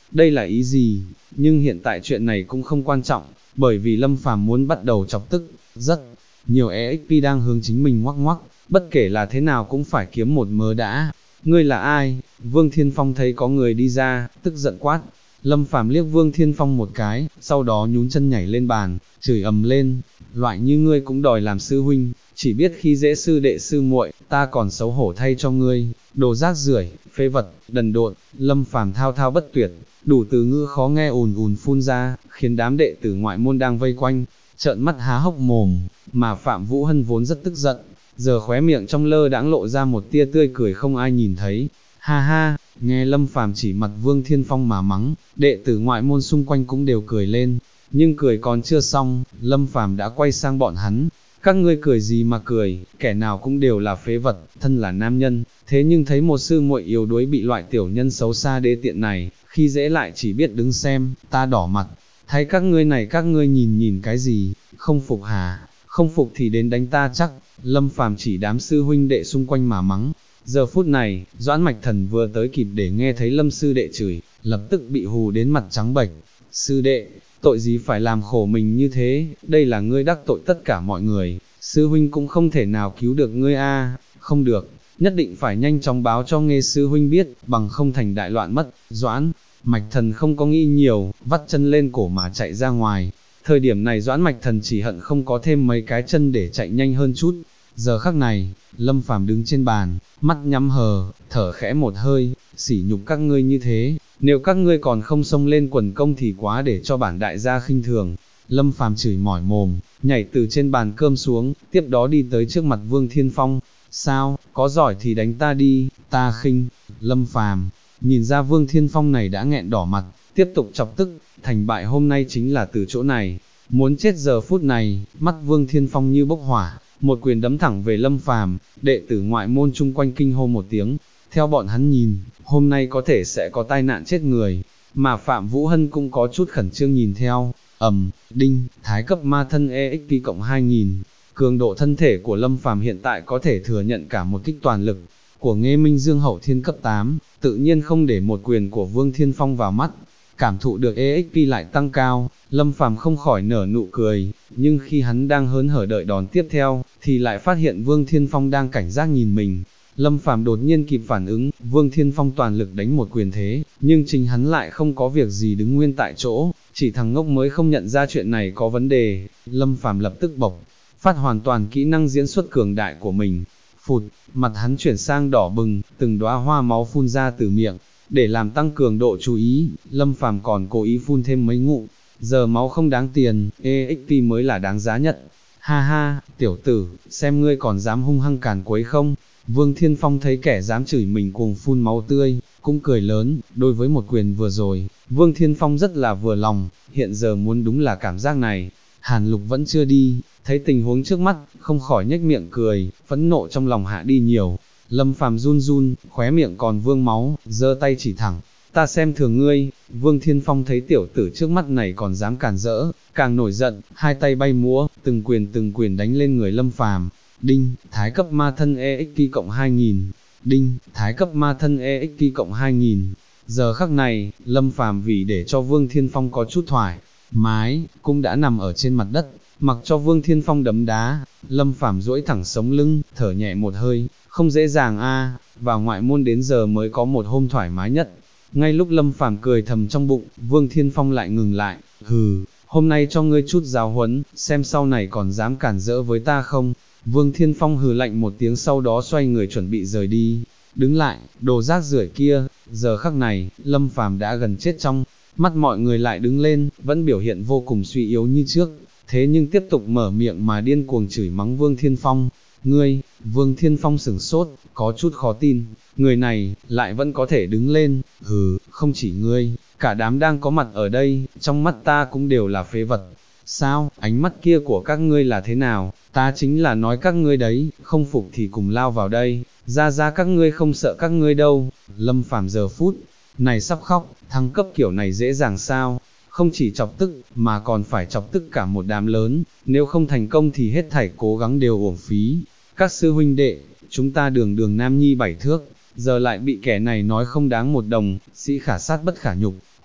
S1: đây là ý gì? Nhưng hiện tại chuyện này cũng không quan trọng, bởi vì Lâm Phàm muốn bắt đầu chọc tức, rất nhiều EXP đang hướng chính mình ngoắc ngoắc, bất kể là thế nào cũng phải kiếm một mớ đã. Ngươi là ai? Vương Thiên Phong thấy có người đi ra, tức giận quát. Lâm Phàm liếc Vương Thiên Phong một cái, sau đó nhún chân nhảy lên bàn, chửi ầm lên, loại như ngươi cũng đòi làm sư huynh, chỉ biết khi dễ sư đệ sư muội, ta còn xấu hổ thay cho ngươi, đồ rác rưởi, phế vật, đần độn. Lâm Phàm thao thao bất tuyệt, đủ từ ngữ khó nghe ùn ùn phun ra, khiến đám đệ tử ngoại môn đang vây quanh, trợn mắt há hốc mồm, mà Phạm Vũ Hân vốn rất tức giận, giờ khóe miệng trong lơ đãng lộ ra một tia tươi cười không ai nhìn thấy. Ha ha, nghe Lâm Phàm chỉ mặt Vương Thiên Phong mà mắng, đệ tử ngoại môn xung quanh cũng đều cười lên, nhưng cười còn chưa xong, Lâm Phàm đã quay sang bọn hắn. Các ngươi cười gì mà cười, kẻ nào cũng đều là phế vật, thân là nam nhân, thế nhưng thấy một sư muội yếu đuối bị loại tiểu nhân xấu xa đê tiện này, khi dễ lại chỉ biết đứng xem, ta đỏ mặt. Thấy các ngươi này các ngươi nhìn nhìn cái gì, không phục hả, không phục thì đến đánh ta chắc. Lâm Phàm chỉ đám sư huynh đệ xung quanh mà mắng. Giờ phút này, Doãn Mạch Thần vừa tới kịp để nghe thấy Lâm sư đệ chửi, lập tức bị hù đến mặt trắng bệch. Sư đệ, tội gì phải làm khổ mình như thế, đây là ngươi đắc tội tất cả mọi người, sư huynh cũng không thể nào cứu được ngươi a. Không được, nhất định phải nhanh chóng báo cho Nghê sư huynh biết, bằng không thành đại loạn mất. Doãn Mạch Thần không có nghĩ nhiều, vắt chân lên cổ mà chạy ra ngoài. Thời điểm này Doãn Mạch Thần chỉ hận không có thêm mấy cái chân để chạy nhanh hơn chút. Giờ khắc này, Lâm Phàm đứng trên bàn, mắt nhắm hờ, thở khẽ một hơi, sỉ nhục các ngươi như thế, nếu các ngươi còn không xông lên quần công thì quá để cho bản đại gia khinh thường. Lâm Phàm chửi mỏi mồm, nhảy từ trên bàn cơm xuống, tiếp đó đi tới trước mặt Vương Thiên Phong. Sao, có giỏi thì đánh ta đi, ta khinh. Lâm Phàm nhìn ra Vương Thiên Phong này đã nghẹn đỏ mặt, tiếp tục chọc tức, thành bại hôm nay chính là từ chỗ này. Muốn chết giờ phút này, mắt Vương Thiên Phong như bốc hỏa, một quyền đấm thẳng về Lâm Phàm. Đệ tử ngoại môn chung quanh kinh hô một tiếng, theo bọn hắn nhìn, hôm nay có thể sẽ có tai nạn chết người, mà Phạm Vũ Hân cũng có chút khẩn trương nhìn theo. Đinh, thái cấp ma thân EXP cộng 2000, cường độ thân thể của Lâm Phàm hiện tại có thể thừa nhận cả một kích toàn lực của Nghê Minh Dương hậu thiên cấp 8, tự nhiên không để một quyền của Vương Thiên Phong vào mắt. Cảm thụ được EXP lại tăng cao, Lâm Phàm không khỏi nở nụ cười, nhưng khi hắn đang hớn hở đợi đòn tiếp theo, thì lại phát hiện Vương Thiên Phong đang cảnh giác nhìn mình. Lâm Phàm đột nhiên kịp phản ứng, Vương Thiên Phong toàn lực đánh một quyền thế, nhưng chính hắn lại không có việc gì đứng nguyên tại chỗ, chỉ thằng ngốc mới không nhận ra chuyện này có vấn đề. Lâm Phàm lập tức bộc phát hoàn toàn kỹ năng diễn xuất cường đại của mình. Phụt, mặt hắn chuyển sang đỏ bừng, từng đóa hoa máu phun ra từ miệng. Để làm tăng cường độ chú ý, Lâm Phàm còn cố ý phun thêm mấy ngụm. Giờ máu không đáng tiền, EXP mới là đáng giá nhất. Ha ha, tiểu tử, xem ngươi còn dám hung hăng càn quấy không? Vương Thiên Phong thấy kẻ dám chửi mình cuồng phun máu tươi, cũng cười lớn. Đối với một quyền vừa rồi, Vương Thiên Phong rất là vừa lòng, hiện giờ muốn đúng là cảm giác này. Hàn Lục vẫn chưa đi, thấy tình huống trước mắt, không khỏi nhếch miệng cười, phẫn nộ trong lòng hạ đi nhiều. Lâm Phàm run run, khóe miệng còn vương máu, giơ tay chỉ thẳng, ta xem thường ngươi. Vương Thiên Phong thấy tiểu tử trước mắt này còn dám cản rỡ, càng nổi giận, hai tay bay múa, từng quyền đánh lên người Lâm Phàm. Đinh, thái cấp ma thân EXP cộng 2000, đinh, thái cấp ma thân EXP cộng 2000. Giờ khắc này, Lâm Phàm vì để cho Vương Thiên Phong có chút thoải mái, cũng đã nằm ở trên mặt đất, mặc cho Vương Thiên Phong đấm đá. Lâm Phàm duỗi thẳng sống lưng, thở nhẹ một hơi, không dễ dàng a, vào ngoại môn đến giờ mới có một hôm thoải mái nhất. Ngay lúc Lâm Phàm cười thầm trong bụng, Vương Thiên Phong lại ngừng lại, hừ, hôm nay cho ngươi chút giáo huấn, xem sau này còn dám cản rỡ với ta không. Vương Thiên Phong hừ lạnh một tiếng, sau đó xoay người chuẩn bị rời đi. Đứng lại, đồ rác rưởi kia. Giờ khắc này, Lâm Phàm đã gần chết trong mắt mọi người lại đứng lên, vẫn biểu hiện vô cùng suy yếu như trước, thế nhưng tiếp tục mở miệng mà điên cuồng chửi mắng Vương Thiên Phong. Ngươi, Vương Thiên Phong sửng sốt, có chút khó tin, người này, lại vẫn có thể đứng lên. Hừ, không chỉ ngươi, cả đám đang có mặt ở đây, trong mắt ta cũng đều là phế vật. Sao, ánh mắt kia của các ngươi là thế nào? Ta chính là nói các ngươi đấy, không phục thì cùng lao vào đây, ra các ngươi không sợ các ngươi đâu. Lâm Phàm giờ phút này sắp khóc, thăng cấp kiểu này dễ dàng sao? Không chỉ chọc tức, mà còn phải chọc tức cả một đám lớn, nếu không thành công thì hết thảy cố gắng đều uổng phí. Các sư huynh đệ, chúng ta đường nam nhi 7 thước, giờ lại bị kẻ này nói không đáng một đồng, sĩ khả sát bất khả nhục,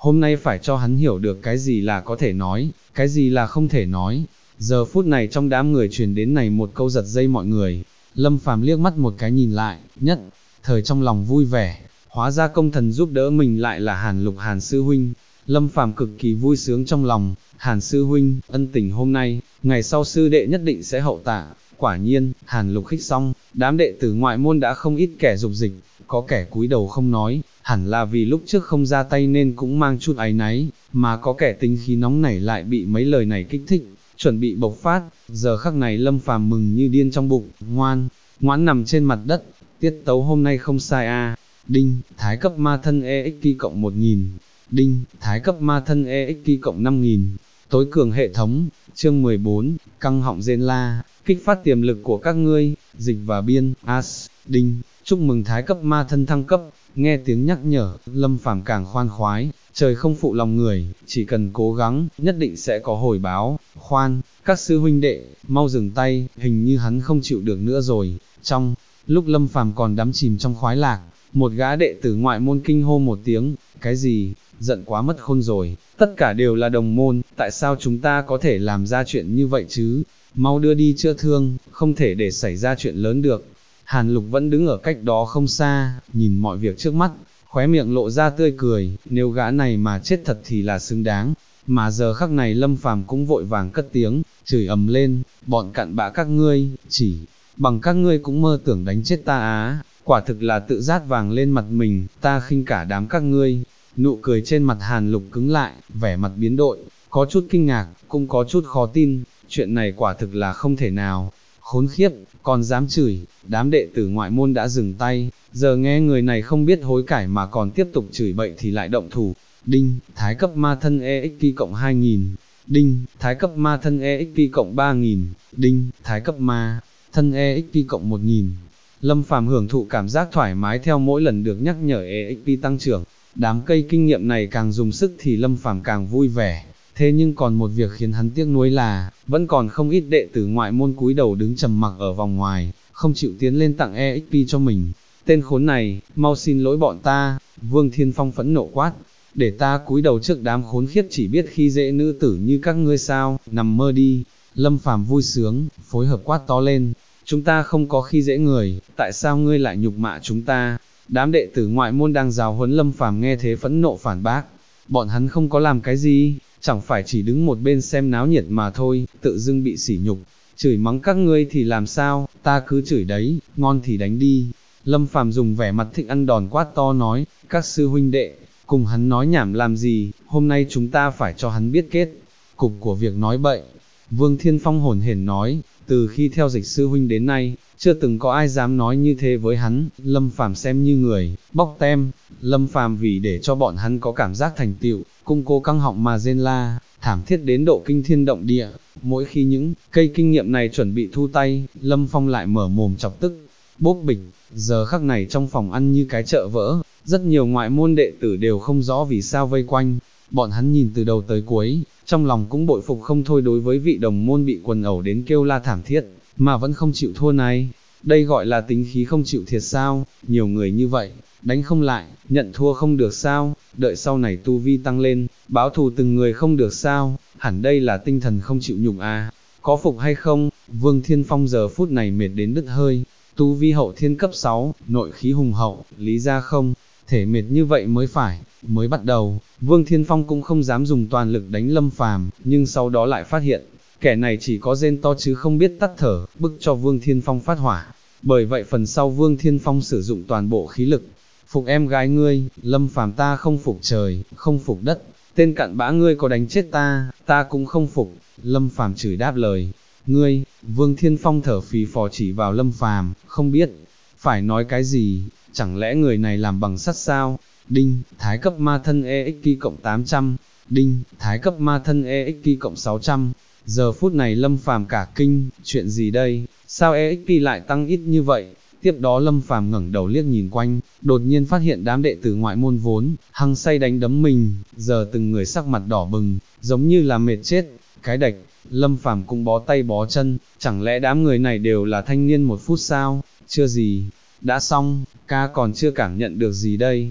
S1: hôm nay phải cho hắn hiểu được cái gì là có thể nói, cái gì là không thể nói. Giờ phút này trong đám người truyền đến này một câu giật dây mọi người, Lâm Phàm liếc mắt một cái nhìn lại, nhất thời trong lòng vui vẻ, hóa ra công thần giúp đỡ mình lại là Hàn Lục Hàn sư huynh. Lâm Phàm cực kỳ vui sướng trong lòng, Hàn sư huynh, ân tình hôm nay, ngày sau sư đệ nhất định sẽ hậu tạ. Quả nhiên, Hàn Lục khích xong, đám đệ tử ngoại môn đã không ít kẻ dục dịch, có kẻ cúi đầu không nói, hẳn là vì lúc trước không ra tay nên cũng mang chút áy náy, mà có kẻ tính khí nóng nảy lại bị mấy lời này kích thích, chuẩn bị bộc phát. Giờ khắc này Lâm Phàm mừng như điên trong bụng, ngoãn nằm trên mặt đất, tiết tấu hôm nay không sai a. Đinh, thái cấp ma thân EXP cộng 1000. Đinh, thái cấp ma thân EXP cộng 5000. Tối cường hệ thống, chương 14, căng họng rên la, kích phát tiềm lực của các ngươi, dịch và biên, as. Đinh, chúc mừng thái cấp ma thân thăng cấp. Nghe tiếng nhắc nhở, Lâm Phàm càng khoan khoái, trời không phụ lòng người, chỉ cần cố gắng, nhất định sẽ có hồi báo. Khoan, các sư huynh đệ, mau dừng tay, hình như hắn không chịu được nữa rồi. Trong lúc Lâm Phàm còn đắm chìm trong khoái lạc, một gã đệ tử ngoại môn kinh hô một tiếng, cái gì, giận quá mất khôn rồi, tất cả đều là đồng môn, tại sao chúng ta có thể làm ra chuyện như vậy chứ, mau đưa đi chữa thương, không thể để xảy ra chuyện lớn được. Hàn Lục vẫn đứng ở cách đó không xa, nhìn mọi việc trước mắt, khóe miệng lộ ra tươi cười, nếu gã này mà chết thật thì là xứng đáng. Mà giờ khắc này Lâm Phàm cũng vội vàng cất tiếng, chửi ầm lên, bọn cặn bã các ngươi, chỉ bằng các ngươi cũng mơ tưởng đánh chết ta á, quả thực là tự rát vàng lên mặt mình, ta khinh cả đám các ngươi. Nụ cười trên mặt Hàn Lục cứng lại, vẻ mặt biến đổi, có chút kinh ngạc, cũng có chút khó tin, chuyện này quả thực là không thể nào. Khốn khiếp, còn dám chửi, đám đệ tử ngoại môn đã dừng tay, giờ nghe người này không biết hối cải mà còn tiếp tục chửi bậy thì lại động thủ. Đinh, thái cấp ma thân EXP cộng 2000. Đinh, thái cấp ma thân EXP cộng 3000. Đinh, thái cấp ma thân EXP cộng 1000. Lâm Phàm hưởng thụ cảm giác thoải mái theo mỗi lần được nhắc nhở EXP tăng trưởng. Đám cây kinh nghiệm này càng dùng sức thì Lâm Phàm càng vui vẻ. Thế nhưng còn một việc khiến hắn tiếc nuối là, vẫn còn không ít đệ tử ngoại môn cúi đầu đứng trầm mặc ở vòng ngoài, không chịu tiến lên tặng EXP cho mình. Tên khốn này, mau xin lỗi bọn ta. Vương Thiên Phong phẫn nộ quát, để ta cúi đầu trước đám khốn khiếp chỉ biết khi dễ nữ tử như các ngươi sao, nằm mơ đi. Lâm Phàm vui sướng, phối hợp quát to lên, chúng ta không có khi dễ người, tại sao ngươi lại nhục mạ chúng ta? Đám đệ tử ngoại môn đang giáo huấn Lâm Phàm nghe thế phẫn nộ phản bác, bọn hắn không có làm cái gì, chẳng phải chỉ đứng một bên xem náo nhiệt mà thôi, tự dưng bị sỉ nhục, chửi mắng các ngươi thì làm sao, ta cứ chửi đấy, ngon thì đánh đi. Lâm Phàm dùng vẻ mặt thích ăn đòn quát to nói, các sư huynh đệ, cùng hắn nói nhảm làm gì, hôm nay chúng ta phải cho hắn biết kết cục của việc nói bậy. Vương Thiên Phong hồn hển nói, từ khi theo Dịch sư huynh đến nay, chưa từng có ai dám nói như thế với hắn. Lâm Phàm xem như người bóc tem. Lâm Phàm vì để cho bọn hắn có cảm giác thành tựu, cung cố căng họng mà rên la, thảm thiết đến độ kinh thiên động địa. Mỗi khi những cây kinh nghiệm này chuẩn bị thu tay, Lâm Phong lại mở mồm chọc tức, bốp bịch. Giờ khắc này trong phòng ăn như cái chợ vỡ, rất nhiều ngoại môn đệ tử đều không rõ vì sao vây quanh. Bọn hắn nhìn từ đầu tới cuối, trong lòng cũng bội phục không thôi đối với vị đồng môn bị quần ẩu đến kêu la thảm thiết, mà vẫn không chịu thua này. Đây gọi là tính khí không chịu thiệt sao? Nhiều người như vậy, đánh không lại, nhận thua không được sao? Đợi sau này tu vi tăng lên, báo thù từng người không được sao? Hẳn đây là tinh thần không chịu nhục à? Có phục hay không? Vương Thiên Phong giờ phút này mệt đến đứt hơi, tu vi hậu thiên cấp 6, nội khí hùng hậu, lý ra không thể mệt như vậy mới phải. Mới bắt đầu, Vương Thiên Phong cũng không dám dùng toàn lực đánh Lâm Phàm, nhưng sau đó lại phát hiện, kẻ này chỉ có rên to chứ không biết tắt thở, bức cho Vương Thiên Phong phát hỏa. Bởi vậy phần sau Vương Thiên Phong sử dụng toàn bộ khí lực. Phục em gái ngươi, Lâm Phàm ta không phục trời, không phục đất, tên cặn bã ngươi có đánh chết ta, ta cũng không phục. Lâm Phàm chửi đáp lời, ngươi. Vương Thiên Phong thở phì phò chỉ vào Lâm Phàm, không biết phải nói cái gì, chẳng lẽ người này làm bằng sắt sao? Đinh, thái cấp ma thân EXP cộng 800. Đinh, thái cấp ma thân EXP cộng 600. Giờ phút này Lâm Phàm cả kinh, chuyện gì đây, sao EXP lại tăng ít như vậy? Tiếp đó Lâm Phàm ngẩng đầu liếc nhìn quanh, đột nhiên phát hiện đám đệ tử ngoại môn vốn hăng say đánh đấm mình, giờ từng người sắc mặt đỏ bừng, giống như là mệt chết. Cái đạch, Lâm Phàm cũng bó tay bó chân, chẳng lẽ đám người này đều là thanh niên 1 phút sao? Chưa gì, đã xong, ca còn chưa cảm nhận được gì đây.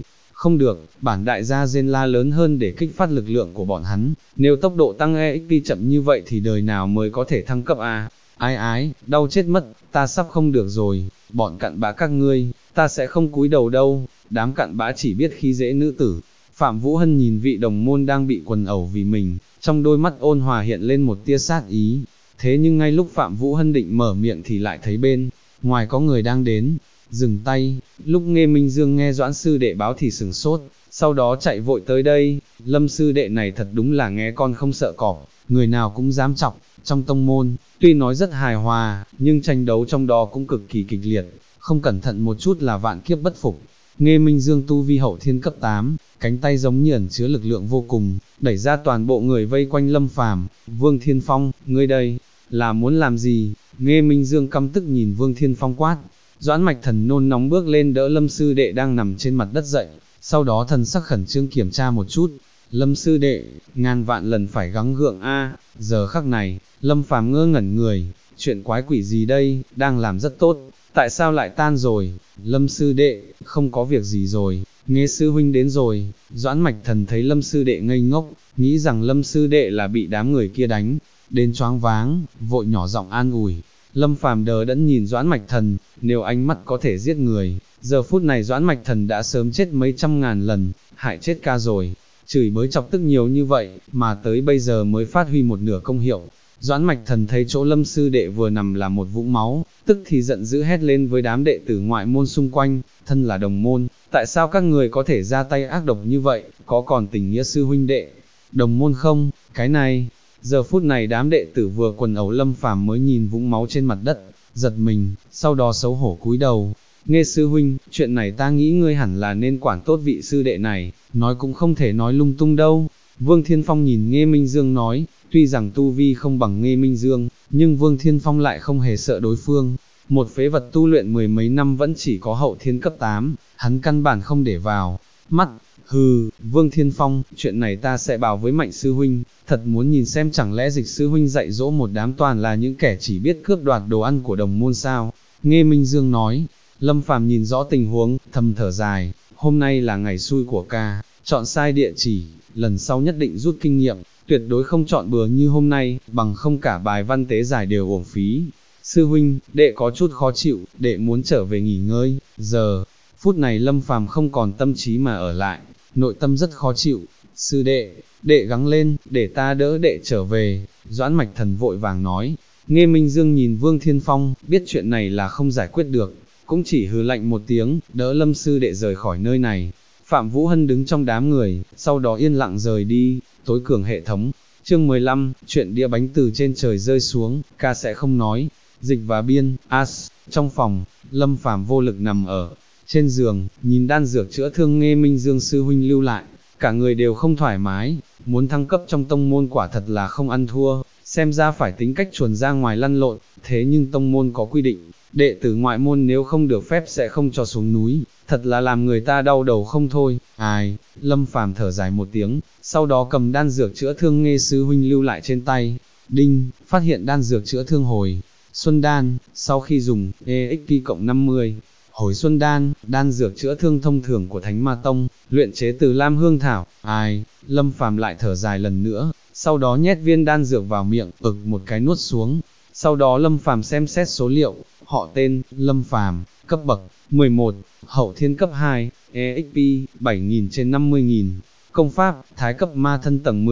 S1: không được, bản đại gia rên la lớn hơn để kích phát lực lượng của bọn hắn, nếu tốc độ tăng EXP chậm như vậy thì đời nào mới có thể thăng cấp a? Ái ái, đau chết mất, ta sắp không được rồi, bọn cặn bã các ngươi, ta sẽ không cúi đầu đâu, đám cặn bã chỉ biết khi dễ nữ tử. Phạm Vũ Hân nhìn vị đồng môn đang bị quần ẩu vì mình, trong đôi mắt ôn hòa hiện lên một tia sát ý. Thế nhưng ngay lúc Phạm Vũ Hân định mở miệng thì lại thấy bên ngoài có người đang đến, dừng tay. Lúc Nghê Minh Dương nghe Doãn sư đệ báo thì sửng sốt, sau đó chạy vội tới đây. Lâm sư đệ này thật đúng là nghe con không sợ cọp, người nào cũng dám chọc. Trong tông môn, tuy nói rất hài hòa, nhưng tranh đấu trong đó cũng cực kỳ kịch liệt, không cẩn thận một chút là vạn kiếp bất phục. Nghê Minh Dương tu vi hậu thiên cấp 8, cánh tay giống như ẩn chứa lực lượng vô cùng, đẩy ra toàn bộ người vây quanh Lâm Phàm. Vương Thiên Phong, ngươi đây, là muốn làm gì? Nghê Minh Dương căm tức nhìn Vương Thiên Phong quát. Doãn Mạch Thần nôn nóng bước lên đỡ Lâm sư đệ đang nằm trên mặt đất dậy, sau đó thần sắc khẩn trương kiểm tra một chút. Lâm sư đệ, ngàn vạn lần phải gắng gượng a. Giờ khắc này, Lâm Phàm ngơ ngẩn người, chuyện quái quỷ gì đây, đang làm rất tốt, tại sao lại tan rồi? Lâm sư đệ, không có việc gì rồi, Nghê sư huynh đến rồi. Doãn Mạch Thần thấy Lâm sư đệ ngây ngốc, nghĩ rằng Lâm sư đệ là bị đám người kia đánh đến choáng váng, vội nhỏ giọng an ủi. Lâm Phàm đờ đẫn nhìn Doãn Mạch Thần, nếu ánh mắt có thể giết người, giờ phút này Doãn Mạch Thần đã sớm chết mấy trăm ngàn lần, hại chết ca rồi. Chửi bới chọc tức nhiều như vậy, mà tới bây giờ mới phát huy một nửa công hiệu. Doãn Mạch Thần thấy chỗ Lâm sư đệ vừa nằm là một vũng máu, tức thì giận dữ hét lên với đám đệ tử ngoại môn xung quanh, thân là đồng môn, tại sao các người có thể ra tay ác độc như vậy, có còn tình nghĩa sư huynh đệ, đồng môn không, cái này. Giờ phút này đám đệ tử vừa quần ẩu Lâm Phàm mới nhìn vũng máu trên mặt đất, giật mình, sau đó xấu hổ cúi đầu. Nghê sư huynh, chuyện này ta nghĩ ngươi hẳn là nên quản tốt vị sư đệ này, nói cũng không thể nói lung tung đâu. Vương Thiên Phong nhìn Nghê Minh Dương nói, tuy rằng tu vi không bằng Nghê Minh Dương, nhưng Vương Thiên Phong lại không hề sợ đối phương. Một phế vật tu luyện mười mấy năm vẫn chỉ có hậu thiên cấp 8, hắn căn bản không để vào mắt. Hừ, Vương Thiên Phong, chuyện này ta sẽ bảo với Mạnh sư huynh, thật muốn nhìn xem chẳng lẽ Dịch sư huynh dạy dỗ một đám toàn là những kẻ chỉ biết cướp đoạt đồ ăn của đồng môn sao? Nghê Minh Dương nói. Lâm Phàm nhìn rõ tình huống, thầm thở dài, hôm nay là ngày xui của ca, chọn sai địa chỉ, lần sau nhất định rút kinh nghiệm, tuyệt đối không chọn bừa như hôm nay, bằng không cả bài văn tế giải đều uổng phí. Sư huynh, đệ có chút khó chịu, đệ muốn trở về nghỉ ngơi. Giờ, phút này Lâm Phàm không còn tâm trí mà ở lại, nội tâm rất khó chịu. Sư đệ, đệ gắng lên, để ta đỡ đệ trở về. Doãn Mạch Thần vội vàng nói. Nghê Minh Dương nhìn Vương Thiên Phong, biết chuyện này là không giải quyết được, cũng chỉ hừ lạnh một tiếng, đỡ Lâm sư đệ rời khỏi nơi này. Phạm Vũ Hân đứng trong đám người, sau đó yên lặng rời đi. Tối cường hệ thống. Chương 15, chuyện đĩa bánh từ trên trời rơi xuống, ca sẽ không nói. Dịch và biên, as, trong phòng, Lâm Phàm vô lực nằm ở trên giường, nhìn đan dược chữa thương Nghê Minh Dương sư huynh lưu lại, cả người đều không thoải mái, muốn thăng cấp trong tông môn quả thật là không ăn thua, xem ra phải tính cách chuồn ra ngoài lăn lộn, thế nhưng tông môn có quy định, đệ tử ngoại môn nếu không được phép sẽ không cho xuống núi, thật là làm người ta đau đầu không thôi. Ai, Lâm Phàm thở dài một tiếng, sau đó cầm đan dược chữa thương Nghê sư huynh lưu lại trên tay, đinh, phát hiện đan dược chữa thương hồi xuân đan, sau khi dùng, EXP cộng 50, hồi xuân đan, đan dược chữa thương thông thường của Thánh Ma Tông, luyện chế từ Lam Hương Thảo. Ai, Lâm Phàm lại thở dài lần nữa, sau đó nhét viên đan dược vào miệng, một cái nuốt xuống. Sau đó Lâm Phàm xem xét số liệu, họ tên, Lâm Phàm, cấp bậc, 11, hậu thiên cấp 2, EXP, 7.000 trên 50.000, công pháp, thái cấp ma thân tầng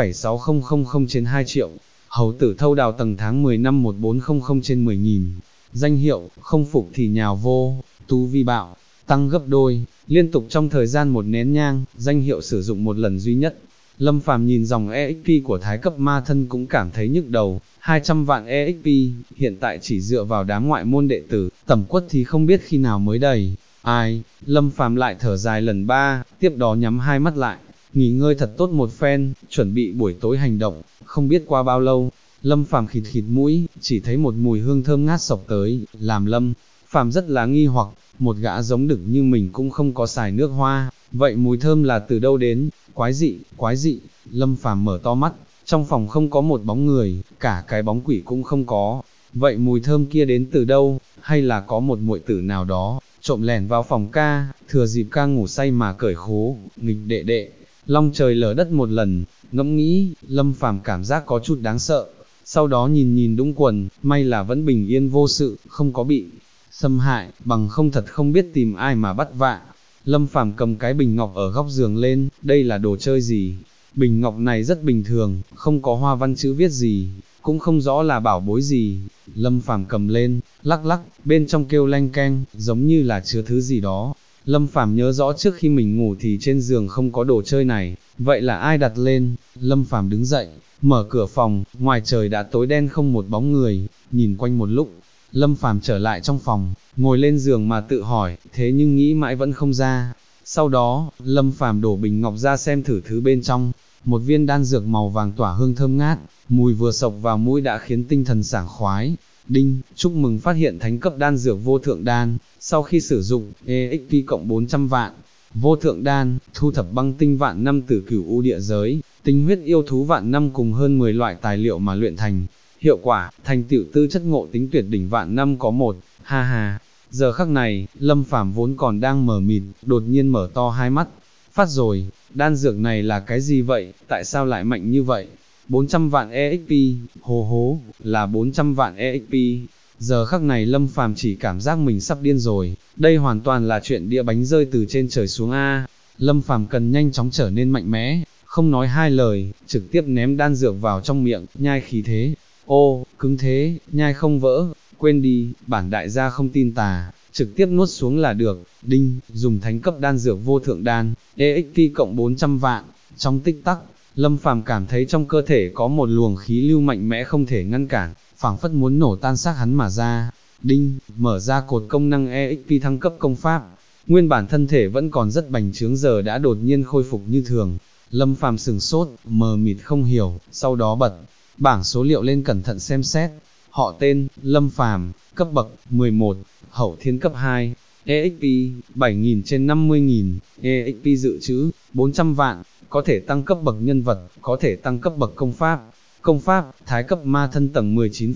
S1: 19,6000 trên 2 triệu, hầu tử thâu đào tầng tháng 10 năm 1400 trên 10.000, danh hiệu, không phục thì nhào vô, tu vi bạo, tăng gấp đôi, liên tục trong thời gian một nén nhang, danh hiệu sử dụng một lần duy nhất. Lâm Phàm nhìn dòng EXP của thái cấp ma thân cũng cảm thấy nhức đầu, 200 vạn EXP, hiện tại chỉ dựa vào đám ngoại môn đệ tử, tẩm quất thì không biết khi nào mới đầy. Ai, Lâm Phàm lại thở dài lần 3, tiếp đó nhắm hai mắt lại, nghỉ ngơi thật tốt một phen, chuẩn bị buổi tối hành động. Không biết qua bao lâu, Lâm Phàm khịt khịt mũi, chỉ thấy một mùi hương thơm ngát sộc tới, làm Lâm Phàm rất là nghi hoặc, một gã giống đực như mình cũng không có xài nước hoa, vậy mùi thơm là từ đâu đến? Quái dị, Lâm Phàm mở to mắt, trong phòng không có một bóng người, cả cái bóng quỷ cũng không có, vậy mùi thơm kia đến từ đâu, hay là có một muội tử nào đó, trộm lẻn vào phòng ca, thừa dịp ca ngủ say mà cởi khố, nghịch đệ đệ, long trời lở đất một lần, ngẫm nghĩ, Lâm Phàm cảm giác có chút đáng sợ, sau đó nhìn nhìn Đũng Quần, may là vẫn bình yên vô sự, không có bị xâm hại, bằng không thật không biết tìm ai mà bắt vạ. Lâm Phàm cầm cái bình ngọc ở góc giường lên, đây là đồ chơi gì? Bình ngọc này rất bình thường, không có hoa văn chữ viết gì, cũng không rõ là bảo bối gì. Lâm Phàm cầm lên, lắc lắc, bên trong kêu leng keng, giống như là chứa thứ gì đó. Lâm Phàm nhớ rõ trước khi mình ngủ thì trên giường không có đồ chơi này, vậy là ai đặt lên? Lâm Phàm đứng dậy, mở cửa phòng, ngoài trời đã tối đen không một bóng người, nhìn quanh một lúc, Lâm Phàm trở lại trong phòng, ngồi lên giường mà tự hỏi, thế nhưng nghĩ mãi vẫn không ra. Sau đó, Lâm Phàm đổ bình ngọc ra xem thử thứ bên trong, một viên đan dược màu vàng tỏa hương thơm ngát, mùi vừa sộc vào mũi đã khiến tinh thần sảng khoái. Đinh, chúc mừng phát hiện thánh cấp đan dược vô thượng đan, sau khi sử dụng, EXP cộng 400 vạn. Vô thượng đan, thu thập băng tinh vạn năm từ cửu u địa giới, tinh huyết yêu thú vạn năm cùng hơn 10 loại tài liệu mà luyện thành. Hiệu quả, thành tựu tư chất ngộ tính tuyệt đỉnh vạn năm có một, ha ha. Giờ khắc này, Lâm Phàm vốn còn đang mờ mịt, đột nhiên mở to hai mắt. Phát rồi, đan dược này là cái gì vậy, tại sao lại mạnh như vậy? 400 vạn EXP, hô hố, là 400 vạn EXP. Giờ khắc này Lâm Phàm chỉ cảm giác mình sắp điên rồi, đây hoàn toàn là chuyện đĩa bánh rơi từ trên trời xuống a. Lâm Phàm cần nhanh chóng trở nên mạnh mẽ, không nói hai lời, trực tiếp ném đan dược vào trong miệng, nhai khí thế. Ô, cứng thế, nhai không vỡ, quên đi, bản đại gia không tin tà, trực tiếp nuốt xuống là được. Đinh, dùng thánh cấp đan dược vô thượng đan, EXP cộng 400 vạn, trong tích tắc, Lâm Phàm cảm thấy trong cơ thể có một luồng khí lưu mạnh mẽ không thể ngăn cản, phảng phất muốn nổ tan xác hắn mà ra. Đinh, mở ra cột công năng EXP thăng cấp công pháp, nguyên bản thân thể vẫn còn rất bành trướng giờ đã đột nhiên khôi phục như thường. Lâm Phàm sừng sốt, mờ mịt không hiểu, sau đó bật bảng số liệu lên cẩn thận xem xét. Họ tên, Lâm Phàm, cấp bậc, 11, hậu thiên cấp 2, EXP, 7.000 trên 50.000, EXP dự trữ, 400 vạn, có thể tăng cấp bậc nhân vật, có thể tăng cấp bậc công pháp. Công pháp, thái cấp ma thân tầng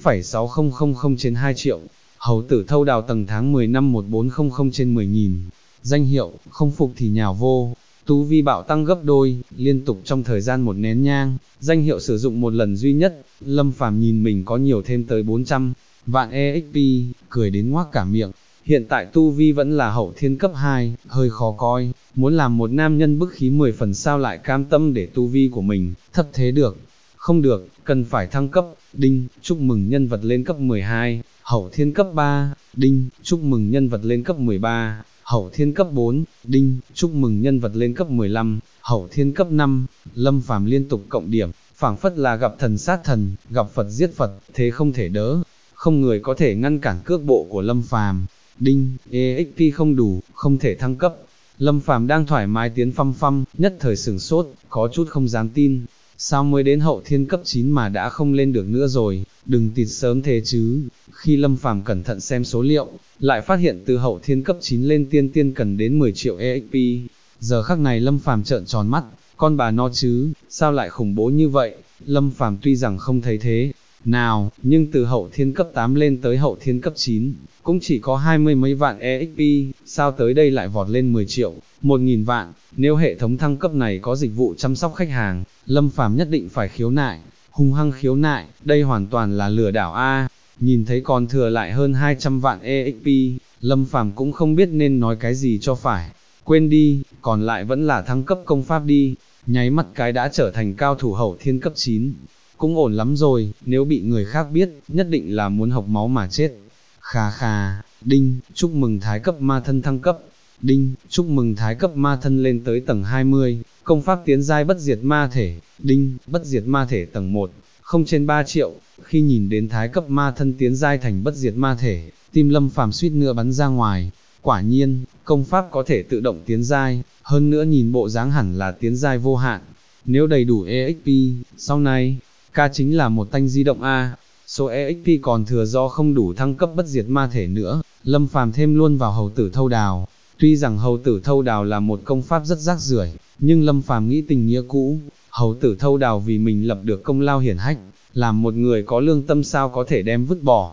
S1: 19,6000 trên 2 triệu, hầu tử thâu đào tầng tháng 10 năm 1400 trên 10.000, danh hiệu, không phục thì nhào vô. Tú vi bạo tăng gấp đôi, liên tục trong thời gian một nén nhang, danh hiệu sử dụng một lần duy nhất. Lâm Phàm nhìn mình có nhiều thêm tới 400 vạn EXP, cười đến ngoác cả miệng. Hiện tại tu vi vẫn là hậu thiên cấp 2, hơi khó coi, muốn làm một nam nhân bức khí 10 phần sao lại cam tâm để tu vi của mình thấp thế được. Không được, cần phải thăng cấp. Đinh, chúc mừng nhân vật lên cấp 12, hậu thiên cấp 3, đinh, chúc mừng nhân vật lên cấp 13, hậu thiên cấp 4, đinh, chúc mừng nhân vật lên cấp 15, hậu thiên cấp 5, Lâm Phàm liên tục cộng điểm, phảng phất là gặp thần sát thần, gặp Phật giết Phật, thế không thể đỡ, không người có thể ngăn cản cước bộ của Lâm Phàm. Đinh, EXP không đủ, không thể thăng cấp. Lâm Phàm đang thoải mái tiến phăm phăm, nhất thời sửng sốt, có chút không dám tin. Sao mới đến hậu thiên cấp 9 mà đã không lên được nữa rồi, đừng tịt sớm thế chứ. Khi Lâm Phàm cẩn thận xem số liệu, lại phát hiện từ hậu thiên cấp 9 lên tiên tiên cần đến 10 triệu EXP. Giờ khắc này Lâm Phàm trợn tròn mắt, con bà nó chứ, sao lại khủng bố như vậy? Lâm Phàm tuy rằng không thấy thế nào, nhưng từ hậu thiên cấp 8 lên tới hậu thiên cấp 9, cũng chỉ có 20 mấy vạn EXP, sao tới đây lại vọt lên 10 triệu, 1.000 vạn, nếu hệ thống thăng cấp này có dịch vụ chăm sóc khách hàng, Lâm Phàm nhất định phải khiếu nại, hung hăng khiếu nại, đây hoàn toàn là lừa đảo a. Nhìn thấy còn thừa lại hơn 200 vạn EXP, Lâm Phàm cũng không biết nên nói cái gì cho phải, quên đi, còn lại vẫn là thăng cấp công pháp đi, nháy mắt cái đã trở thành cao thủ hậu thiên cấp 9. Cũng ổn lắm rồi, nếu bị người khác biết, nhất định là muốn học máu mà chết. Khà khà, đinh, chúc mừng thái cấp ma thân thăng cấp. Đinh, chúc mừng thái cấp ma thân lên tới tầng 20, công pháp tiến giai bất diệt ma thể. Đinh, bất diệt ma thể tầng 1, không trên 3 triệu. Khi nhìn đến thái cấp ma thân tiến giai thành bất diệt ma thể, tim Lâm Phàm suýt nữa bắn ra ngoài. Quả nhiên, công pháp có thể tự động tiến giai, hơn nữa nhìn bộ dáng hẳn là tiến giai vô hạn. Nếu đầy đủ EXP, sau này, ca chính là một tanh di động A. Số EXP còn thừa do không đủ thăng cấp bất diệt ma thể nữa, Lâm Phàm thêm luôn vào hầu tử thâu đào. Tuy rằng hầu tử thâu đào là một công pháp rất rác rưởi, nhưng Lâm Phàm nghĩ tình nghĩa cũ, hầu tử thâu đào vì mình lập được công lao hiển hách, làm một người có lương tâm sao có thể đem vứt bỏ.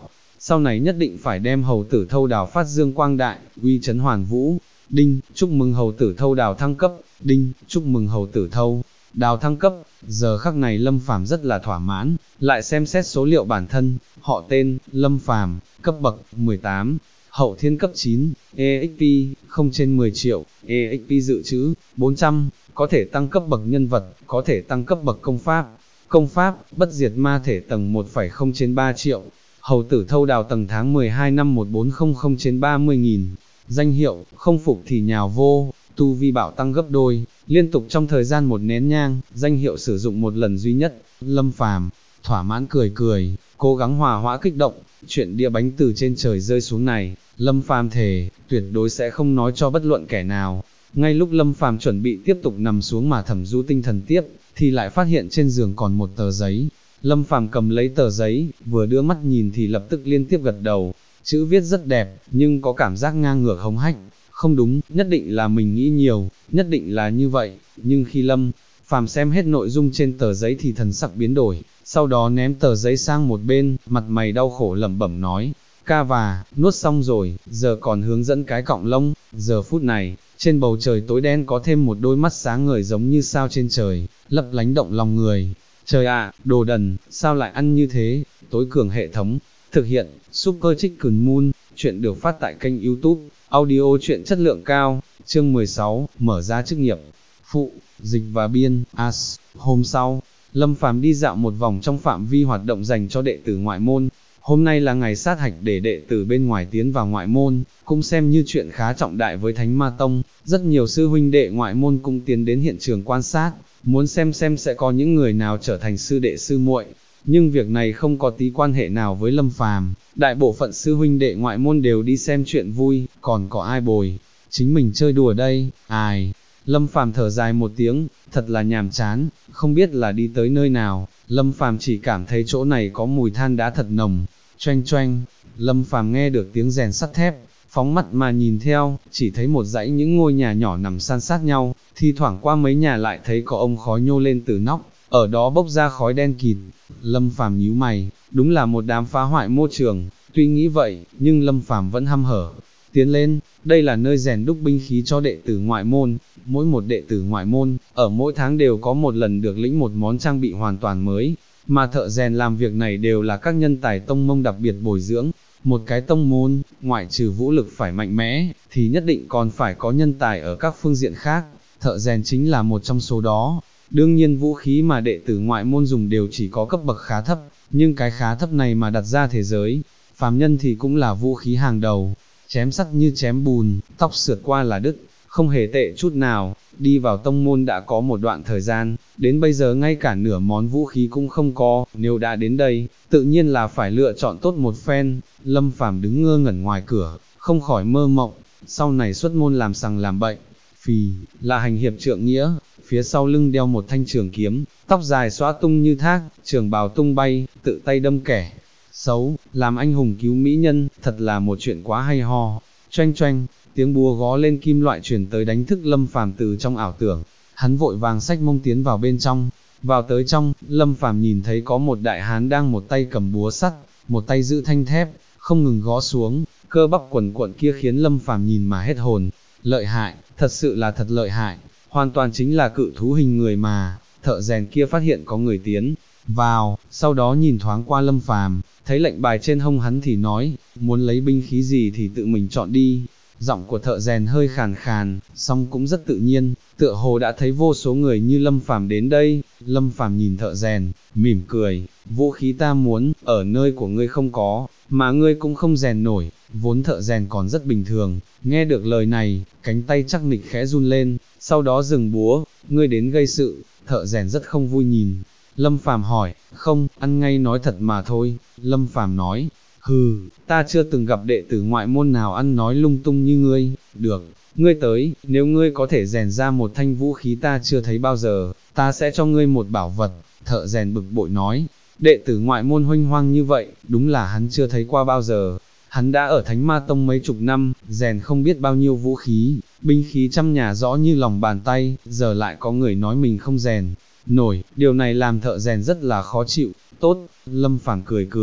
S1: sau này nhất định phải đem hầu tử thâu đào phát dương quang đại, uy chấn hoàn vũ. Đinh, chúc mừng hầu tử thâu đào thăng cấp. Đinh, chúc mừng hầu tử thâu đào thăng cấp. Giờ khắc này Lâm Phàm rất là thỏa mãn, lại xem xét số liệu bản thân, họ tên, Lâm Phàm, cấp bậc, 18, hậu thiên cấp 9, EXP, không trên 10 triệu, EXP dự trữ, 400, có thể tăng cấp bậc nhân vật, có thể tăng cấp bậc công pháp, bất diệt ma thể tầng 1,0 trên 3 triệu, hầu tử thâu đào tầng tháng 12 năm 1400 trên 30.000, danh hiệu, không phục thì nhào vô, tu vi bảo tăng gấp đôi, liên tục trong thời gian 1 nén nhang, danh hiệu sử dụng 1 lần duy nhất. Lâm Phàm thỏa mãn cười cười, cố gắng hòa hoã kích động, chuyện đĩa bánh từ trên trời rơi xuống này, Lâm Phàm thề, tuyệt đối sẽ không nói cho bất luận kẻ nào. Ngay lúc Lâm Phàm chuẩn bị tiếp tục nằm xuống mà thẩm du tinh thần tiếp, thì lại phát hiện trên giường còn một tờ giấy. Lâm Phàm cầm lấy tờ giấy, vừa đưa mắt nhìn thì lập tức liên tiếp gật đầu, chữ viết rất đẹp, nhưng có cảm giác ngang ngược hống hách. Không đúng, nhất định là mình nghĩ nhiều, nhất định là như vậy, nhưng khi Lâm Phàm xem hết nội dung trên tờ giấy thì thần sắc biến đổi, sau đó ném tờ giấy sang một bên, mặt mày đau khổ lẩm bẩm nói, ca và, nuốt xong rồi, giờ còn hướng dẫn cái cọng lông. Giờ phút này, trên bầu trời tối đen có thêm một đôi mắt sáng ngời giống như sao trên trời, lấp lánh động lòng người. Trời ạ, đồ đần, sao lại ăn như thế? Tối cường hệ thống, thực hiện, Super Chicken Moon, chuyện được phát tại kênh YouTube, audio chuyện chất lượng cao, chương 16, mở ra chức nghiệp. Phụ, dịch và biên, As, hôm sau, Lâm Phàm đi dạo một vòng trong phạm vi hoạt động dành cho đệ tử ngoại môn. Hôm nay là ngày sát hạch để đệ tử bên ngoài tiến vào ngoại môn, cũng xem như chuyện khá trọng đại với Thánh Ma Tông, rất nhiều sư huynh đệ ngoại môn cũng tiến đến hiện trường quan sát, muốn xem sẽ có những người nào trở thành sư đệ sư muội. Nhưng việc này không có tí quan hệ nào với Lâm Phàm, đại bộ phận sư huynh đệ ngoại môn đều đi xem chuyện vui, còn có ai bồi, chính mình chơi đùa đây, ai. Lâm Phàm thở dài một tiếng, thật là nhàm chán, không biết là đi tới nơi nào, Lâm Phàm chỉ cảm thấy chỗ này có mùi than đá thật nồng. Choanh choanh, Lâm Phàm nghe được tiếng rèn sắt thép, phóng mắt mà nhìn theo, chỉ thấy một dãy những ngôi nhà nhỏ nằm san sát nhau, thi thoảng qua mấy nhà lại thấy có ông khói nhô lên từ nóc, ở đó bốc ra khói đen kịt. Lâm Phàm nhíu mày, đúng là một đám phá hoại môi trường, tuy nghĩ vậy, nhưng Lâm Phàm vẫn hăm hở tiến lên. Đây là nơi rèn đúc binh khí cho đệ tử ngoại môn, mỗi một đệ tử ngoại môn, ở mỗi tháng đều có một lần được lĩnh một món trang bị hoàn toàn mới, mà thợ rèn làm việc này đều là các nhân tài tông môn đặc biệt bồi dưỡng. Một cái tông môn, ngoại trừ vũ lực phải mạnh mẽ, thì nhất định còn phải có nhân tài ở các phương diện khác, thợ rèn chính là một trong số đó. Đương nhiên vũ khí mà đệ tử ngoại môn dùng đều chỉ có cấp bậc khá thấp, nhưng cái khá thấp này mà đặt ra thế giới, phàm nhân thì cũng là vũ khí hàng đầu, chém sắt như chém bùn, tóc sượt qua là đứt, không hề tệ chút nào. Đi vào tông môn đã có một đoạn thời gian, đến bây giờ ngay cả nửa món vũ khí cũng không có, nếu đã đến đây, tự nhiên là phải lựa chọn tốt một phen. Lâm Phàm đứng ngơ ngẩn ngoài cửa, không khỏi mơ mộng, sau này xuất môn làm sằng làm bậy, phì, là hành hiệp trượng nghĩa, phía sau lưng đeo một thanh trường kiếm, tóc dài xõa tung như thác, trường bào tung bay, tự tay đâm kẻ xấu, làm anh hùng cứu mỹ nhân, thật là một chuyện quá hay ho. Choanh choanh, tiếng búa gó lên kim loại truyền tới đánh thức Lâm Phàm từ trong ảo tưởng, hắn vội vàng xách mông tiến vào bên trong. Vào tới trong, Lâm Phàm nhìn thấy có một đại hán đang một tay cầm búa sắt, một tay giữ thanh thép, không ngừng gõ xuống, cơ bắp quần quận kia khiến Lâm Phàm nhìn mà hết hồn. Lợi hại, thật sự là thật lợi hại, hoàn toàn chính là cự thú hình người mà. Thợ rèn kia phát hiện có người tiến vào, sau đó nhìn thoáng qua Lâm Phàm, thấy lệnh bài trên hông hắn thì nói, muốn lấy binh khí gì thì tự mình chọn đi. Giọng của thợ rèn hơi khàn khàn, song cũng rất tự nhiên, tựa hồ đã thấy vô số người như Lâm Phàm đến đây. Lâm Phàm nhìn thợ rèn, mỉm cười, vũ khí ta muốn, ở nơi của ngươi không có, mà ngươi cũng không rèn nổi. Vốn thợ rèn còn rất bình thường, nghe được lời này, cánh tay chắc nịch khẽ run lên, sau đó dừng búa. Ngươi đến gây sự. Thợ rèn rất không vui nhìn Lâm Phàm hỏi, không, ăn ngay nói thật mà thôi. Lâm Phàm nói, hừ, ta chưa từng gặp đệ tử ngoại môn nào ăn nói lung tung như ngươi. Được, ngươi tới, nếu ngươi có thể rèn ra một thanh vũ khí ta chưa thấy bao giờ, ta sẽ cho ngươi một bảo vật. Thợ rèn bực bội nói, đệ tử ngoại môn huênh hoang như vậy, đúng là hắn chưa thấy qua bao giờ. Hắn đã ở Thánh Ma Tông mấy chục năm, rèn không biết bao nhiêu vũ khí, binh khí trăm nhà rõ như lòng bàn tay, giờ lại có người nói mình không rèn nổi, điều này làm thợ rèn rất là khó chịu. Tốt, Lâm Phàm cười cười,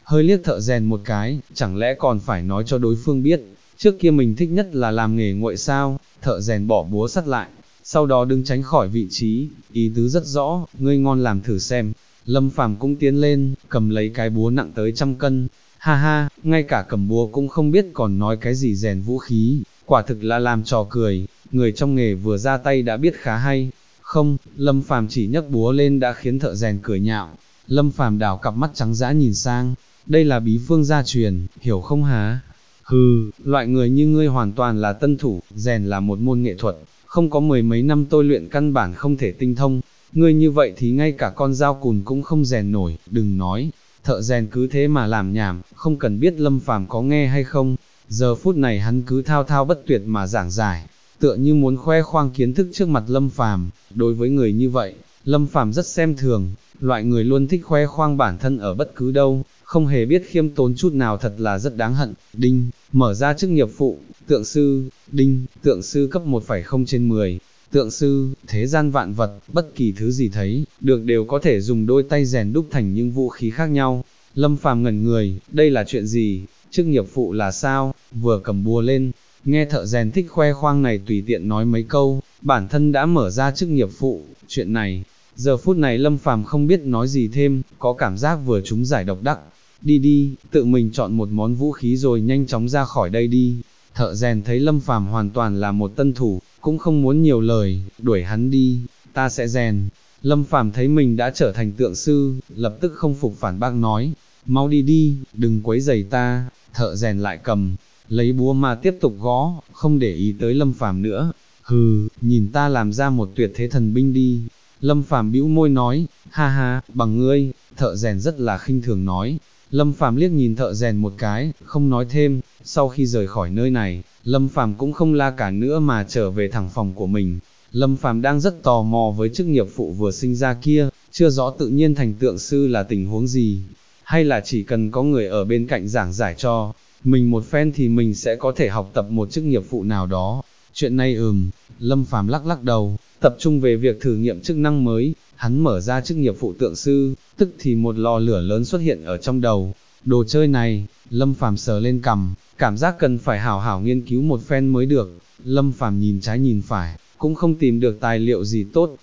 S1: hơi liếc thợ rèn một cái, chẳng lẽ còn phải nói cho đối phương biết, trước kia mình thích nhất là làm nghề nguội sao, thợ rèn bỏ búa sắt lại, sau đó đứng tránh khỏi vị trí, ý tứ rất rõ, ngươi ngon làm thử xem. Lâm Phàm cũng tiến lên, cầm lấy cái búa nặng tới 100 cân, ha ha, ngay cả cầm búa cũng không biết còn nói cái gì rèn vũ khí, quả thực là làm trò cười, người trong nghề vừa ra tay đã biết khá hay. Không, Lâm Phàm chỉ nhấc búa lên đã khiến thợ rèn cười nhạo. Lâm Phàm đảo cặp mắt trắng dã nhìn sang, đây là bí phương gia truyền, hiểu không hả? Hừ, loại người như ngươi hoàn toàn là tân thủ, rèn là một môn nghệ thuật, không có 10 mấy năm tôi luyện căn bản không thể tinh thông, ngươi như vậy thì ngay cả con dao cùn cũng không rèn nổi, đừng nói. Thợ rèn cứ thế mà làm nhảm, không cần biết Lâm Phàm có nghe hay không, giờ phút này hắn cứ thao thao bất tuyệt mà giảng giải, tựa như muốn khoe khoang kiến thức trước mặt Lâm Phàm. Đối với người như vậy, Lâm Phàm rất xem thường, loại người luôn thích khoe khoang bản thân ở bất cứ đâu, không hề biết khiêm tốn chút nào thật là rất đáng hận. Đinh, mở ra chức nghiệp phụ, tượng sư, đinh, tượng sư cấp 1,0/10. Tượng sư, thế gian vạn vật, bất kỳ thứ gì thấy, được đều có thể dùng đôi tay rèn đúc thành những vũ khí khác nhau. Lâm Phàm ngẩn người, đây là chuyện gì, chức nghiệp phụ là sao, vừa cầm búa lên, nghe thợ rèn thích khoe khoang này tùy tiện nói mấy câu, bản thân đã mở ra chức nghiệp phụ, chuyện này, giờ phút này Lâm Phàm không biết nói gì thêm, có cảm giác vừa trúng giải độc đắc. Đi đi, tự mình chọn một món vũ khí rồi nhanh chóng ra khỏi đây đi. Thợ rèn thấy Lâm Phàm hoàn toàn là một tân thủ, cũng không muốn nhiều lời, đuổi hắn đi, ta sẽ rèn. Lâm Phàm thấy mình đã trở thành tượng sư, lập tức không phục phản bác nói, mau đi đi, đừng quấy rầy ta. Thợ rèn lại cầm, lấy búa mà tiếp tục gõ, không để ý tới Lâm Phàm nữa. Hừ, nhìn ta làm ra một tuyệt thế thần binh đi. Lâm Phàm bĩu môi nói, ha ha, bằng ngươi. Thợ rèn rất là khinh thường nói. Lâm Phàm liếc nhìn thợ rèn một cái, không nói thêm. Sau khi rời khỏi nơi này, Lâm Phàm cũng không la cả nữa mà trở về thẳng phòng của mình. Lâm Phàm đang rất tò mò với chức nghiệp phụ vừa sinh ra kia, chưa rõ tự nhiên thành tượng sư là tình huống gì, hay là chỉ cần có người ở bên cạnh giảng giải cho mình một phen thì mình sẽ có thể học tập một chức nghiệp phụ nào đó. Chuyện này Lâm Phàm lắc lắc đầu, tập trung về việc thử nghiệm chức năng mới. Hắn mở ra chức nghiệp phụ tượng sư, tức thì một lò lửa lớn xuất hiện ở trong đầu. Đồ chơi này, Lâm Phàm sờ lên cằm, cảm giác cần phải hảo hảo nghiên cứu một phen mới được. Lâm Phàm nhìn trái nhìn phải, cũng không tìm được tài liệu gì tốt.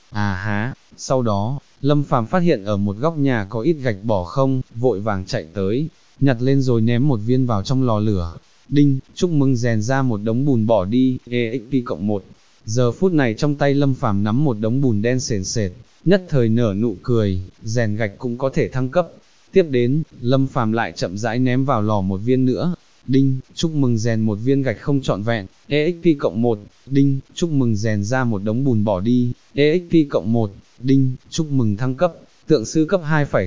S1: Sau đó, Lâm Phàm phát hiện ở một góc nhà có ít gạch bỏ không, vội vàng chạy tới, nhặt lên rồi ném một viên vào trong lò lửa. Đinh, chúc mừng rèn ra một đống bùn bỏ đi, EXP+1. Giờ phút này trong tay Lâm Phàm nắm một đống bùn đen sền sệt, nhất thời nở nụ cười, rèn gạch cũng có thể thăng cấp. Tiếp đến, Lâm Phàm lại chậm rãi ném vào lò một viên nữa. Đinh, chúc mừng rèn một viên gạch không trọn vẹn, EXP+1. Đinh, chúc mừng rèn ra một đống bùn bỏ đi, EXP+1. Đinh, chúc mừng thăng cấp, tượng sư cấp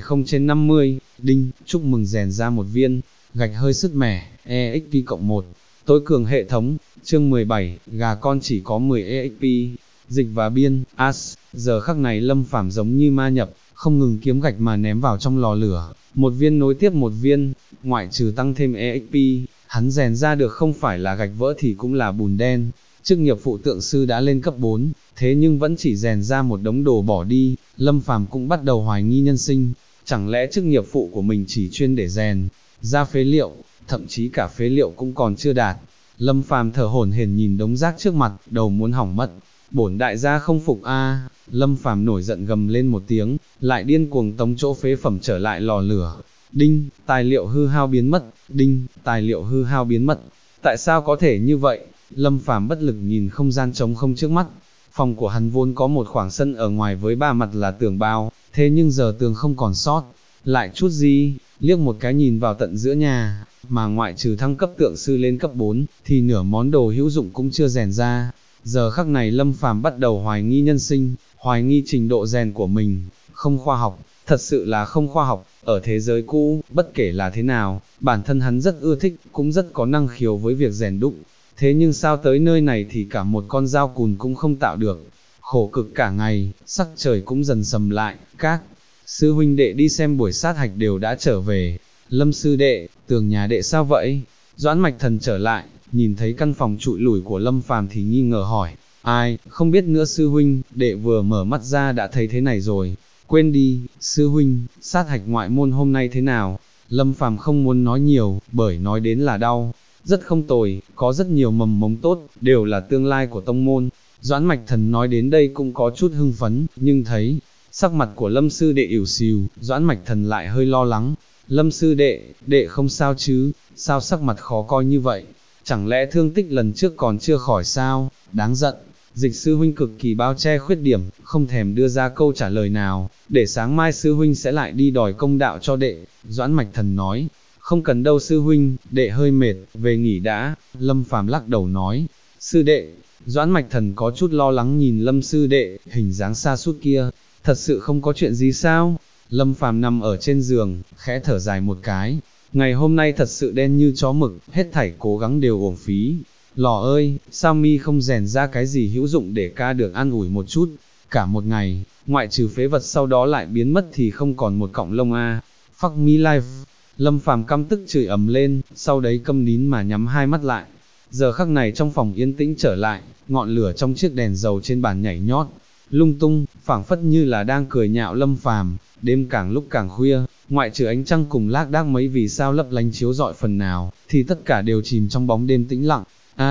S1: 2,0/50. Đinh, chúc mừng rèn ra một viên gạch hơi sứt mẻ, EXP+1. Tối cường hệ thống, chương 17, gà con chỉ có 10 EXP. Dịch và biên, giờ khắc này Lâm Phàm giống như ma nhập, không ngừng kiếm gạch mà ném vào trong lò lửa, một viên nối tiếp một viên, ngoại trừ tăng thêm EXP, hắn rèn ra được không phải là gạch vỡ thì cũng là bùn đen. Chức nghiệp phụ tượng sư đã lên cấp 4, thế nhưng vẫn chỉ rèn ra một đống đồ bỏ đi. Lâm Phàm cũng bắt đầu hoài nghi nhân sinh, chẳng lẽ chức nghiệp phụ của mình chỉ chuyên để rèn ra phế liệu, thậm chí cả phế liệu cũng còn chưa đạt. Lâm Phàm thở hổn hển nhìn đống rác trước mặt, đầu muốn hỏng mất. Bổn đại gia không phục a! Lâm Phàm nổi giận gầm lên một tiếng, lại điên cuồng tống chỗ phế phẩm trở lại lò lửa. Đinh, tài liệu hư hao biến mất. Đinh, tài liệu hư hao biến mất. Tại sao có thể như vậy? Lâm Phàm bất lực nhìn không gian trống không trước mắt. Phòng của hắn vốn có một khoảng sân ở ngoài với 3 mặt là tường bao, thế nhưng giờ tường không còn sót lại chút gì, liếc một cái nhìn vào tận giữa nhà, mà ngoại trừ thăng cấp tượng sư lên cấp 4, thì nửa món đồ hữu dụng cũng chưa rèn ra. Giờ khắc này Lâm Phàm bắt đầu hoài nghi nhân sinh, hoài nghi trình độ rèn của mình, không khoa học, thật sự là không khoa học. Ở thế giới cũ, bất kể là thế nào, bản thân hắn rất ưa thích, cũng rất có năng khiếu với việc rèn đúc. Thế nhưng sao tới nơi này thì cả một con dao cùn cũng không tạo được. Khổ cực cả ngày, sắc trời cũng dần sầm lại, các sư huynh đệ đi xem buổi sát hạch đều đã trở về. Lâm sư đệ, tường nhà đệ sao vậy? Doãn Mạch Thần trở lại, nhìn thấy căn phòng trụi lủi của Lâm Phàm thì nghi ngờ hỏi, ai, không biết nữa sư huynh, đệ vừa mở mắt ra đã thấy thế này rồi. Quên đi, sư huynh, sát hạch ngoại môn hôm nay thế nào? Lâm Phàm không muốn nói nhiều, bởi nói đến là đau. Rất không tồi, có rất nhiều mầm mống tốt, đều là tương lai của tông môn. Doãn Mạch Thần nói đến đây cũng có chút hưng phấn, nhưng thấy sắc mặt của Lâm sư đệ ỉu xìu, Doãn Mạch Thần lại hơi lo lắng. Lâm sư đệ không sao chứ, sao sắc mặt khó coi như vậy? Chẳng lẽ thương tích lần trước còn chưa khỏi sao? Đáng giận. Dịch sư huynh cực kỳ bao che khuyết điểm, không thèm đưa ra câu trả lời nào, để sáng mai sư huynh sẽ lại đi đòi công đạo cho đệ. Doãn Mạch Thần nói, không cần đâu sư huynh, đệ hơi mệt, về nghỉ đã. Lâm Phàm lắc đầu nói, sư đệ. Doãn Mạch Thần có chút lo lắng nhìn Lâm sư đệ, hình dáng xa sút kia, thật sự không có chuyện gì sao? Lâm Phàm nằm ở trên giường, khẽ thở dài một cái, ngày hôm nay thật sự đen như chó mực, hết thảy cố gắng đều uổng phí. Lò ơi, sao mi không rèn ra cái gì hữu dụng để ca được an ủi một chút? Cả một ngày, ngoại trừ phế vật sau đó lại biến mất thì không còn một cọng lông a. Fuck me life. Lâm Phàm căm tức chửi ầm lên, sau đấy câm nín mà nhắm hai mắt lại. Giờ khắc này trong phòng yên tĩnh trở lại, ngọn lửa trong chiếc đèn dầu trên bàn nhảy nhót, lung tung, phảng phất như là đang cười nhạo Lâm Phàm. Đêm càng lúc càng khuya, ngoại trừ ánh trăng cùng lác đác mấy vì sao lấp lánh chiếu rọi phần nào, thì tất cả đều chìm trong bóng đêm tĩnh lặng.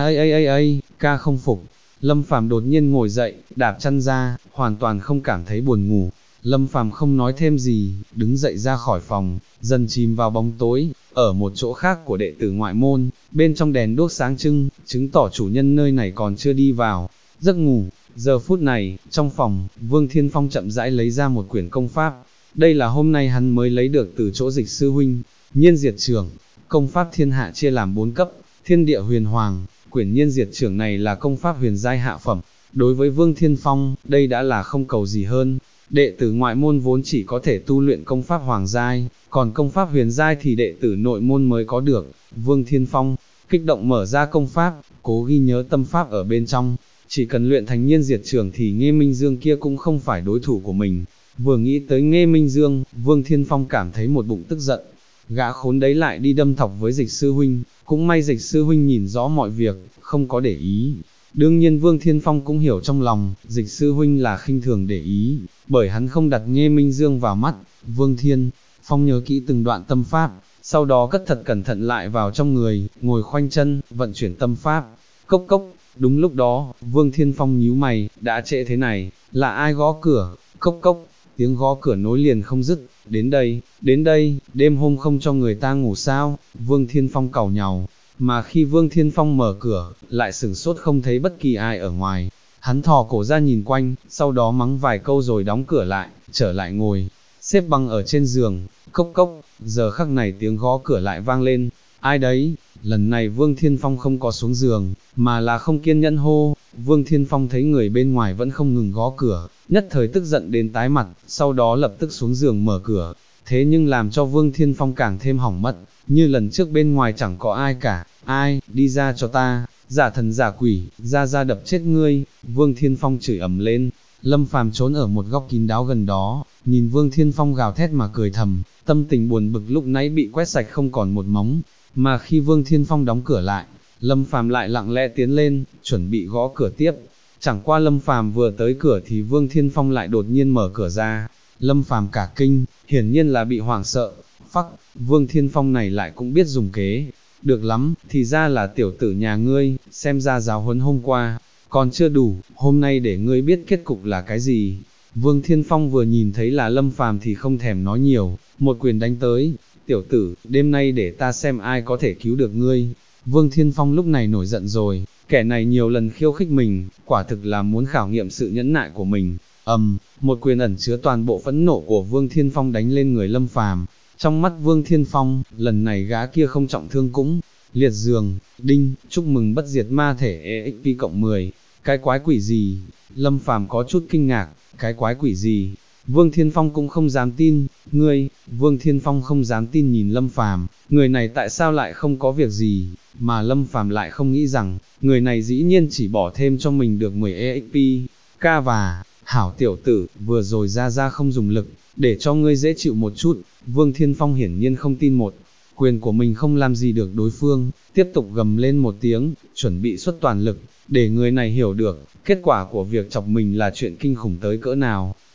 S1: Ca không phục. Lâm Phàm đột nhiên ngồi dậy, đạp chân ra, hoàn toàn không cảm thấy buồn ngủ. Lâm Phàm không nói thêm gì, đứng dậy ra khỏi phòng, dần chìm vào bóng tối. Ở một chỗ khác của đệ tử ngoại môn, bên trong đèn đuốc sáng trưng, chứng tỏ chủ nhân nơi này còn chưa đi vào. Giấc ngủ. Giờ phút này, trong phòng, Vương Thiên Phong chậm rãi lấy ra một quyển công pháp. Đây là hôm nay hắn mới lấy được từ chỗ Dịch sư huynh. Nhiên diệt trưởng. Công pháp thiên hạ chia làm 4 cấp, thiên địa huyền hoàng. Quyển nhiên diệt trưởng này là công pháp huyền giai hạ phẩm. Đối với Vương Thiên Phong, đây đã là không cầu gì hơn. Đệ tử ngoại môn vốn chỉ có thể tu luyện công pháp hoàng giai, còn công pháp huyền giai thì đệ tử nội môn mới có được. Vương Thiên Phong kích động mở ra công pháp, cố ghi nhớ tâm pháp ở bên trong. Chỉ cần luyện thành nhiên diệt trưởng thì Nghê Minh Dương kia cũng không phải đối thủ của mình. Vừa nghĩ tới Nghê Minh Dương, Vương Thiên Phong cảm thấy một bụng tức giận. Gã khốn đấy lại đi đâm thọc với Dịch sư huynh, cũng may Dịch sư huynh nhìn rõ mọi việc, không có để ý. Đương nhiên Vương Thiên Phong cũng hiểu trong lòng, Dịch sư huynh là khinh thường để ý, bởi hắn không đặt Nghê Minh Dương vào mắt. Vương Thiên Phong nhớ kỹ từng đoạn tâm pháp, sau đó cất thật cẩn thận lại vào trong người, ngồi khoanh chân, vận chuyển tâm pháp. Cốc cốc. Đúng lúc đó, Vương Thiên Phong nhíu mày, đã trễ thế này, là ai gõ cửa? Cốc cốc. Tiếng gõ cửa nối liền không dứt. Đến đây, đêm hôm không cho người ta ngủ sao? Vương Thiên Phong càu nhàu, mà khi Vương Thiên Phong mở cửa, lại sửng sốt không thấy bất kỳ ai ở ngoài. Hắn thò cổ ra nhìn quanh, sau đó mắng vài câu rồi đóng cửa lại, trở lại ngồi, xếp bằng ở trên giường. Cốc cốc. Giờ khắc này tiếng gõ cửa lại vang lên. Ai đấy? Lần này Vương Thiên Phong không có xuống giường, mà là không kiên nhẫn hô. Vương Thiên Phong thấy người bên ngoài vẫn không ngừng gõ cửa, nhất thời tức giận đến tái mặt, sau đó lập tức xuống giường mở cửa. Thế nhưng làm cho Vương Thiên Phong càng thêm hỏng mất, như lần trước bên ngoài chẳng có ai cả. Ai, đi ra cho ta, giả thần giả quỷ, ra đập chết ngươi. Vương Thiên Phong chửi ầm lên. Lâm Phàm trốn ở một góc kín đáo gần đó, nhìn Vương Thiên Phong gào thét mà cười thầm, tâm tình buồn bực lúc nãy bị quét sạch không còn một móng. Mà khi Vương Thiên Phong đóng cửa lại, Lâm Phàm lại lặng lẽ tiến lên, chuẩn bị gõ cửa tiếp. Chẳng qua Lâm Phàm vừa tới cửa thì Vương Thiên Phong lại đột nhiên mở cửa ra. Lâm Phàm cả kinh, hiển nhiên là bị hoảng sợ. Phắc, Vương Thiên Phong này lại cũng biết dùng kế. Được lắm, thì ra là tiểu tử nhà ngươi, xem ra giáo huấn hôm qua còn chưa đủ, hôm nay để ngươi biết kết cục là cái gì. Vương Thiên Phong vừa nhìn thấy là Lâm Phàm thì không thèm nói nhiều, một quyền đánh tới. Tiểu tử, đêm nay để ta xem ai có thể cứu được ngươi. Vương Thiên Phong lúc này nổi giận rồi, kẻ này nhiều lần khiêu khích mình, quả thực là muốn khảo nghiệm sự nhẫn nại của mình. Một quyền ẩn chứa toàn bộ phẫn nộ của Vương Thiên Phong đánh lên người Lâm Phàm. Trong mắt Vương Thiên Phong, lần này gã kia không trọng thương cũng liệt giường. Đinh, chúc mừng bất diệt ma thể EXP cộng 10. Cái quái quỷ gì? Lâm Phàm có chút kinh ngạc, cái quái quỷ gì? Vương Thiên Phong cũng không dám tin. Ngươi, Vương Thiên Phong không dám tin nhìn Lâm Phàm, người này tại sao lại không có việc gì, mà Lâm Phàm lại không nghĩ rằng, người này dĩ nhiên chỉ bỏ thêm cho mình được 10 EXP. Ca và, hảo tiểu tử, vừa rồi ra không dùng lực, để cho ngươi dễ chịu một chút. Vương Thiên Phong hiển nhiên không tin một quyền của mình không làm gì được đối phương, tiếp tục gầm lên một tiếng, chuẩn bị xuất toàn lực, để người này hiểu được, kết quả của việc chọc mình là chuyện kinh khủng tới cỡ nào.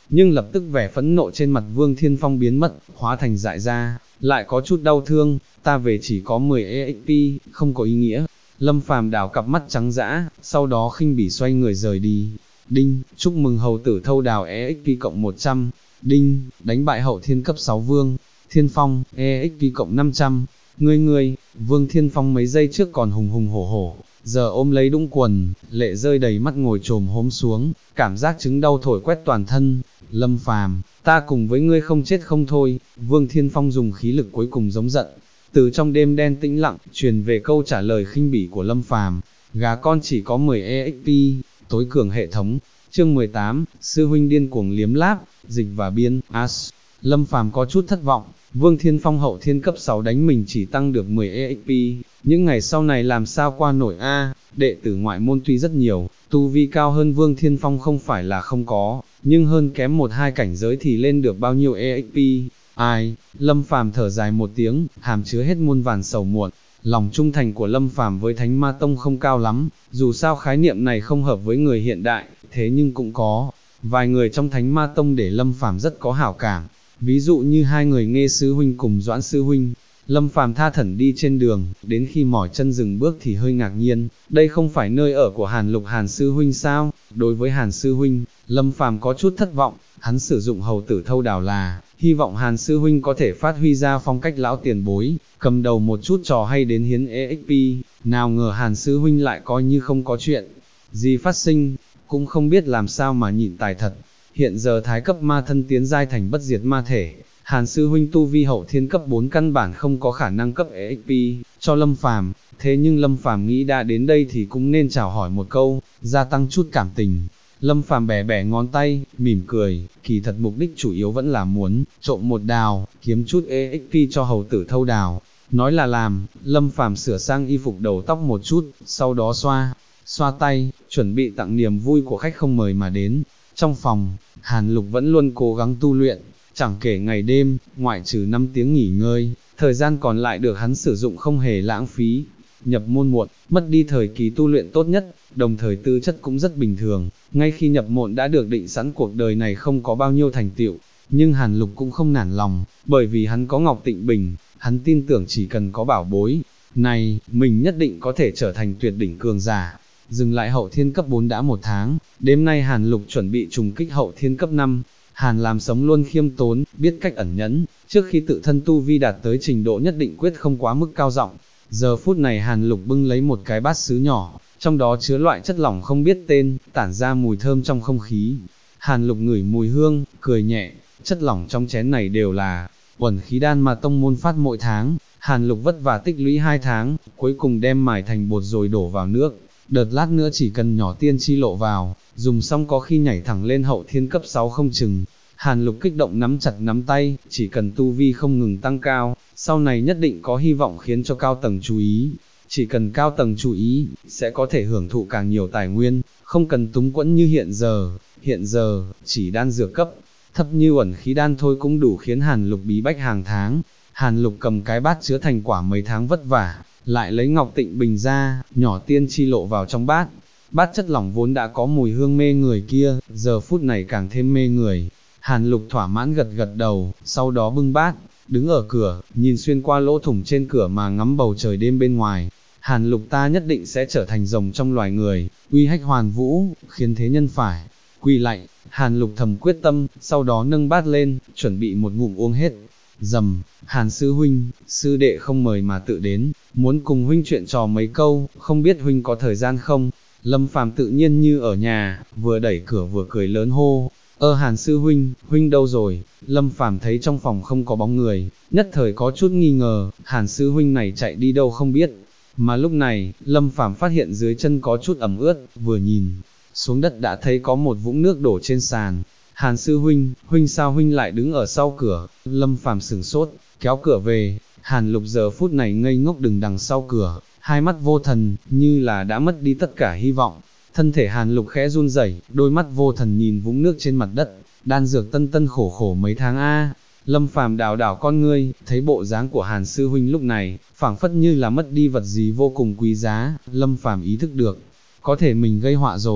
S1: nhưng lập tức vẻ phẫn nộ trên mặt Vương Thiên Phong biến mất, hóa thành dại ra, lại có chút đau thương, ta về chỉ có 10 EXP, không có ý nghĩa. Lâm Phàm đảo cặp mắt trắng dã, sau đó khinh bỉ xoay người rời đi. Đinh, chúc mừng hầu tử thâu đào EXP cộng 100. Đinh, đánh bại hậu thiên cấp 6 Vương Thiên Phong, EXP cộng 500. Ngươi, Vương Thiên Phong mấy giây trước còn hùng hùng hổ hổ, giờ ôm lấy đũng quần, lệ rơi đầy mắt ngồi trồm hốm xuống, cảm giác chứng đau thổi quét toàn thân. Lâm Phàm, ta cùng với ngươi không chết không thôi. Vương Thiên Phong dùng khí lực cuối cùng giống giận. Từ trong đêm đen tĩnh lặng, truyền về câu trả lời khinh bỉ của Lâm Phàm, gà con chỉ có 10 EXP, tối cường hệ thống. Chương 18, sư huynh điên cuồng liếm láp, dịch và biên, as. Lâm Phàm có chút thất vọng, Vương Thiên Phong hậu thiên cấp 6 đánh mình chỉ tăng được 10 EXP, những ngày sau này làm sao qua nổi a? Đệ tử ngoại môn tuy rất nhiều, tu vi cao hơn Vương Thiên Phong không phải là không có, nhưng hơn kém 1-2 cảnh giới thì lên được bao nhiêu EXP? Ai? Lâm Phàm thở dài một tiếng, hàm chứa hết muôn vàn sầu muộn. Lòng trung thành của Lâm Phàm với Thánh Ma Tông không cao lắm, dù sao khái niệm này không hợp với người hiện đại, thế nhưng cũng có vài người trong Thánh Ma Tông để Lâm Phàm rất có hảo cảm. Ví dụ như hai người Nghê sư huynh cùng Doãn sư huynh. Lâm Phàm tha thẩn đi trên đường, đến khi mỏi chân dừng bước thì hơi ngạc nhiên, đây không phải nơi ở của Hàn Lục Hàn sư huynh sao? Đối với Hàn sư huynh, Lâm Phàm có chút thất vọng, hắn sử dụng hầu tử thâu đào là hy vọng Hàn sư huynh có thể phát huy ra phong cách lão tiền bối, cầm đầu một chút trò hay đến hiến EXP, nào ngờ Hàn sư huynh lại coi như không có chuyện gì phát sinh, cũng không biết làm sao mà nhịn tài thật. Hiện giờ thái cấp ma thân tiến giai thành bất diệt ma thể, Hàn sư huynh tu vi hậu thiên cấp 4 căn bản không có khả năng cấp EXP cho Lâm Phàm, thế nhưng Lâm Phàm nghĩ đã đến đây thì cũng nên chào hỏi một câu, gia tăng chút cảm tình. Lâm Phàm bẻ bẻ ngón tay, mỉm cười, kỳ thật mục đích chủ yếu vẫn là muốn trộm một đào, kiếm chút EXP cho hầu tử thâu đào. Nói là làm, Lâm Phàm sửa sang y phục đầu tóc một chút, sau đó xoa tay, chuẩn bị tặng niềm vui của khách không mời mà đến. Trong phòng, Hàn Lục vẫn luôn cố gắng tu luyện, chẳng kể ngày đêm, ngoại trừ 5 tiếng nghỉ ngơi, thời gian còn lại được hắn sử dụng không hề lãng phí. Nhập môn muộn, mất đi thời kỳ tu luyện tốt nhất, đồng thời tư chất cũng rất bình thường, ngay khi nhập môn đã được định sẵn cuộc đời này không có bao nhiêu thành tựu, nhưng Hàn Lục cũng không nản lòng, bởi vì hắn có Ngọc Tịnh Bình, hắn tin tưởng chỉ cần có bảo bối này, mình nhất định có thể trở thành tuyệt đỉnh cường giả. Dừng lại hậu thiên cấp 4 đã 1 tháng, đêm nay Hàn Lục chuẩn bị trùng kích hậu thiên cấp 5. Hàn làm sống luôn khiêm tốn, biết cách ẩn nhẫn, trước khi tự thân tu vi đạt tới trình độ nhất định quyết không quá mức cao giọng. Giờ phút này Hàn Lục bưng lấy một cái bát sứ nhỏ, trong đó chứa loại chất lỏng không biết tên, tản ra mùi thơm trong không khí. Hàn Lục ngửi mùi hương, cười nhẹ, chất lỏng trong chén này đều là uẩn khí đan mà tông môn phát mỗi tháng. Hàn Lục vất vả tích lũy 2 tháng, cuối cùng đem mài thành bột rồi đổ vào nước. Đợt lát nữa chỉ cần nhỏ tiên chi lộ vào, dùng xong có khi nhảy thẳng lên hậu thiên cấp 6 không chừng. Hàn Lục kích động nắm chặt nắm tay, chỉ cần tu vi không ngừng tăng cao, sau này nhất định có hy vọng khiến cho cao tầng chú ý. Chỉ cần cao tầng chú ý, sẽ có thể hưởng thụ càng nhiều tài nguyên, không cần túng quẫn như hiện giờ, chỉ đan dược cấp thấp như uẩn khí đan thôi cũng đủ khiến Hàn Lục bí bách hàng tháng. Hàn Lục cầm cái bát chứa thành quả mấy tháng vất vả, lại lấy Ngọc Tịnh Bình ra, nhỏ tiên chi lộ vào trong bát. Bát chất lỏng vốn đã có mùi hương mê người kia, giờ phút này càng thêm mê người. Hàn Lục thỏa mãn gật gật đầu, sau đó bưng bát, đứng ở cửa, nhìn xuyên qua lỗ thủng trên cửa mà ngắm bầu trời đêm bên ngoài. Hàn Lục ta nhất định sẽ trở thành rồng trong loài người, uy hách hoàn vũ, khiến thế nhân phải quỳ lạy. Hàn Lục thầm quyết tâm, sau đó nâng bát lên, chuẩn bị một ngụm uống hết. Dầm, Hàn sư huynh, sư đệ không mời mà tự đến, muốn cùng huynh chuyện trò mấy câu, không biết huynh có thời gian không? Lâm Phàm tự nhiên như ở nhà, vừa đẩy cửa vừa cười lớn hô, Hàn sư huynh đâu rồi? Lâm Phàm thấy trong phòng không có bóng người, nhất thời có chút nghi ngờ, Hàn sư huynh này chạy đi đâu không biết. Mà lúc này, Lâm Phàm phát hiện dưới chân có chút ẩm ướt, vừa nhìn xuống đất đã thấy có một vũng nước đổ trên sàn. Hàn sư huynh sao huynh lại đứng ở sau cửa? Lâm Phàm sửng sốt, kéo cửa về. Hàn Lục giờ phút này ngây ngốc đứng đằng sau cửa, hai mắt vô thần, như là đã mất đi tất cả hy vọng. Thân thể Hàn Lục khẽ run rẩy, đôi mắt vô thần nhìn vũng nước trên mặt đất, đan dược tân khổ khổ mấy tháng a. Lâm Phàm đảo đảo con ngươi, thấy bộ dáng của Hàn sư huynh lúc này, phảng phất như là mất đi vật gì vô cùng quý giá. Lâm Phàm ý thức được, có thể mình gây họa rồi.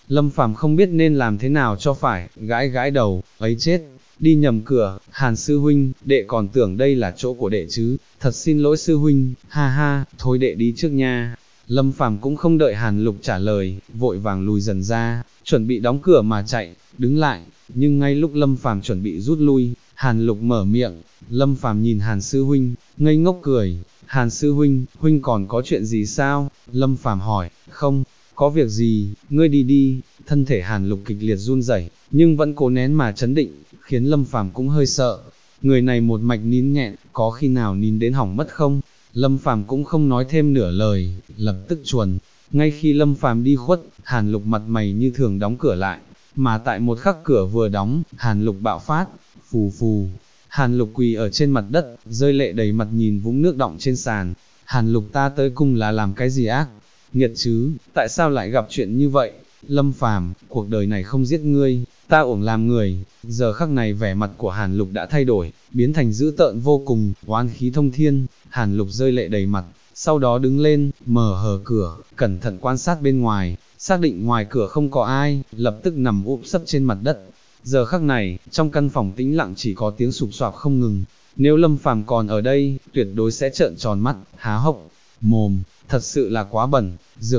S1: Lâm Phàm không biết nên làm thế nào cho phải, gãi gãi đầu, ấy chết, đi nhầm cửa, Hàn sư huynh, đệ còn tưởng đây là chỗ của đệ chứ, thật xin lỗi sư huynh, ha ha, thôi đệ đi trước nha. Lâm Phàm cũng không đợi Hàn Lục trả lời, vội vàng lùi dần ra, chuẩn bị đóng cửa mà chạy, đứng lại, nhưng ngay lúc Lâm Phàm chuẩn bị rút lui, Hàn Lục mở miệng, Lâm Phàm nhìn Hàn sư huynh, ngây ngốc cười, Hàn sư huynh, huynh còn có chuyện gì sao? Lâm Phàm hỏi, không, có việc gì, ngươi đi đi, thân thể Hàn Lục kịch liệt run rẩy, nhưng vẫn cố nén mà chấn định, khiến Lâm Phàm cũng hơi sợ. Người này một mạch nín nghẹn, có khi nào nín đến hỏng mất không? Lâm Phàm cũng không nói thêm nửa lời, lập tức chuồn. Ngay khi Lâm Phàm đi khuất, Hàn Lục mặt mày như thường đóng cửa lại, mà tại một khắc cửa vừa đóng, Hàn Lục bạo phát, phù phù. Hàn Lục quỳ ở trên mặt đất, rơi lệ đầy mặt nhìn vũng nước đọng trên sàn. Hàn Lục, ta tới cung là làm cái gì ác nghiệt chứ, tại sao lại gặp chuyện như vậy? Lâm Phàm, cuộc đời này không giết ngươi, ta uổng làm người. Giờ khắc này vẻ mặt của Hàn Lục đã thay đổi, biến thành dữ tợn vô cùng, oán khí thông thiên. Hàn Lục rơi lệ đầy mặt, sau đó đứng lên, mở hờ cửa, cẩn thận quan sát bên ngoài, xác định ngoài cửa không có ai, lập tức nằm úp sấp trên mặt đất. Giờ khắc này, trong căn phòng tĩnh lặng chỉ có tiếng sụp soạp không ngừng. Nếu Lâm Phàm còn ở đây, tuyệt đối sẽ trợn tròn mắt, há hốc mồm, thật sự là quá bẩn.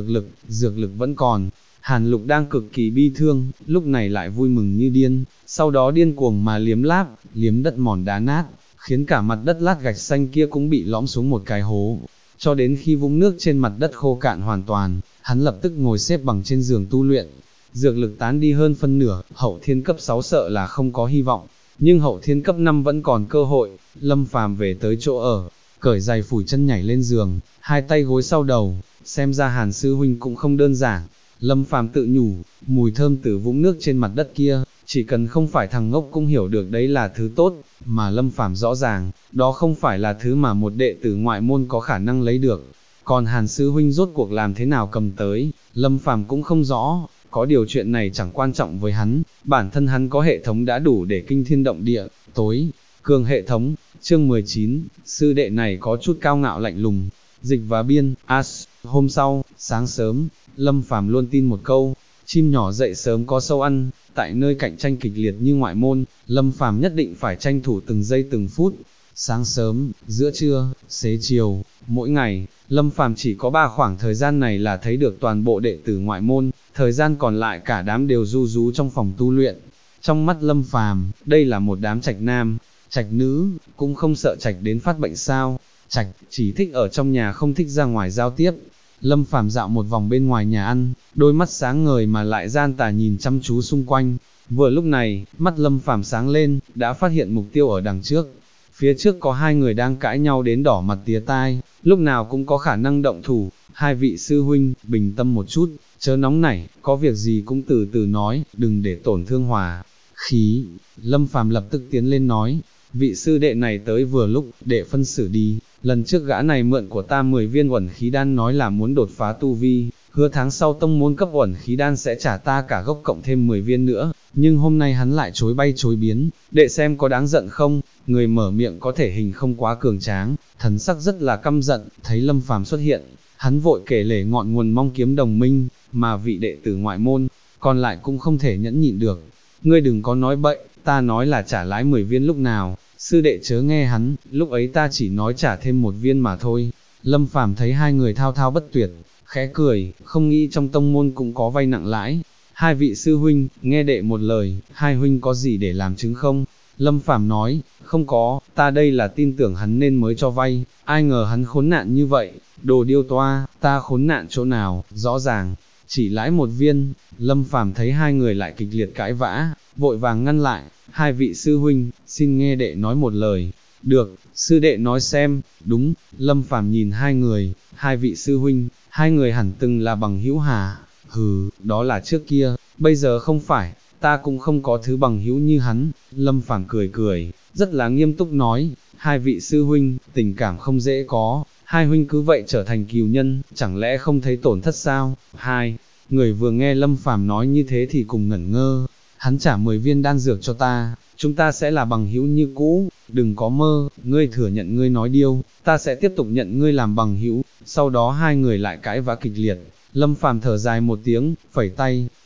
S1: Dược lực vẫn còn. Hàn Lục đang cực kỳ bi thương, lúc này lại vui mừng như điên, sau đó điên cuồng mà liếm đất mòn đá nát, khiến cả mặt đất lát gạch xanh kia cũng bị lõm xuống một cái hố. Cho đến khi vũng nước trên mặt đất khô cạn hoàn toàn, hắn lập tức ngồi xếp bằng trên giường tu luyện. Dược lực tán đi hơn phân nửa, hậu thiên cấp 6 sợ là không có hy vọng, nhưng hậu thiên cấp 5 vẫn còn cơ hội. Lâm Phàm về tới chỗ ở, cởi giày phủi chân nhảy lên giường, hai tay gối sau đầu, xem ra Hàn sư huynh cũng không đơn giản. Lâm Phàm tự nhủ, mùi thơm từ vũng nước trên mặt đất kia, chỉ cần không phải thằng ngốc cũng hiểu được đấy là thứ tốt, mà Lâm Phàm rõ ràng, đó không phải là thứ mà một đệ tử ngoại môn có khả năng lấy được. Còn Hàn sư huynh rốt cuộc làm thế nào cầm tới, Lâm Phàm cũng không rõ, có điều chuyện này chẳng quan trọng với hắn, bản thân hắn có hệ thống đã đủ để kinh thiên động địa. Tối cường hệ thống, chương 19, sư đệ này có chút cao ngạo lạnh lùng. Dịch và biên, As, hôm sau, sáng sớm, Lâm Phàm luôn tin một câu, chim nhỏ dậy sớm có sâu ăn, tại nơi cạnh tranh kịch liệt như ngoại môn, Lâm Phàm nhất định phải tranh thủ từng giây từng phút. Sáng sớm, giữa trưa, xế chiều, mỗi ngày, Lâm Phàm chỉ có 3 khoảng thời gian này là thấy được toàn bộ đệ tử ngoại môn, thời gian còn lại cả đám đều ru rú trong phòng tu luyện. Trong mắt Lâm Phàm, đây là một đám trạch nam, trạch nữ, cũng không sợ trạch đến phát bệnh sao. Trạch chỉ thích ở trong nhà không thích ra ngoài giao tiếp. Lâm Phàm dạo một vòng bên ngoài nhà ăn, đôi mắt sáng ngời mà lại gian tà nhìn chăm chú xung quanh. Vừa lúc này, mắt Lâm Phàm sáng lên, đã phát hiện mục tiêu ở đằng trước. Phía trước có hai người đang cãi nhau đến đỏ mặt tía tai, lúc nào cũng có khả năng động thủ. Hai vị sư huynh, bình tâm một chút, chớ nóng nảy, có việc gì cũng từ từ nói, đừng để tổn thương hòa khí. Lâm Phàm lập tức tiến lên nói, vị sư đệ này tới vừa lúc, đệ phân xử đi. Lần trước gã này mượn của ta 10 viên uẩn khí đan nói là muốn đột phá tu vi, hứa tháng sau tông môn cấp uẩn khí đan sẽ trả ta cả gốc cộng thêm 10 viên nữa, nhưng hôm nay hắn lại chối bay chối biến, đệ xem có đáng giận không? Người mở miệng có thể hình không quá cường tráng, thần sắc rất là căm giận, thấy Lâm Phàm xuất hiện, hắn vội kể lể ngọn nguồn mong kiếm đồng minh, mà vị đệ tử ngoại môn, còn lại cũng không thể nhẫn nhịn được. Ngươi đừng có nói bậy, ta nói là trả lãi 10 viên lúc nào, sư đệ chớ nghe hắn, lúc ấy ta chỉ nói trả thêm 1 viên mà thôi. Lâm Phàm thấy hai người thao thao bất tuyệt, khẽ cười, không nghĩ trong tông môn cũng có vay nặng lãi. Hai vị sư huynh, nghe đệ một lời, hai huynh có gì để làm chứng không? Lâm Phàm nói, không có, ta đây là tin tưởng hắn nên mới cho vay, ai ngờ hắn khốn nạn như vậy, đồ điêu toa, ta khốn nạn chỗ nào, rõ ràng, chỉ lãi 1 viên. Lâm Phàm thấy hai người lại kịch liệt cãi vã, vội vàng ngăn lại, hai vị sư huynh, xin nghe đệ nói một lời. Được, sư đệ nói xem. Đúng, Lâm Phàm nhìn hai người, hai vị sư huynh, hai người hẳn từng là bằng hữu hả? Hừ, đó là trước kia, bây giờ không phải, ta cũng không có thứ bằng hữu như hắn. Lâm Phàm cười cười, rất là nghiêm túc nói, hai vị sư huynh, tình cảm không dễ có, hai huynh cứ vậy trở thành cừu nhân, chẳng lẽ không thấy tổn thất sao? Hai người vừa nghe Lâm Phàm nói như thế thì cùng ngẩn ngơ. Hắn trả 10 viên đan dược cho ta, chúng ta sẽ là bằng hữu như cũ, đừng có mơ, ngươi thừa nhận ngươi nói điêu, ta sẽ tiếp tục nhận ngươi làm bằng hữu. Sau đó hai người lại cãi vã kịch liệt, Lâm Phàm thở dài một tiếng, phẩy tay,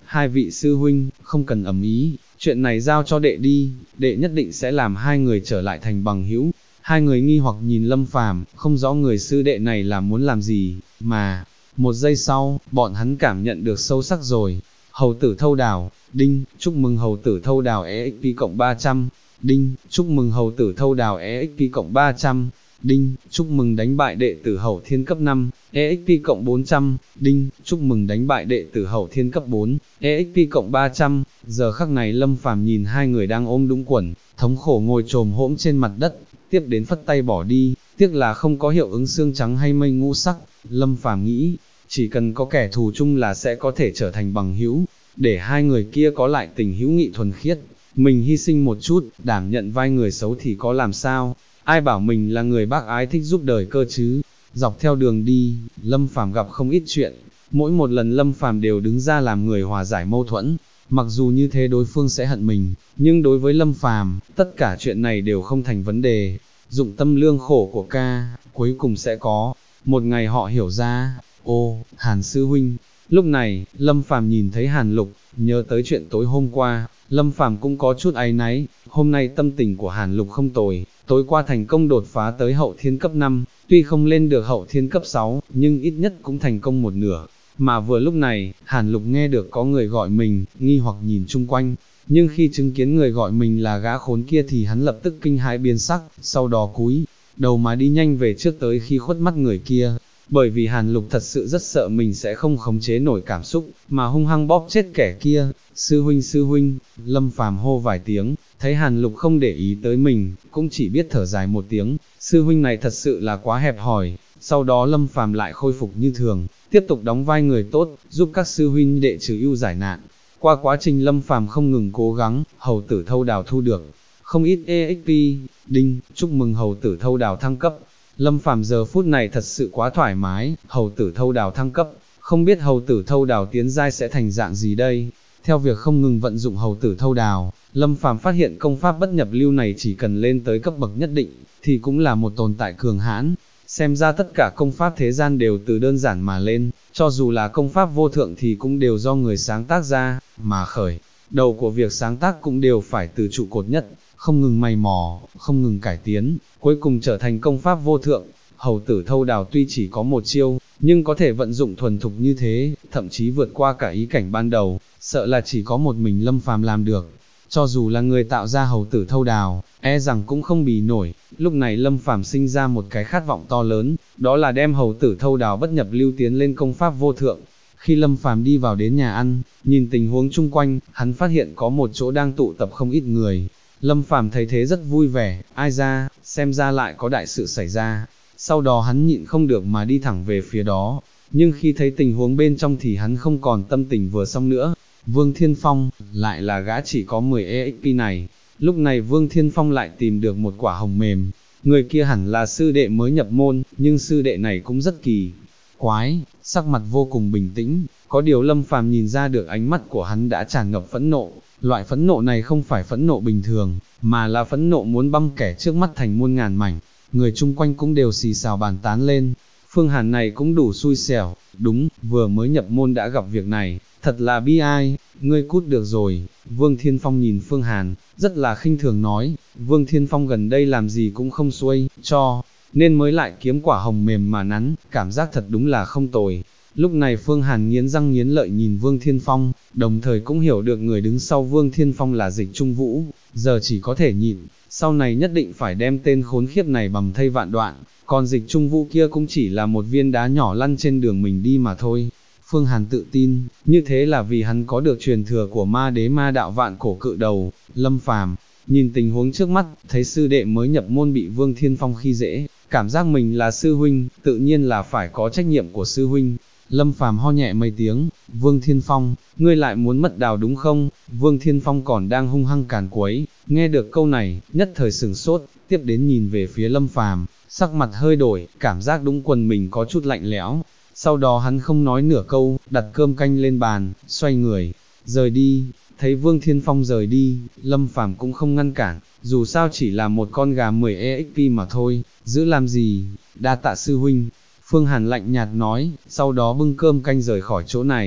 S1: hai vị sư huynh, không cần ầm ĩ, chuyện này giao cho đệ đi, đệ nhất định sẽ làm hai người trở lại thành bằng hữu. Hai người nghi hoặc nhìn Lâm Phàm, không rõ người sư đệ này là muốn làm gì, mà, một giây sau, bọn hắn cảm nhận được sâu sắc rồi. Hầu tử thâu đào, đinh, chúc mừng hầu tử thâu đào EXP cộng 300, đinh, chúc mừng hầu tử thâu đào EXP cộng 300, đinh, chúc mừng đánh bại đệ tử hậu thiên cấp 5, EXP cộng 400, đinh, chúc mừng đánh bại đệ tử hậu thiên cấp 4, EXP cộng 300, giờ khắc này Lâm Phàm nhìn hai người đang ôm đúng quần, thống khổ ngồi trồm hỗn trên mặt đất, tiếp đến phất tay bỏ đi, tiếc là không có hiệu ứng xương trắng hay mây ngũ sắc, Lâm Phàm nghĩ, chỉ cần có kẻ thù chung là sẽ có thể trở thành bằng hữu, để hai người kia có lại tình hữu nghị thuần khiết, mình hy sinh một chút, đảm nhận vai người xấu thì có làm sao, ai bảo mình là người bác ái thích giúp đời cơ chứ. Dọc theo đường đi, Lâm Phàm gặp không ít chuyện, mỗi một lần Lâm Phàm đều đứng ra làm người hòa giải mâu thuẫn, mặc dù như thế đối phương sẽ hận mình, nhưng đối với Lâm Phàm, tất cả chuyện này đều không thành vấn đề. Dụng tâm lương khổ của ca, cuối cùng sẽ có một ngày họ hiểu ra. Ô, Hàn sư huynh. Lúc này, Lâm Phàm nhìn thấy Hàn Lục, nhớ tới chuyện tối hôm qua, Lâm Phàm cũng có chút áy náy, hôm nay tâm tình của Hàn Lục không tồi, tối qua thành công đột phá tới hậu thiên cấp 5, tuy không lên được hậu thiên cấp 6, nhưng ít nhất cũng thành công một nửa. Mà vừa lúc này, Hàn Lục nghe được có người gọi mình, nghi hoặc nhìn chung quanh, nhưng khi chứng kiến người gọi mình là gã khốn kia thì hắn lập tức kinh hãi biến sắc, sau đó cúi đầu mà đi nhanh về trước tới khi khuất mắt người kia. Bởi vì Hàn Lục thật sự rất sợ mình sẽ không khống chế nổi cảm xúc, mà hung hăng bóp chết kẻ kia. Sư huynh, Lâm Phàm hô vài tiếng, thấy Hàn Lục không để ý tới mình, cũng chỉ biết thở dài một tiếng, sư huynh này thật sự là quá hẹp hòi. Sau đó Lâm Phàm lại khôi phục như thường, tiếp tục đóng vai người tốt, giúp các sư huynh đệ trừ ưu giải nạn. Qua quá trình Lâm Phàm không ngừng cố gắng, hầu tử thâu đào thu được không ít EXP, đinh, chúc mừng hầu tử thâu đào thăng cấp. Lâm Phàm giờ phút này thật sự quá thoải mái, hầu tử thâu đào thăng cấp, không biết hầu tử thâu đào tiến giai sẽ thành dạng gì đây. Theo việc không ngừng vận dụng hầu tử thâu đào, Lâm Phàm phát hiện công pháp bất nhập lưu này chỉ cần lên tới cấp bậc nhất định, thì cũng là một tồn tại cường hãn. Xem ra tất cả công pháp thế gian đều từ đơn giản mà lên, cho dù là công pháp vô thượng thì cũng đều do người sáng tác ra, mà khởi đầu của việc sáng tác cũng đều phải từ trụ cột nhất, không ngừng mày mò, không ngừng cải tiến, cuối cùng trở thành công pháp vô thượng. Hầu tử thâu đào tuy chỉ có một chiêu, nhưng có thể vận dụng thuần thục như thế, thậm chí vượt qua cả ý cảnh ban đầu, sợ là chỉ có một mình Lâm Phàm làm được. Cho dù là người tạo ra hầu tử thâu đào, e rằng cũng không bì nổi. Lúc này Lâm Phàm sinh ra một cái khát vọng to lớn, đó là đem hầu tử thâu đào bất nhập lưu tiến lên công pháp vô thượng. Khi Lâm Phàm đi vào đến nhà ăn, nhìn tình huống chung quanh, hắn phát hiện có một chỗ đang tụ tập không ít người. Lâm Phàm thấy thế rất vui vẻ, ai ra, xem ra lại có đại sự xảy ra. Sau đó hắn nhịn không được mà đi thẳng về phía đó, nhưng khi thấy tình huống bên trong thì hắn không còn tâm tình vừa xong nữa. Vương Thiên Phong, lại là gã chỉ có 10 EXP này. Lúc này Vương Thiên Phong lại tìm được một quả hồng mềm. Người kia hẳn là sư đệ mới nhập môn, nhưng sư đệ này cũng rất kỳ quái, sắc mặt vô cùng bình tĩnh. Có điều Lâm Phàm nhìn ra được ánh mắt của hắn đã tràn ngập phẫn nộ. Loại phẫn nộ này không phải phẫn nộ bình thường, mà là phẫn nộ muốn băm kẻ trước mắt thành muôn ngàn mảnh. Người chung quanh cũng đều xì xào bàn tán lên. Phương Hàn này cũng đủ xui xẻo, đúng, vừa mới nhập môn đã gặp việc này, thật là bi ai, ngươi cút được rồi. Vương Thiên Phong nhìn Phương Hàn, rất là khinh thường nói, Vương Thiên Phong gần đây làm gì cũng không xuôi, cho nên mới lại kiếm quả hồng mềm mà nắn, cảm giác thật đúng là không tồi. Lúc này Phương Hàn nghiến răng nghiến lợi nhìn Vương Thiên Phong, đồng thời cũng hiểu được người đứng sau Vương Thiên Phong là Dịch Trung Vũ, giờ chỉ có thể nhịn, sau này nhất định phải đem tên khốn khiếp này bầm thây vạn đoạn, còn Dịch Trung Vũ kia cũng chỉ là một viên đá nhỏ lăn trên đường mình đi mà thôi. Phương Hàn tự tin, như thế là vì hắn có được truyền thừa của ma đế ma đạo vạn cổ cự đầu. Lâm Phàm nhìn tình huống trước mắt, thấy sư đệ mới nhập môn bị Vương Thiên Phong khi dễ, cảm giác mình là sư huynh, tự nhiên là phải có trách nhiệm của sư huynh. Lâm Phàm ho nhẹ mấy tiếng, Vương Thiên Phong, ngươi lại muốn mật đào đúng không? Vương Thiên Phong còn đang hung hăng càn quấy, nghe được câu này, nhất thời sửng sốt, tiếp đến nhìn về phía Lâm Phàm, sắc mặt hơi đổi, cảm giác đúng quần mình có chút lạnh lẽo. Sau đó hắn không nói nửa câu, đặt cơm canh lên bàn, xoay người, rời đi. Thấy Vương Thiên Phong rời đi, Lâm Phàm cũng không ngăn cản, dù sao chỉ là một con gà 10 EXP mà thôi, giữ làm gì, đa tạ sư huynh. Phương Hàn lạnh nhạt nói, sau đó bưng cơm canh rời khỏi chỗ này.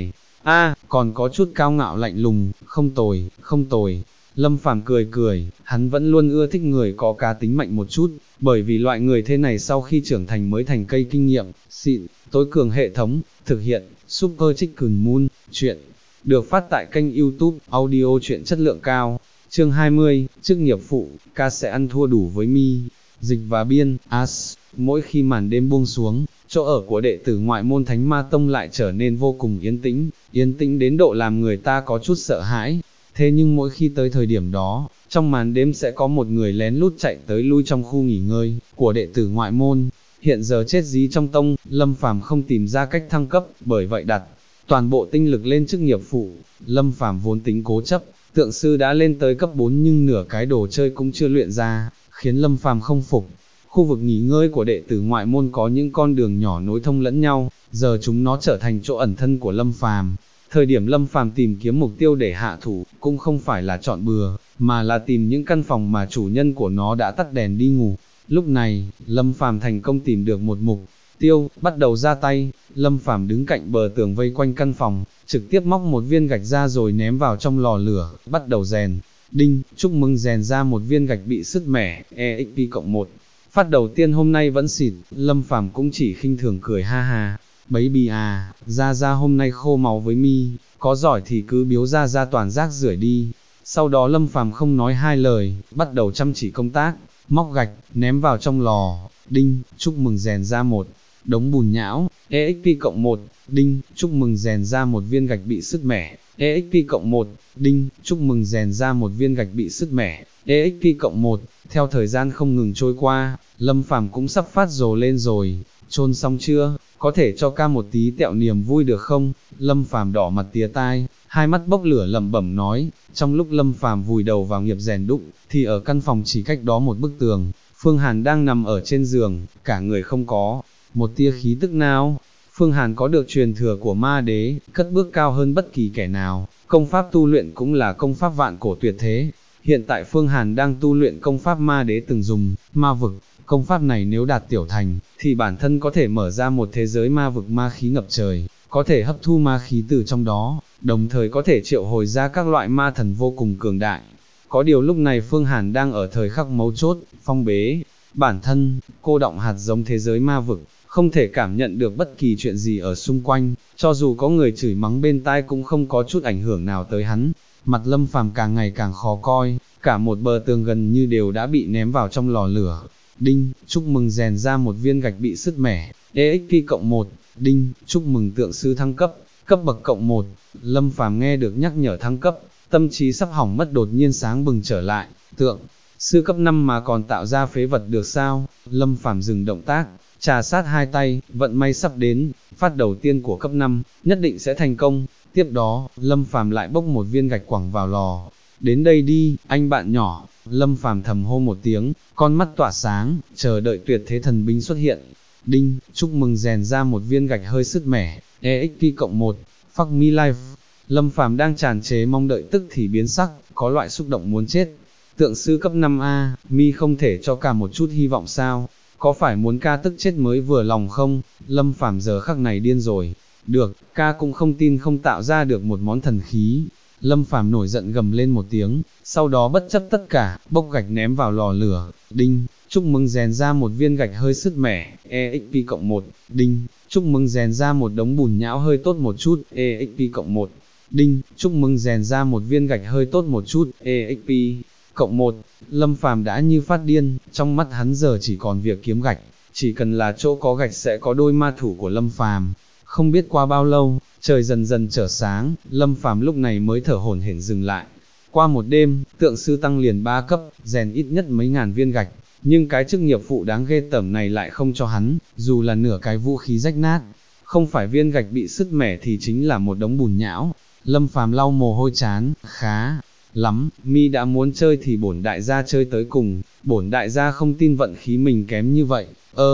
S1: còn có chút cao ngạo lạnh lùng, không tồi, không tồi. Lâm Phàm cười cười, hắn vẫn luôn ưa thích người có cá tính mạnh một chút, bởi vì loại người thế này sau khi trưởng thành mới thành cây kinh nghiệm, xịn, tối cường hệ thống, thực hiện, Super Chicken Moon, chuyện, được phát tại kênh YouTube, audio chuyện chất lượng cao, chương 20, chức nghiệp phụ, ca sẽ ăn thua đủ với mi, dịch và biên, mỗi khi màn đêm buông xuống, chỗ ở của đệ tử ngoại môn Thánh Ma Tông lại trở nên vô cùng yên tĩnh đến độ làm người ta có chút sợ hãi. Thế nhưng mỗi khi tới thời điểm đó, trong màn đêm sẽ có một người lén lút chạy tới lui trong khu nghỉ ngơi của đệ tử ngoại môn. Hiện giờ chết dí trong tông, Lâm Phàm không tìm ra cách thăng cấp, bởi vậy đặt toàn bộ tinh lực lên chức nghiệp phụ. Lâm Phàm vốn tính cố chấp, tượng sư đã lên tới cấp 4 nhưng nửa cái đồ chơi cũng chưa luyện ra, khiến Lâm Phàm không phục. Khu vực nghỉ ngơi của đệ tử ngoại môn có những con đường nhỏ nối thông lẫn nhau, giờ chúng nó trở thành chỗ ẩn thân của Lâm Phàm. Thời điểm Lâm Phàm tìm kiếm mục tiêu để hạ thủ, cũng không phải là chọn bừa, mà là tìm những căn phòng mà chủ nhân của nó đã tắt đèn đi ngủ. Lúc này, Lâm Phàm thành công tìm được một mục tiêu, bắt đầu ra tay. Lâm Phàm đứng cạnh bờ tường vây quanh căn phòng, trực tiếp móc một viên gạch ra rồi ném vào trong lò lửa, bắt đầu rèn. Đinh, chúc mừng rèn ra một viên gạch bị sứt mẻ, EXP cộng 1. Phát đầu tiên hôm nay vẫn xịt, Lâm Phàm cũng chỉ khinh thường cười ha ha. Baby à, ra hôm nay khô máu với mi, có giỏi thì cứ biếu ra toàn rác rưởi đi. Sau đó Lâm Phàm không nói hai lời, bắt đầu chăm chỉ công tác, móc gạch, ném vào trong lò. Đinh, chúc mừng rèn ra một đống bùn nhão, EXP cộng 1. Đinh, chúc mừng rèn ra một viên gạch bị sứt mẻ, EXP cộng 1. Đinh, chúc mừng rèn ra một viên gạch bị sứt mẻ, EXP cộng 1. Theo thời gian không ngừng trôi qua, Lâm Phàm cũng sắp phát rồ lên rồi. Chôn xong chưa? Có thể cho ca một tí tẹo niềm vui được không? Lâm Phàm đỏ mặt tía tai, hai mắt bốc lửa lẩm bẩm nói. Trong lúc Lâm Phàm vùi đầu vào nghiệp rèn đúc, thì ở căn phòng chỉ cách đó một bức tường, Phương Hàn đang nằm ở trên giường, cả người không có một tia khí tức nào. Phương Hàn có được truyền thừa của ma đế, cất bước cao hơn bất kỳ kẻ nào, công pháp tu luyện cũng là công pháp vạn cổ tuyệt thế. Hiện tại Phương Hàn đang tu luyện công pháp ma đế từng dùng, ma vực. Công pháp này nếu đạt tiểu thành, thì bản thân có thể mở ra một thế giới ma vực ma khí ngập trời, có thể hấp thu ma khí từ trong đó, đồng thời có thể triệu hồi ra các loại ma thần vô cùng cường đại. Có điều lúc này Phương Hàn đang ở thời khắc mấu chốt, phong bế, bản thân, cô đọng hạt giống thế giới ma vực, không thể cảm nhận được bất kỳ chuyện gì ở xung quanh, cho dù có người chửi mắng bên tai cũng không có chút ảnh hưởng nào tới hắn. Mặt Lâm Phàm càng ngày càng khó coi, cả một bờ tường gần như đều đã bị ném vào trong lò lửa. Đinh, chúc mừng rèn ra một viên gạch bị sứt mẻ, EXP cộng 1. Đinh, chúc mừng tượng sư thăng cấp, cấp bậc cộng 1. Lâm Phàm nghe được nhắc nhở thăng cấp, tâm trí sắp hỏng mất đột nhiên sáng bừng trở lại. Tượng sư cấp 5 mà còn tạo ra phế vật được sao? Lâm Phàm dừng động tác, trà sát hai tay, vận may sắp đến, phát đầu tiên của cấp 5, nhất định sẽ thành công. Tiếp đó, Lâm Phàm lại bốc một viên gạch quẳng vào lò. Đến đây đi, anh bạn nhỏ. Lâm Phàm thầm hô một tiếng, con mắt tỏa sáng, chờ đợi tuyệt thế thần binh xuất hiện. Đinh, chúc mừng rèn ra một viên gạch hơi sứt mẻ, EXP cộng 1, fuck me life. Lâm Phàm đang tràn trề mong đợi tức thì biến sắc, có loại xúc động muốn chết. Tượng sư cấp 5A, mi không thể cho cả một chút hy vọng sao? Có phải muốn ca tức chết mới vừa lòng không? Lâm Phàm giờ khắc này điên rồi. Được, ca cũng không tin không tạo ra được một món thần khí. Lâm Phàm nổi giận gầm lên một tiếng, sau đó bất chấp tất cả, bốc gạch ném vào lò lửa. Đinh, chúc mừng rèn ra một viên gạch hơi sứt mẻ, EXP cộng 1. Đinh, chúc mừng rèn ra một đống bùn nhão hơi tốt một chút, EXP cộng 1. Đinh, chúc mừng rèn ra một viên gạch hơi tốt một chút, EXP cộng 1. Lâm Phàm đã như phát điên, trong mắt hắn giờ chỉ còn việc kiếm gạch, chỉ cần là chỗ có gạch sẽ có đôi ma thủ của Lâm Phàm. Không biết qua bao lâu, trời dần dần trở sáng, Lâm Phàm lúc này mới thở hổn hển dừng lại. Qua một đêm, tượng sư tăng liền 3 cấp, rèn ít nhất mấy ngàn viên gạch, nhưng cái chức nghiệp phụ đáng ghê tởm này lại không cho hắn, dù là nửa cái vũ khí rách nát. Không phải viên gạch bị sứt mẻ thì chính là một đống bùn nhão. Lâm Phàm lau mồ hôi chán, khá lắm, mi đã muốn chơi thì bổn đại gia chơi tới cùng, bổn đại gia không tin vận khí mình kém như vậy.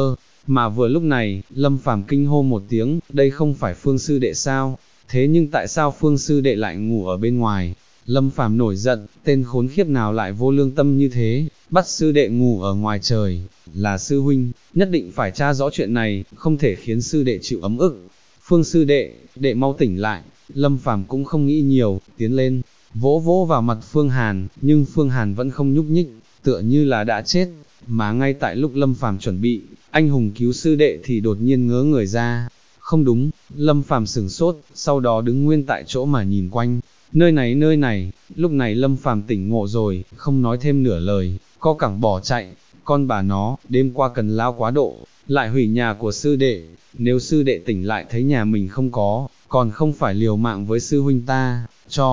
S1: Mà vừa lúc này, Lâm Phàm kinh hô một tiếng, đây không phải Phương sư đệ sao? Thế nhưng tại sao Phương sư đệ lại ngủ ở bên ngoài? Lâm Phàm nổi giận, tên khốn khiếp nào lại vô lương tâm như thế, bắt sư đệ ngủ ở ngoài trời, là sư huynh, nhất định phải tra rõ chuyện này, không thể khiến sư đệ chịu ấm ức. Phương sư đệ, đệ mau tỉnh lại, Lâm Phàm cũng không nghĩ nhiều, tiến lên, vỗ vỗ vào mặt Phương Hàn, nhưng Phương Hàn vẫn không nhúc nhích, tựa như là đã chết, mà ngay tại lúc Lâm Phàm chuẩn bị, anh hùng cứu sư đệ thì đột nhiên ngớ người ra. Không đúng, Lâm Phàm sửng sốt, sau đó đứng nguyên tại chỗ mà nhìn quanh, nơi này, lúc này Lâm Phàm tỉnh ngộ rồi, không nói thêm nửa lời, co cẳng bỏ chạy, con bà nó, đêm qua cần lao quá độ, lại hủy nhà của sư đệ, nếu sư đệ tỉnh lại thấy nhà mình không có, còn không phải liều mạng với sư huynh ta,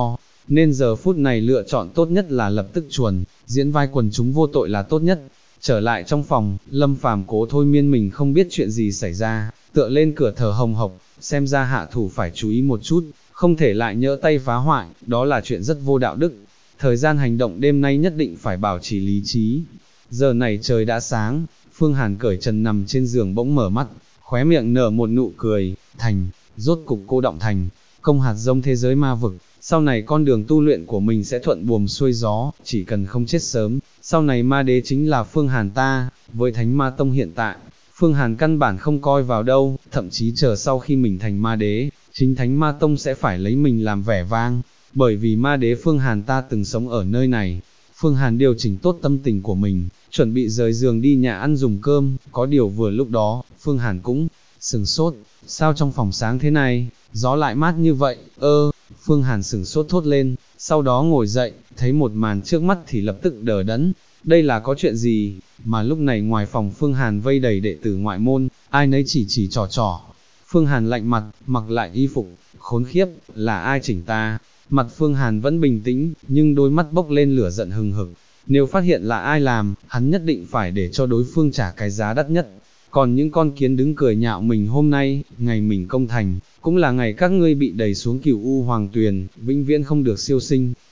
S1: nên giờ phút này lựa chọn tốt nhất là lập tức chuồn, diễn vai quần chúng vô tội là tốt nhất. Trở lại trong phòng, Lâm Phàm cố thôi miên mình không biết chuyện gì xảy ra, tựa lên cửa thở hồng hộc, xem ra hạ thủ phải chú ý một chút, không thể lại nhỡ tay phá hoại, đó là chuyện rất vô đạo đức. Thời gian hành động đêm nay nhất định phải bảo trì lý trí. Giờ này trời đã sáng, Phương Hàn cởi trần nằm trên giường bỗng mở mắt, khóe miệng nở một nụ cười, rốt cục cô động thành công hạt giống thế giới ma vực, sau này con đường tu luyện của mình sẽ thuận buồm xuôi gió, chỉ cần không chết sớm, sau này ma đế chính là Phương Hàn ta, với Thánh Ma Tông hiện tại, Phương Hàn căn bản không coi vào đâu, thậm chí chờ sau khi mình thành ma đế, chính Thánh Ma Tông sẽ phải lấy mình làm vẻ vang, bởi vì ma đế Phương Hàn ta từng sống ở nơi này. Phương Hàn điều chỉnh tốt tâm tình của mình, chuẩn bị rời giường đi nhà ăn dùng cơm, có điều vừa lúc đó, Phương Hàn cũng sửng sốt, sao trong phòng sáng thế này, gió lại mát như vậy, Phương Hàn sửng sốt thốt lên, sau đó ngồi dậy, thấy một màn trước mắt thì lập tức đờ đẫn, đây là có chuyện gì, mà lúc này ngoài phòng Phương Hàn vây đầy đệ tử ngoại môn, ai nấy chỉ trò. Phương Hàn lạnh mặt, mặc lại y phục, khốn khiếp, là ai chỉnh ta? Mặt Phương Hàn vẫn bình tĩnh, nhưng đôi mắt bốc lên lửa giận hừng hực, nếu phát hiện là ai làm, hắn nhất định phải để cho đối phương trả cái giá đắt nhất. Còn những con kiến đứng cười nhạo mình hôm nay, ngày mình công thành, cũng là ngày các ngươi bị đẩy xuống Cửu U Hoàng Tuyền, vĩnh viễn không được siêu sinh.